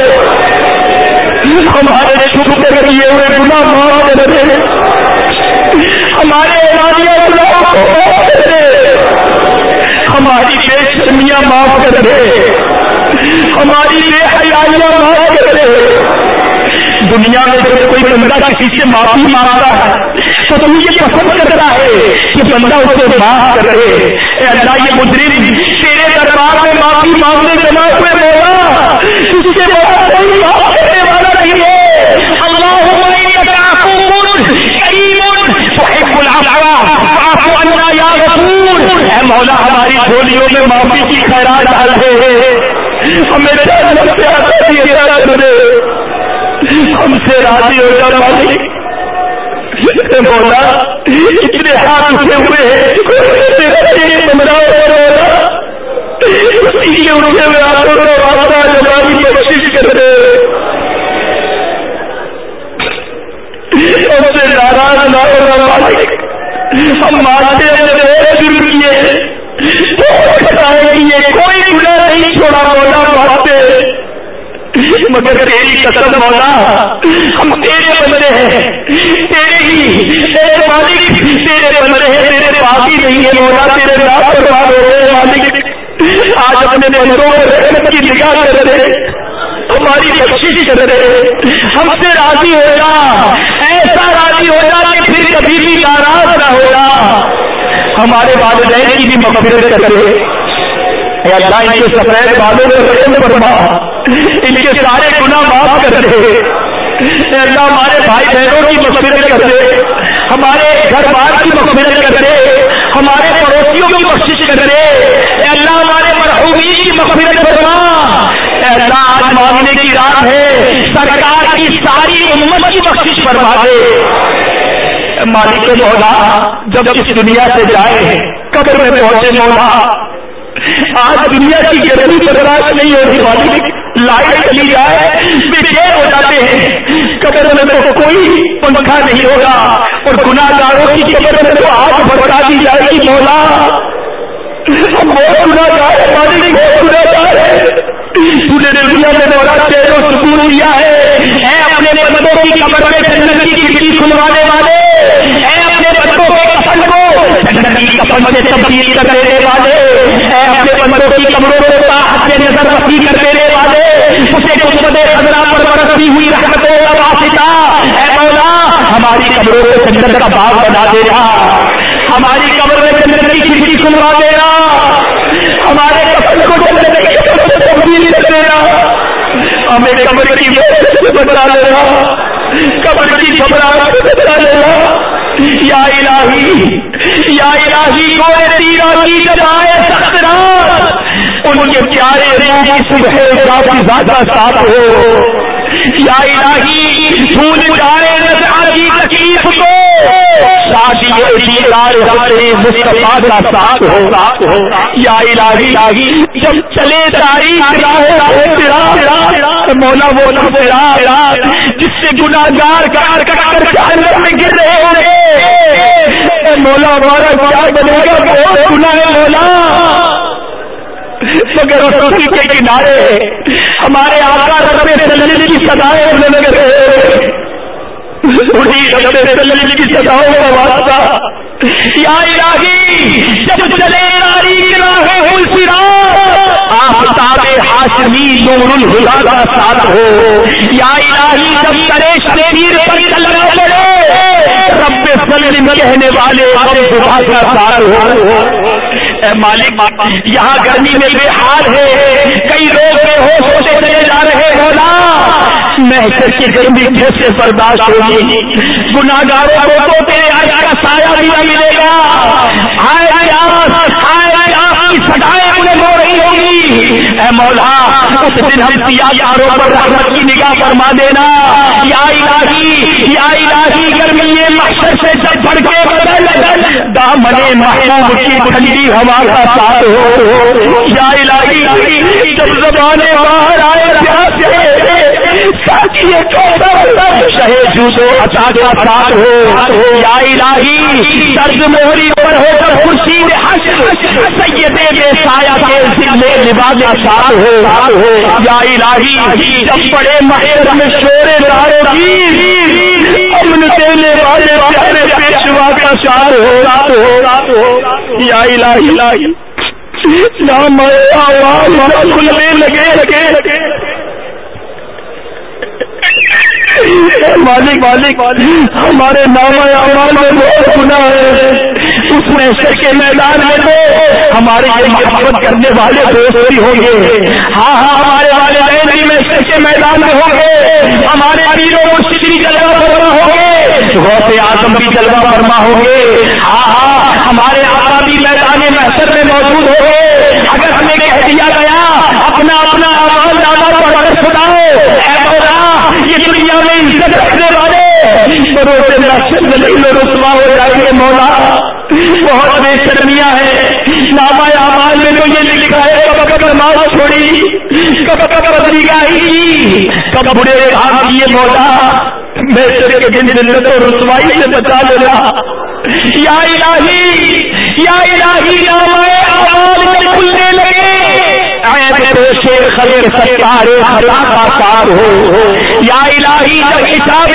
ہمارے چھپ کر کیے ہوئے گناہ معاف کر دے, ہمارے اعلانیہ گناہ معاف کر دے, ہماری بے شرمیاں معاف کر دے, ہماری بے حیائیاں معاف کر دے. دنیا میں جب کوئی بندہ کسی سے معافی مانگتا ہے تو تم یہ پسند کرتا ہے کہ بندہ اسے معاف کر دے. اے اللہ یہ مجرم تیرے دربار میں معافی مانگنے جمع ہوئے مولا, اس سے بڑا کوئی معاف کرنے والا نہیں ہے. اللہم انک عفو کریم تحب العفو فاعف عنا یا غفور. اے مولا ہماری جھولیوں میں معافی کی خیرات ڈال دے, ہمیں جہنم سے آزادی عطا کر دے, ہم سے راضی ہو جا مالک. مولا اتنے ہاتھ اٹھے ہوئے بندہ اسی کے اٹھے ہوئے ہاتھوں کا واسطہ جماعت کی کوشش کر دے, ہم سے ناراض نہ ہونا مالک. ہم مانتے ہیں ضرور کیے بتائیں گے کوئی گناہ نہیں چھوڑا مولا مانتے, مگر تیری قسم مولا ہم تیرے بندے ہیں, تیرے ہی اے مالک تیرے بندے ہیں, تیرے باقی نہیں ہے مولا, تیرے نام پر بات ہو رہے مالک. آج اپنے بندوں میں رحمت کی نگاہ کر دے, ہماری بخشش کر دے, ہم سے راضی ہو جا, ایسا راضی ہو جا کہ پھر کبھی بھی ناراض نہ ہو جا. ہمارے والدین کی بھی مغفرت کر دے. اللہ ان کے سفید بالوں پر رحم فرما, ان کے سارے گناہ معاف کر دے. اللہ ہمارے بھائی بہنوں کی مغفرت کر دے, ہمارے گھر بار کی مغفرت کر دے, ہمارے پڑوسیوں کی بخشش کر دے. اللہ ہمارے مرحومین کی مغفرت فرما. اللہ آج مانگنے کی رات ہے, سرکار کی ساری امت کی بخشش فرما دے. مالک مولا جب اس دنیا سے جائے قبر میں پہنچے مولا, آج دنیا کی گرمی برداشت نہیں ہوتی مالک, لائٹ چلی جائے بے چین ہو جاتے ہیں. قبر میں تو کوئی پنکھا نہیں ہوگا اور گناہ گاروں کی قبر میں تو آگ بڑھا دی جائے گی مولا. ہم بہت گناہ گار ہیں مالک, بہت گناہ گار ہیں. تو نے دنیا میں مولا چین و سکون دیا ہے. اے اپنے بندوں کی قبر میں جنت کی کھڑکی کھلوانے والے, اے اپنے بندوں کے کفن کو جنت کی کفن سے تبدیل کر دینے والے, اے اپنے بندوں کی قبروں کو تاحت سے نظر رسی کر دینے والے, اسے قسمت خضرا پر برسی ہوئی رحمتوں کا واسطہ. اے مولا ہماری قبروں کو جنت کا باغ بنا دینا, ہماری قبر میں جنت کی کھڑکی کھلوا دینا, ہمارے کفن کو جنت کی کفن سے تبدیل کر دینا, ہمیں قبر کی سے بچا لینا, قبر کی گھبراہٹ سے بچا لینا. یا الہی یا الہی کوئی تیرا کی جزائے سخت رات ان کے پیارے روح کی صبح کافی زیادہ ساتھ ہو. یا الہی بھول جائے نزعہ کی تکلیف کو, شادی دیدار ہمارے مصطفیٰ کا ساتھ ہو. یا الہی جب چلے تاریخ راہ مولا وہ راہ جس سے گناہ گار کار کر جہنم میں گر رہے ہوں, مولا ہمارا کیا بنے گا, بہت گناہ ہے مولا. مگر رسول کے کنارے ہمارے آقا رب صلی کی صدائیں ہونے لگے, انہیں رب صلی کی صداؤں کا واسطہ. یا الہی جب چلے تاریخ راہ الصراط آفتاب ہاشمی نور الہدا کا ساتھ ہو. یا الہی جب کرے شبیر پر چلنا پڑے رب سلم کہنے والے خدا کا ساتھ ہو. اے مالک یہاں گرمی میں بے حال ہے, کئی لوگ بے ہوش ہوتے چلے جا رہے مولا. محشر کی گرمی کیسے برداشت ہوگی, گناہ گاروں کو تو تیرے عرش کا سایہ بھی نہ ملے گا. ہائے پیاس ہائے آپ کی صدائیں انہیں ہو رہی ہوگی. اے مولا اس دن ہم سیاہوں پر رحمت کی نگاہ فرما دینا. یا الہی یا الہی گرمی محشر سے جب بڑھ کے بدل دامن محبوب کی ٹھنڈی ہوا کا ساتھ ہو. یا الہی جب زبانیں باہر آئے پیاس تاکہ یہ کوثر شہے جوتو عطا کا ساتھ ہو. یا الہی درد موہری پر ہو کر خورشید حشر سید بے سایہ کے ذل لباس اشار ہو. یا الہی جب بڑے محشر میں شور دار گیر امن دینے والے پیارے پیشوا کا شار ہو. یا الہی نام آواز کھلنے لگے لگے لگے مالک مالک ہمارے نام اعمال میں بہت گناہ ہے. اس محشر کے میدان میں تو ہمارے یہ محبت کرنے والے دوست بھی ہوں گے. ہاں ہاں ہمارے والدین بھی محشر کے میدان میں ہوں گے. ہمارے پیروں کو شکری جلوہ فرما ہوں گے. غوث اعظم بھی جلوہ فرما ہوں گے. ہاں ہاں ہمارے آقا بھی میدان محشر میں موجود ہوں گے. اگر ہمیں کہہ دیا گیا اپنا اپنا اعمال نامہ پڑھ کر سناؤ اے مولا یہ دنیا میں عزت رکھنے والے روز محشر میں رسوا ہو جائیں گے. مولا بہت بے شرمیاں ہے. نامہ اعمال میں تو یہ لکھا ہے کب کب نماز چھوڑی, کب کب بدریگاہی کی, کب بڑے کام کیے. مولا محشر کے دن ذلت و رسوائی سے بچا لینا. یا الہی یا الہی نامہ اعمال میں کھلنے لگے خلق ستار خطا کا سار ہو. یا الہی جب حساب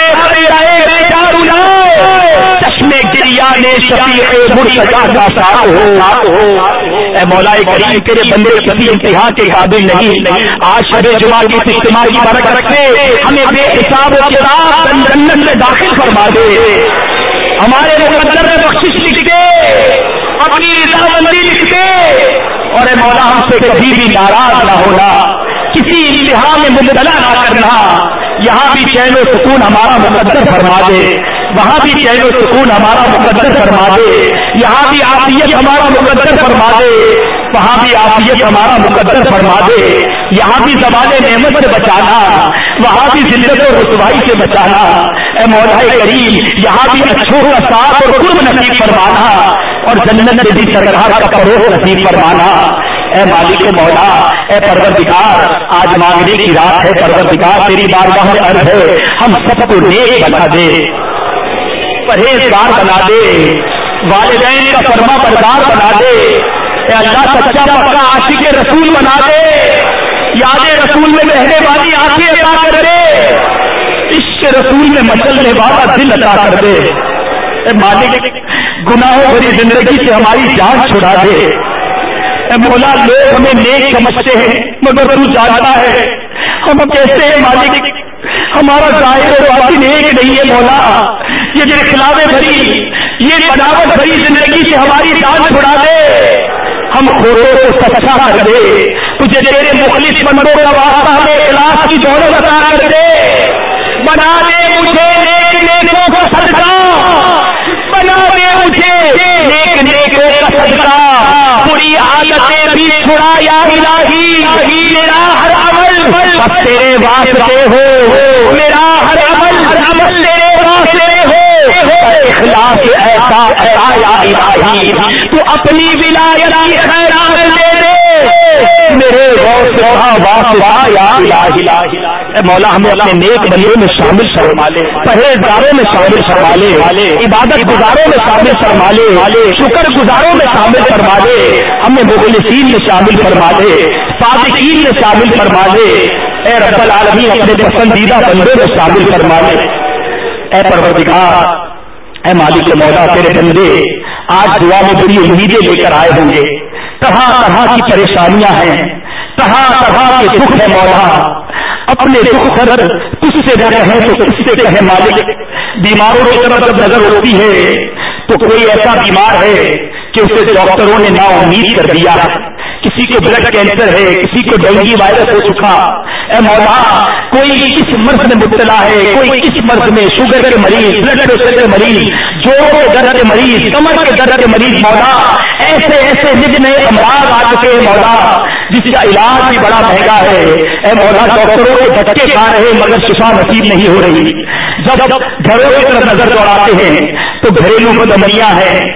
چشمے گریا نے شفیع مرتضیٰ کا سار ہو. اے مولا کریم تیرے بندے کسی امتحان کے قابل نہیں. آج شب جمعہ کی اجتماع کی برکت رکھے ہمیں بے حساب و کتاب جنت میں داخل فرما دے. ہمارے مقدر میں بخشش لکھ دے, اپنی رضامندی لکھ دے. اور اے مولا ہم سے کبھی بھی ناراض نہ ہونا, کسی امتحان میں مبتلا نہ کرنا. یہاں بھی چین و سکون ہمارا مقدر فرما دے, وہاں بھی چین و سکون ہمارا مقدر فرما دے. یہاں بھی عافیت ہمارا مقدر فرما دے, وہاں بھی عافیت ہمارا مقدر فرما دے. یہاں بھی زوال نعمت سے بچانا, وہاں بھی ذلت و رسوائی سے بچانا. اے مولا کریم یہاں بھی اچھوں کا ساتھ اور قرب نصیب فرمانا, اور جنت سے بھی سرکار کا فروغ نصیب فرمانا. اے مالک مولا اے پروردگار آج مانگنے کی رات ہے. پروردگار تیری بارگاہ میں عرض ہے ہم سب کو نیک بنا دے, پرہیزگار بنا دے, والدین کا فرما بردار بنا دے. اے اللہ سچا پکا عاشق رسول بنا دے. یاد رسول میں رہنے والی آنکھیں عطا کر دے, عشق رسول میں مچلنے والا دل عطا کر دے. اے مالک گناہوں بھری زندگی سے ہماری جان چھڑا دے. اے مولا لوگ ہمیں نیک سمجھتے ہیں مگر تو جانتا ہے ہم کیسے ہیں مالک. ہمارا ظاہر و باطن ایک نہیں ہے. مولا یہ جو خلاف بھری یہ بناوٹ بھری زندگی سے ہماری جان چھڑا دے. ہم خوروں کو سچا کر دے, تجھے تیرے مخلص بندوں کا واسطہ ہمیں اخلاص کی دولت عطا کر دے. بنا دے مجھے نیک نیکوں کا صدقہ, بنا دے مجھے نیک نیکوں کا صدقہ. بری عادتیں بھی چھڑا یا الہی, میرا ہر عمل بس تیرے واسطے ہو, میرا ہر عمل ہر عمل تیرے واسطے ہو. اخلاص ایسا عطا یا الہی, تو اپنی ولایت کی خیرات دے دے میرے غوث واسطہ یا الہی. اے مولا ہمیں اپنے نیک بندوں میں شامل فرما لے, پرہیزگاروں میں شامل فرما لے, عبادت گزاروں میں شامل فرما لے, شکر گزاروں میں شامل فرما لے, ہمیں مخلصین میں شامل فرما لے, صادقین میں شامل فرما لے. اے رب العالمین اپنے پسندیدہ بندوں میں شامل فرما لے. اے پروردگار اے مالک مولا تیرے بندے آج دعا میں بڑی امیدیں لے کر آئے ہوں گے. طرح طرح کی پریشانیاں ہیں, طرح طرح کے دکھ ہے. مولا اپنے دکھ درد کس سے نہ کہیں تو کس سے کہیں مالک. بیماروں کی طرف جب نظر ہوتی ہے تو کوئی ایسا بیمار ہے کہ اسے ڈاکٹروں نے نا امید کر دیا. کسی کو بلڈ کینسر ہے, کسی کو ڈینگی وائرس ہو چکا. اے مولا کوئی کس مرض میں مبتلا ہے, کوئی کس مرض میں, شوگر کے مریض, بلڈ پریشر کے مریض, جوڑوں کے درد کے مریض, کمر کے درد کے مریض. مولا ایسے ایسے نج نئے امراض آ چکے ہیں مولا جس کا علاج بھی بڑا مہنگا ہے. اے مولا ڈاکٹروں کے دھکے کھا رہے مگر شفا نصیب نہیں ہو رہی. جب گھروں کی طرف نظر دوڑاتے ہیں تو گھریلو بدمزیاں ہیں,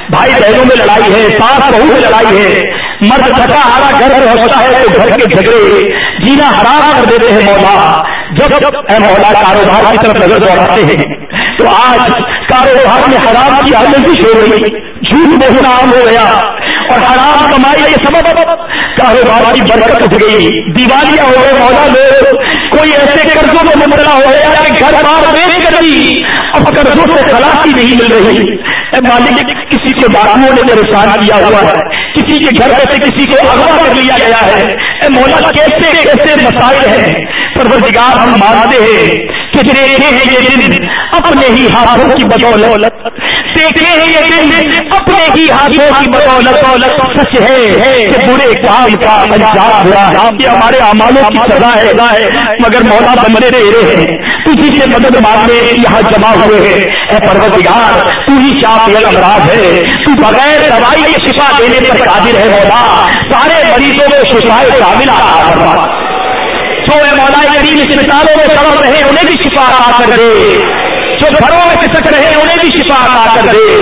بھائی بہنوں میں لڑائی ہے، ساس بہو میں لڑائی ہے، مرد تھکا ہارا گھر پہنچتا ہے تو گھر کے جھگڑے جینا حرام کر دیتے ہیں مولا. جب جب اے مولا کاروبار کی طرف نظر دوڑاتے ہیں تو آج کاروبار میں حرام کی آمیزش ہو گئی، جھوٹ بولنا عام ہو گیا اور حرام کمائی کے سبب کاروبار کی برکت اٹھ گئی، دیوالیاں ہو گئے مولا. لوگ کوئی ایسے قرضوں میں مبتلا ہو گیا کہ گھر بار بیچ کر بھی اب قرضوں سے خلاصی نہیں مل رہی. اے مالک کسی کو ڈاکوؤں نے پریشان کیا ہوا ہے، کسی کے گھر میں سے کسی کو اغوا کر لیا گیا ہے. اے مولا کیسے کیسے مسائل ہیں. پروردگار ہم مانتے ہیں کہ دیکھے ہیں یہ دن اپنے ہی ہاتھوں کی بدولت، دیکھے ہیں یہ دن اپنے ہی ہاتھوں کی بدولت. سچ ہے کہ برے کام کا انجام برا ہے، یہ ہمارے اعمالوں کی سزا ہے، مگر مولا بندے تیرے ہیں، تجھی سے مدد مانگنے یہاں جمع ہوئے ہیں. اے پروردگار تو ہی شافی الامراض ہے، تو بغیر دوائی کے شفا دینے پر قادر ہے. مولا سارے مریضوں کو شفا کاملہ عطا فرما. جو اے مولا کریم اسپتالوں میں سڑ رہے انہیں بھی شفا عطا کر دے، جو گھروں میں پھسک رہے انہیں بھی شفا عطا کر دے.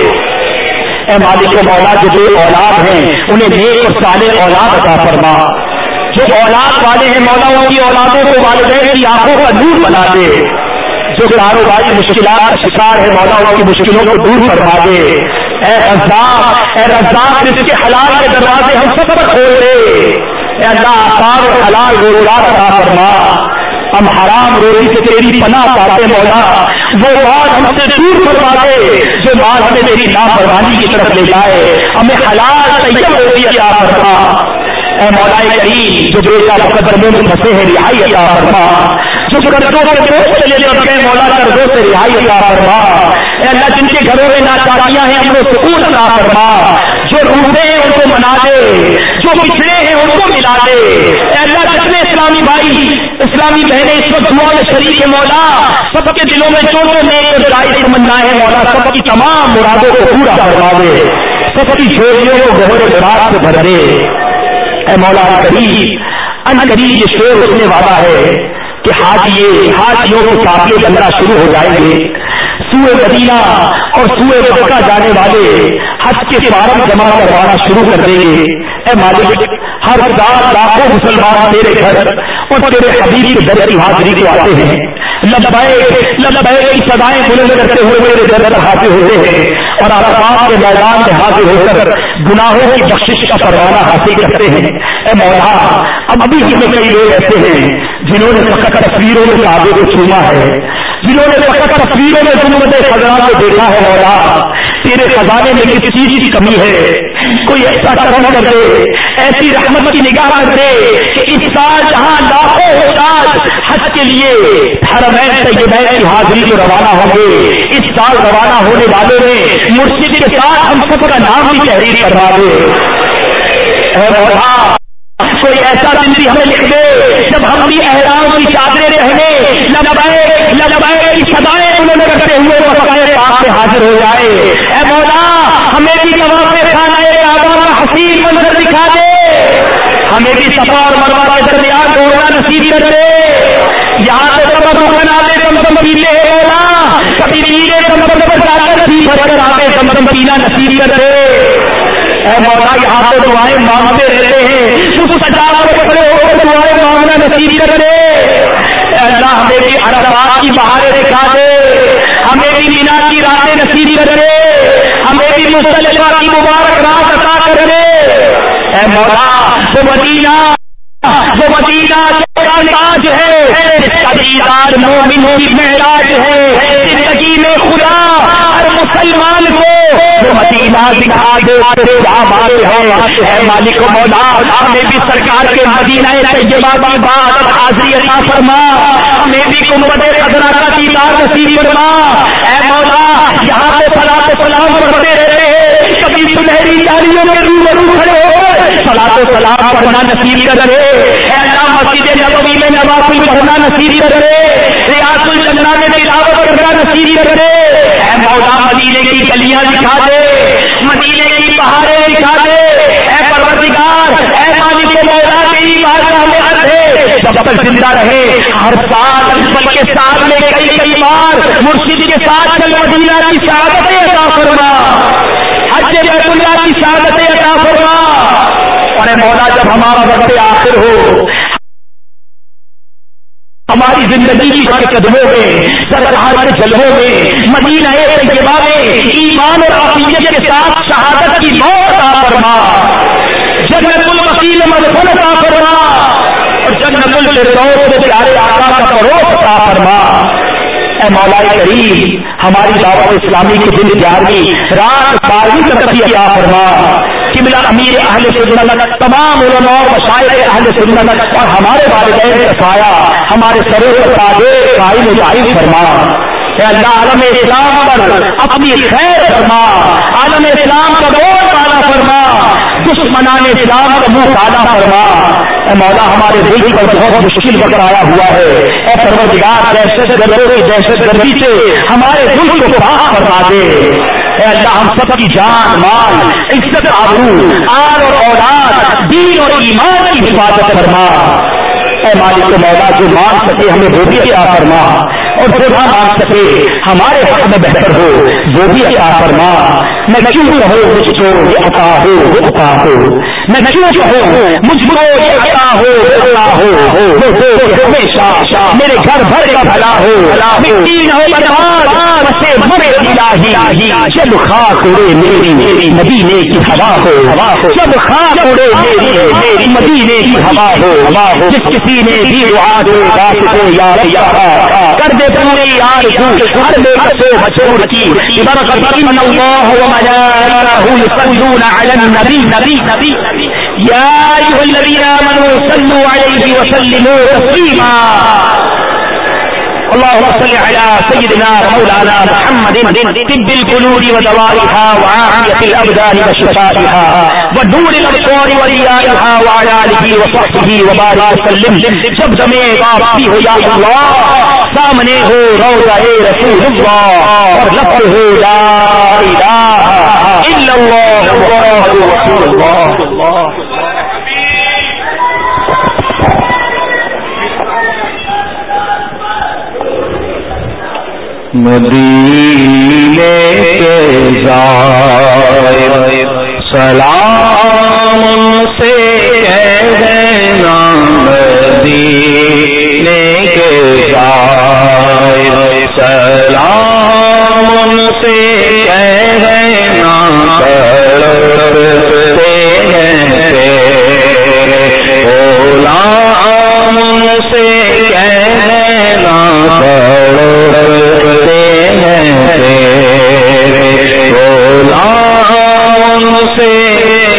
اے مالک و مولا جو بے اولاد ہیں انہیں نیک اور صالح اولاد عطا فرما. جو اولاد والے ہیں مولا ان کی اولادوں کو والدین کی آنکھوں کا نور بنا دے. جو کاروباری مشکلات کا شکار ہے مولا ان کی مشکلوں کو دور فرما دے. اے رزاق اے رزاق رزق کے حلال کے دروازے ہم سب پر کھول دے. اے اللہ آسان اور حلال روزگار عطا فرما. ہم حرام روزی سے تیری پناہ پاتے مولا، وہ بات ہم سے دور فرما دے جو مال ہمیں تیری نافرمانی کی طرف لے جائے. ہمیں حلال طیب روزی عطا فرما. اے مولا کریم جو بیٹا مقدموں میں پھنسے ہیں رہائی عطا فرما. جو قرضوں کے بوجھ سے لے رکھے ہیں مولا قرضوں سے رہائی عطا فرما. اے اللہ جن کے گھروں میں ناچاریاں ہیں ہم لوگ سکون عطا فرما. جو روٹے ہیں ان کو منا دے، جو پچھڑے ہیں ان کو ملا دے. اے اللہ جتنے اسلامی بھائی اسلامی بہنیں اس وقت دعا میں شریک ہے مولا، سب کے دلوں میں جو جو نیک اور جائز تمنا ہے مولا سب کی تمام مرادوں کو پورا کروا دے، سب کی جھولیوں کو گہر مراد سے بھر دے. اے مولا قریب ان قریب یہ شعر رکنے والا ہے کہ حاجی حاجیوں کے قافلے بننا شروع ہو جائیں گے. سوئے مدینہ اور سوئے مکہ جانے والے حج کے فارم جمع کروانا شروع کر دیں گے. اے مالک ہر سال لاکھوں مسلمان تیرے گھر اور تیرے حبیب کے در کی حاضری کو آتے ہیں. لبیک لبیک کی صدائیں بلند کرتے ہوئے میرے در پر حاضر ہوتے ہیں اور عرفات کے میدان میں حاضر ہو کر گناہوں کی بخشش کا پروانہ حاصل کرتے ہیں. اے مولا اب ابھی ہمیں کئی لوگ ایسے ہیں جنہوں نے فقط تصویروں میں کعبے کو چھوما ہے، جنہوں نے فقط تصویروں میں گنبد خضرا کو دیکھا ہے. مولا تیرے خزانے میں کس چیز کی کمی ہے؟ کوئی ایسا کرم کر دے، ایسی رحمت کی نگاہ کر دے کہ اس سال جہاں لاکھوں استاد حج کے لیے حرمین طیبین کی حاضری کو روانہ ہوں گے، اس سال روانہ ہونے والوں میں مرشد کے ساتھ ہم سب کا نام بھی تحریر کروا دے. اے مولا کوئی ایسا دن بھی ہمیں لکھ دے جب ہم بھی احرام کی چادریں پہنے لبیک لبیک کی صدائیں بلند کرتے ہوئے وفائے پاک میں حاضر ہو جائے. اے مولا ہمیں بھی طواف خانہ کعبہ کا حسین منظر دکھا دے، ہمیں بھی صفا اور مروہ کے درمیان دوڑنا نصیب کر دے. یہاں سے سبب بنا دے زمزم پیلے مولا، کبھی پیلے زمزم پر جا کر بھی بھر کر آتے زمزم پینا نصیب کر دے. اے مولا یہاں تو دعائیں مانگتے رہتے ہیں، اس سجا کو پکڑے ہو کر دعائیں مانگنا نصیب کر دے. اے اللہ ہمیں بھی عرفات کی بہاریں دکھا دے، ہمیں بھی مینا کی راتیں نصیب کر دے، ہمیں بھی مصطلفہ کی مبارک رات عطا کر دے. اے مولا وہ مدینہ وہ مدینہ کا تاج ہے جس کا دیدار مومن کی معراج ہے. زندگی میں خدا ہر مسلمان کو وہ مدینہ دکھا دے تیرے آباد ہے. اے مالک و مولا ہمیں بھی سرکار کے مدینہ طیبہ کی بات حاضری عطا فرما، ہمیں بھی گنبد خضرا کا دیدار نصیب فرما. اے مولا یہاں پہ صلاۃ و سلام پڑھتے رہتے ہیں، کبھی سنہری جالیوں میں روبرو کھڑے ہو صلاۃ و سلام پڑھنا نصیب کر دے. اے اللہ مسجد نبوی میں نوافل پڑھنا نصیب کر دے، ریاض الجنہ میں تلاوت کرنا نصیب کر دے. اے مولا مدینے کی گلیاں دکھا دے، مدینے کی پہاڑیں دکھا دے. اے پروردگار اے مالک مولا تیری بارگاہ میں عرض ہے جب تک زندہ رہے ہر سال بلکہ سال میں کئی کئی بار مرشد کے ساتھ چل مدینہ کی سعادتیں عطا فرما. حج اے مولا جب ہمارا وقت آخر ہو، ہماری زندگی کی قدموں میں، سرکار کے جلووں میں، مدینہ طیبہ میں ایمان اور عقیدت کے ساتھ شہادت کی موت عطا فرما، جنت المقیل مدفون عطا فرما، اور جنت الفردوس میں پیارے آقا کا پڑوس عطا فرما۔ اے مولا کریم ہماری دعوت اسلامی کے دن گیارہویں رات بارہویں ترقی عطا فرما، قبلہ امیر اہل سنت، تمام علماء اور مشائخ اہل سنت اور ہمارے والدین کا سایہ ہمارے سروں پر تاج قائم و دائم فرما۔ اے اللہ عالم اسلام پر اپنی خیر فرما، عالم اسلام کا دور کالا فرما، دشمنان اسلام کا منہ کالا فرما۔ اے مولا ہمارے دل پر بہت مشکل وقت آیا ہوا ہے، اے پروردگار دہشت گردوں کی دہشت گردی سے ہمارے دل کو پاک فرما دے۔ اے اللہ ہم سب کی جان مال عزت آبرو آل اور اولاد دین اور ایمان کی حفاظت فرما۔ اے مالک مولا جو مان سکے ہمیں وہ بھی عطا فرما، اور جو نہ مان سکے ہمارے حق میں بہتر ہو وہ بھی عطا فرما۔ میں کیوں کہوں مجھ کو یہ عطا ہو وہ عطا ہو، میں کیوں کہوں مجھ کو یہ عطا ہو وہ عطا ہو، وہ دے کہ ہمیشہ میرے گھر بھر کا بھلا ہو، مٹی نہ ہو برباد بسے مرے الہی، جب خاک اڑے میری میری مدینے کی ہوا ہو، جب خاک اڑے میری میری مدینے کی ہوا ہو، جس کسی نے بھی دعا دے رات کو یاد یارا کر دے پوری آرزو ہر بے کسو مشہور کی برکت ان اللہ و ملائکتہ یصلون علی النبی نبی نبی یا ایھا الذین آمنوا صلوا علیہ وسلموا تسلیما۔ اللهم صل على سيدنا مولانا محمد طب القلوب ودوائها وعافية الأبدان وشفائها ونور الأبصار وريائها وعلى آله وصحبه وبارك وسلم۔ جب دمے واپسی ہو یا اللہ، سامنے ہو روضہ رسول اللہ اور لفظ ہو لا الہ الا اللہ محمد رسول اللہ۔ مدینے کے زائر سلام سے کہنا، مدینے کے زائر سلام سے کہنا، تڑپتے ہیں تیرے غلام سے کہنا، تڑپتے ہیں تیرے غلام سے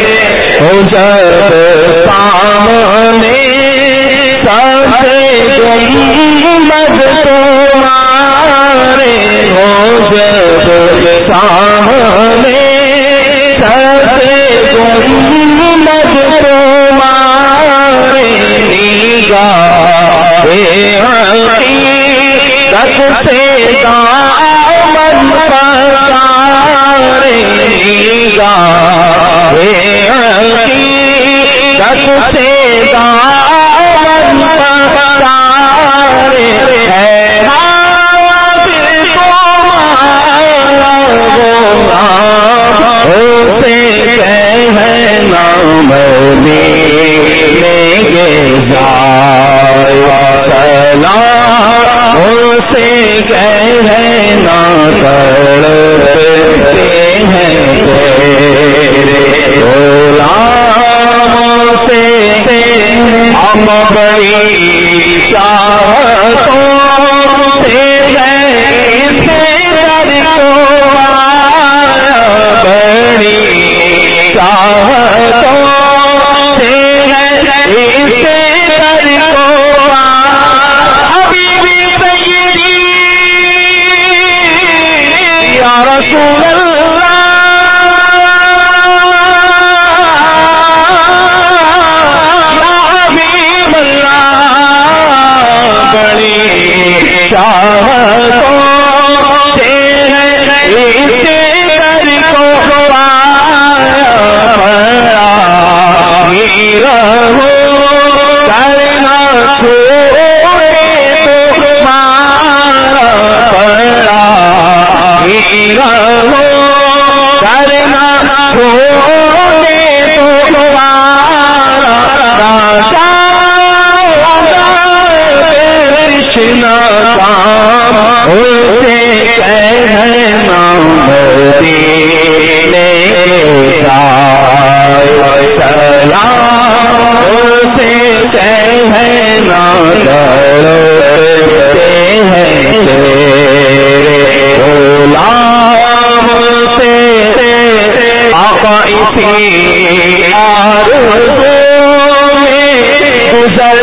سی آرزو میں گزر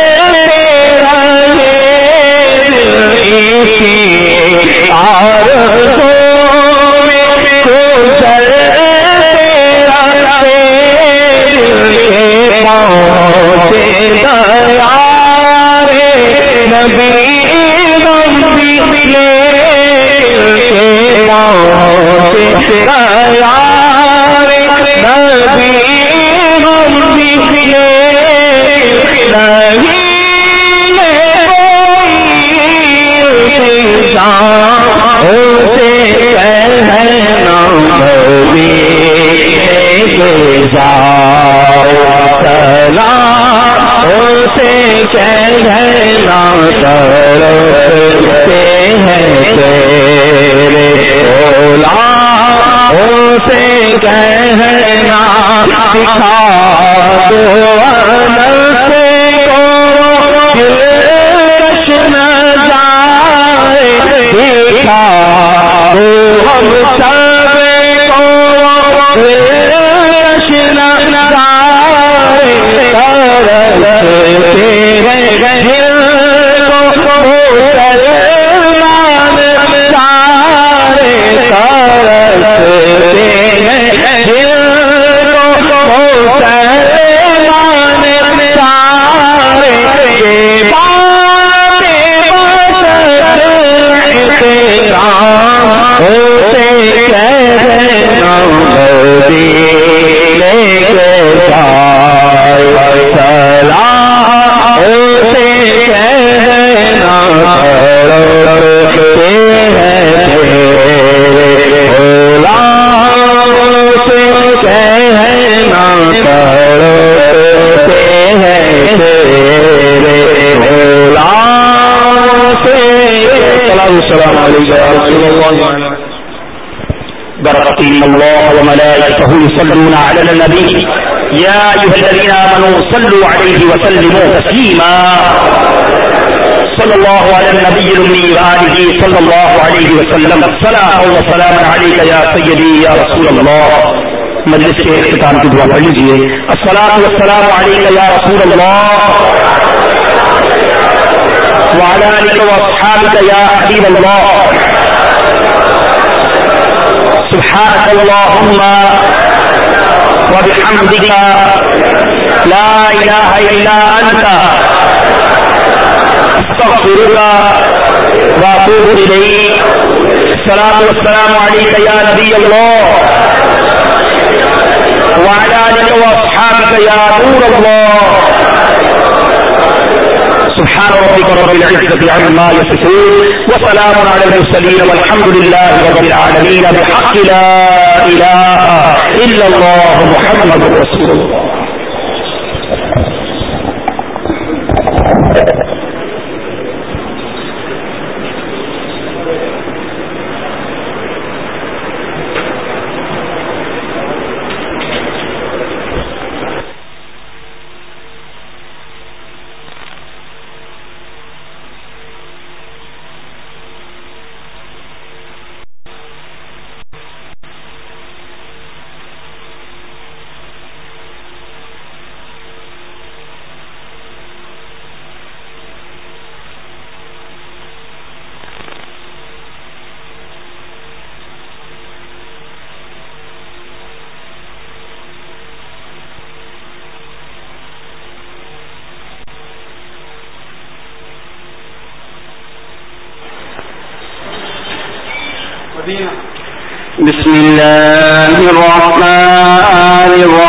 رہے اسی آرزو میں گزر رہے پہنچے دیارے نبی غمزی لے پہنچے دیارے نبی غمزی لے نہیں اسے کہنا نبی جاؤ سلام اسے کہنا کرتے ہیں تیرے غلام اسے کہنا دکھا دو انس کو دلکش نہ جائے دکھا دو ہم سب کو دلکش نہ جائے ترستے ہیں دل کو مسلمان سارے ترستے ہیں دل کو مسلمان سارے یہ باتیں احترام اسے کہنا مدینے کے جائے سلام اسے کہنا کرتے ہیں تیرے غلام اسے کہنا کرتے ہیں تیرے غلام سے السلام علیکم بركة الله وملائكته يصلون على النبي يا أيها الذين آمنوا صلوا عليه وسلموا تسليما صلى الله على النبي الأمي وآله صلى الله عليه وسلم الصلاة والسلام عليك يا سيدي يا رسول الله مجلس کے اختتام کی دعا پڑھ لیجیے الصلاة والسلام عليك يا رسول الله وعلى آلك وأصحابك يا حبيب الله سبحانك اللهم وبحمدك لا إله إلا أنت أستغفرك وأتوب إليك الصلاة والسلام عليك يا نبي الله وعلى آلك وأصحابك يا نور الله سبحان ربك رب العزة عما يصفون وسلام على المرسلين والحمد لله رب العالمين بحق لا إله إلا الله محمد رسول الله. بسم الله الرحمن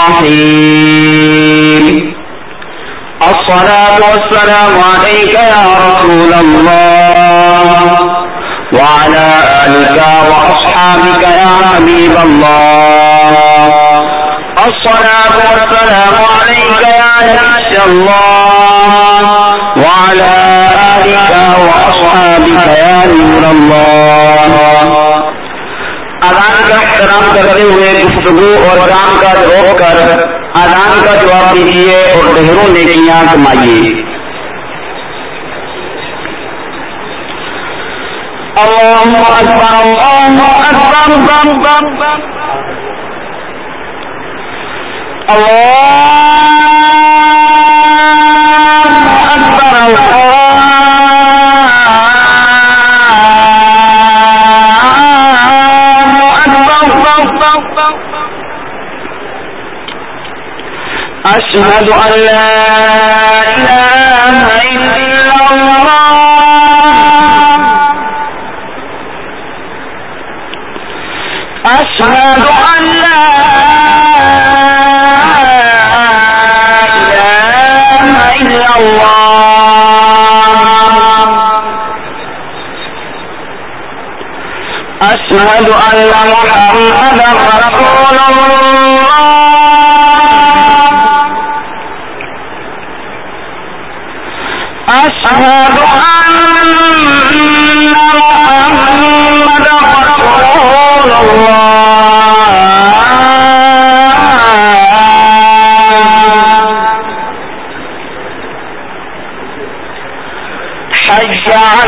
الرحيم الصلاة والسلام عليك يا رسول الله وعلى آلك وأصحابك يا حبيب الله الصلاة والسلام عليك يا نبي الله وعلى آلك وأصحابك يا نور الله. اذان کا احترام کرتے ہوئے گفتگو اور کام کا روک کر اذان کا جواب دیجیے اور ڈھیروں نیکیاں کمائیے. اللہ اکبر اللہ اکبر. أشهد أن لا إله إلا الله أشهد أن لا إله إلا الله أشهد أن محمدا رسول الله أشهد أن محمدا رسول الله حي على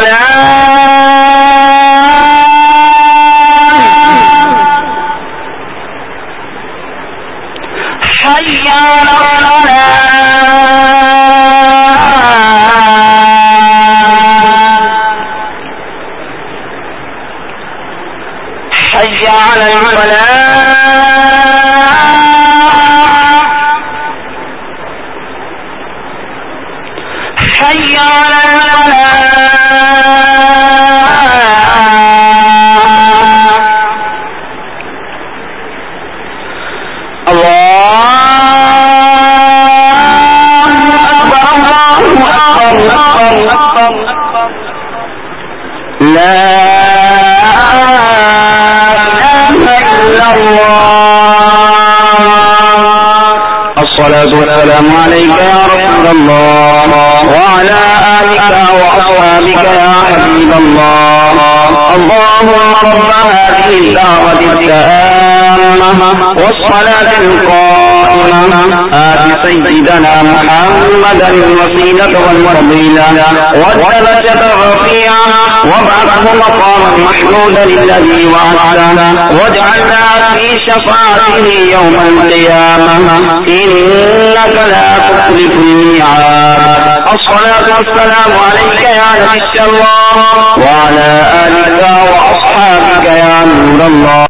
الصلاة حي على حي على الفلاح حي على الفلاح الله أكبر الله أكبر لا الصلاة والسلام عليك يا رسول الله وعلى آلك وأصحابك يا حبيب الله اللهم رب هذه الدعوة التامة والصلاة القائمة آت سيدنا محمدا الوسيلة والفضيلة والدرجة الرفيعة وابعثه مقاما محمودا الذي وعدنا واجعلنا في شفاعته يوم القيامة إنك لا تخلف الميعاد الصلاة والسلام عليك يا نبي الله وعلى آلك وأصحابك يا نور الله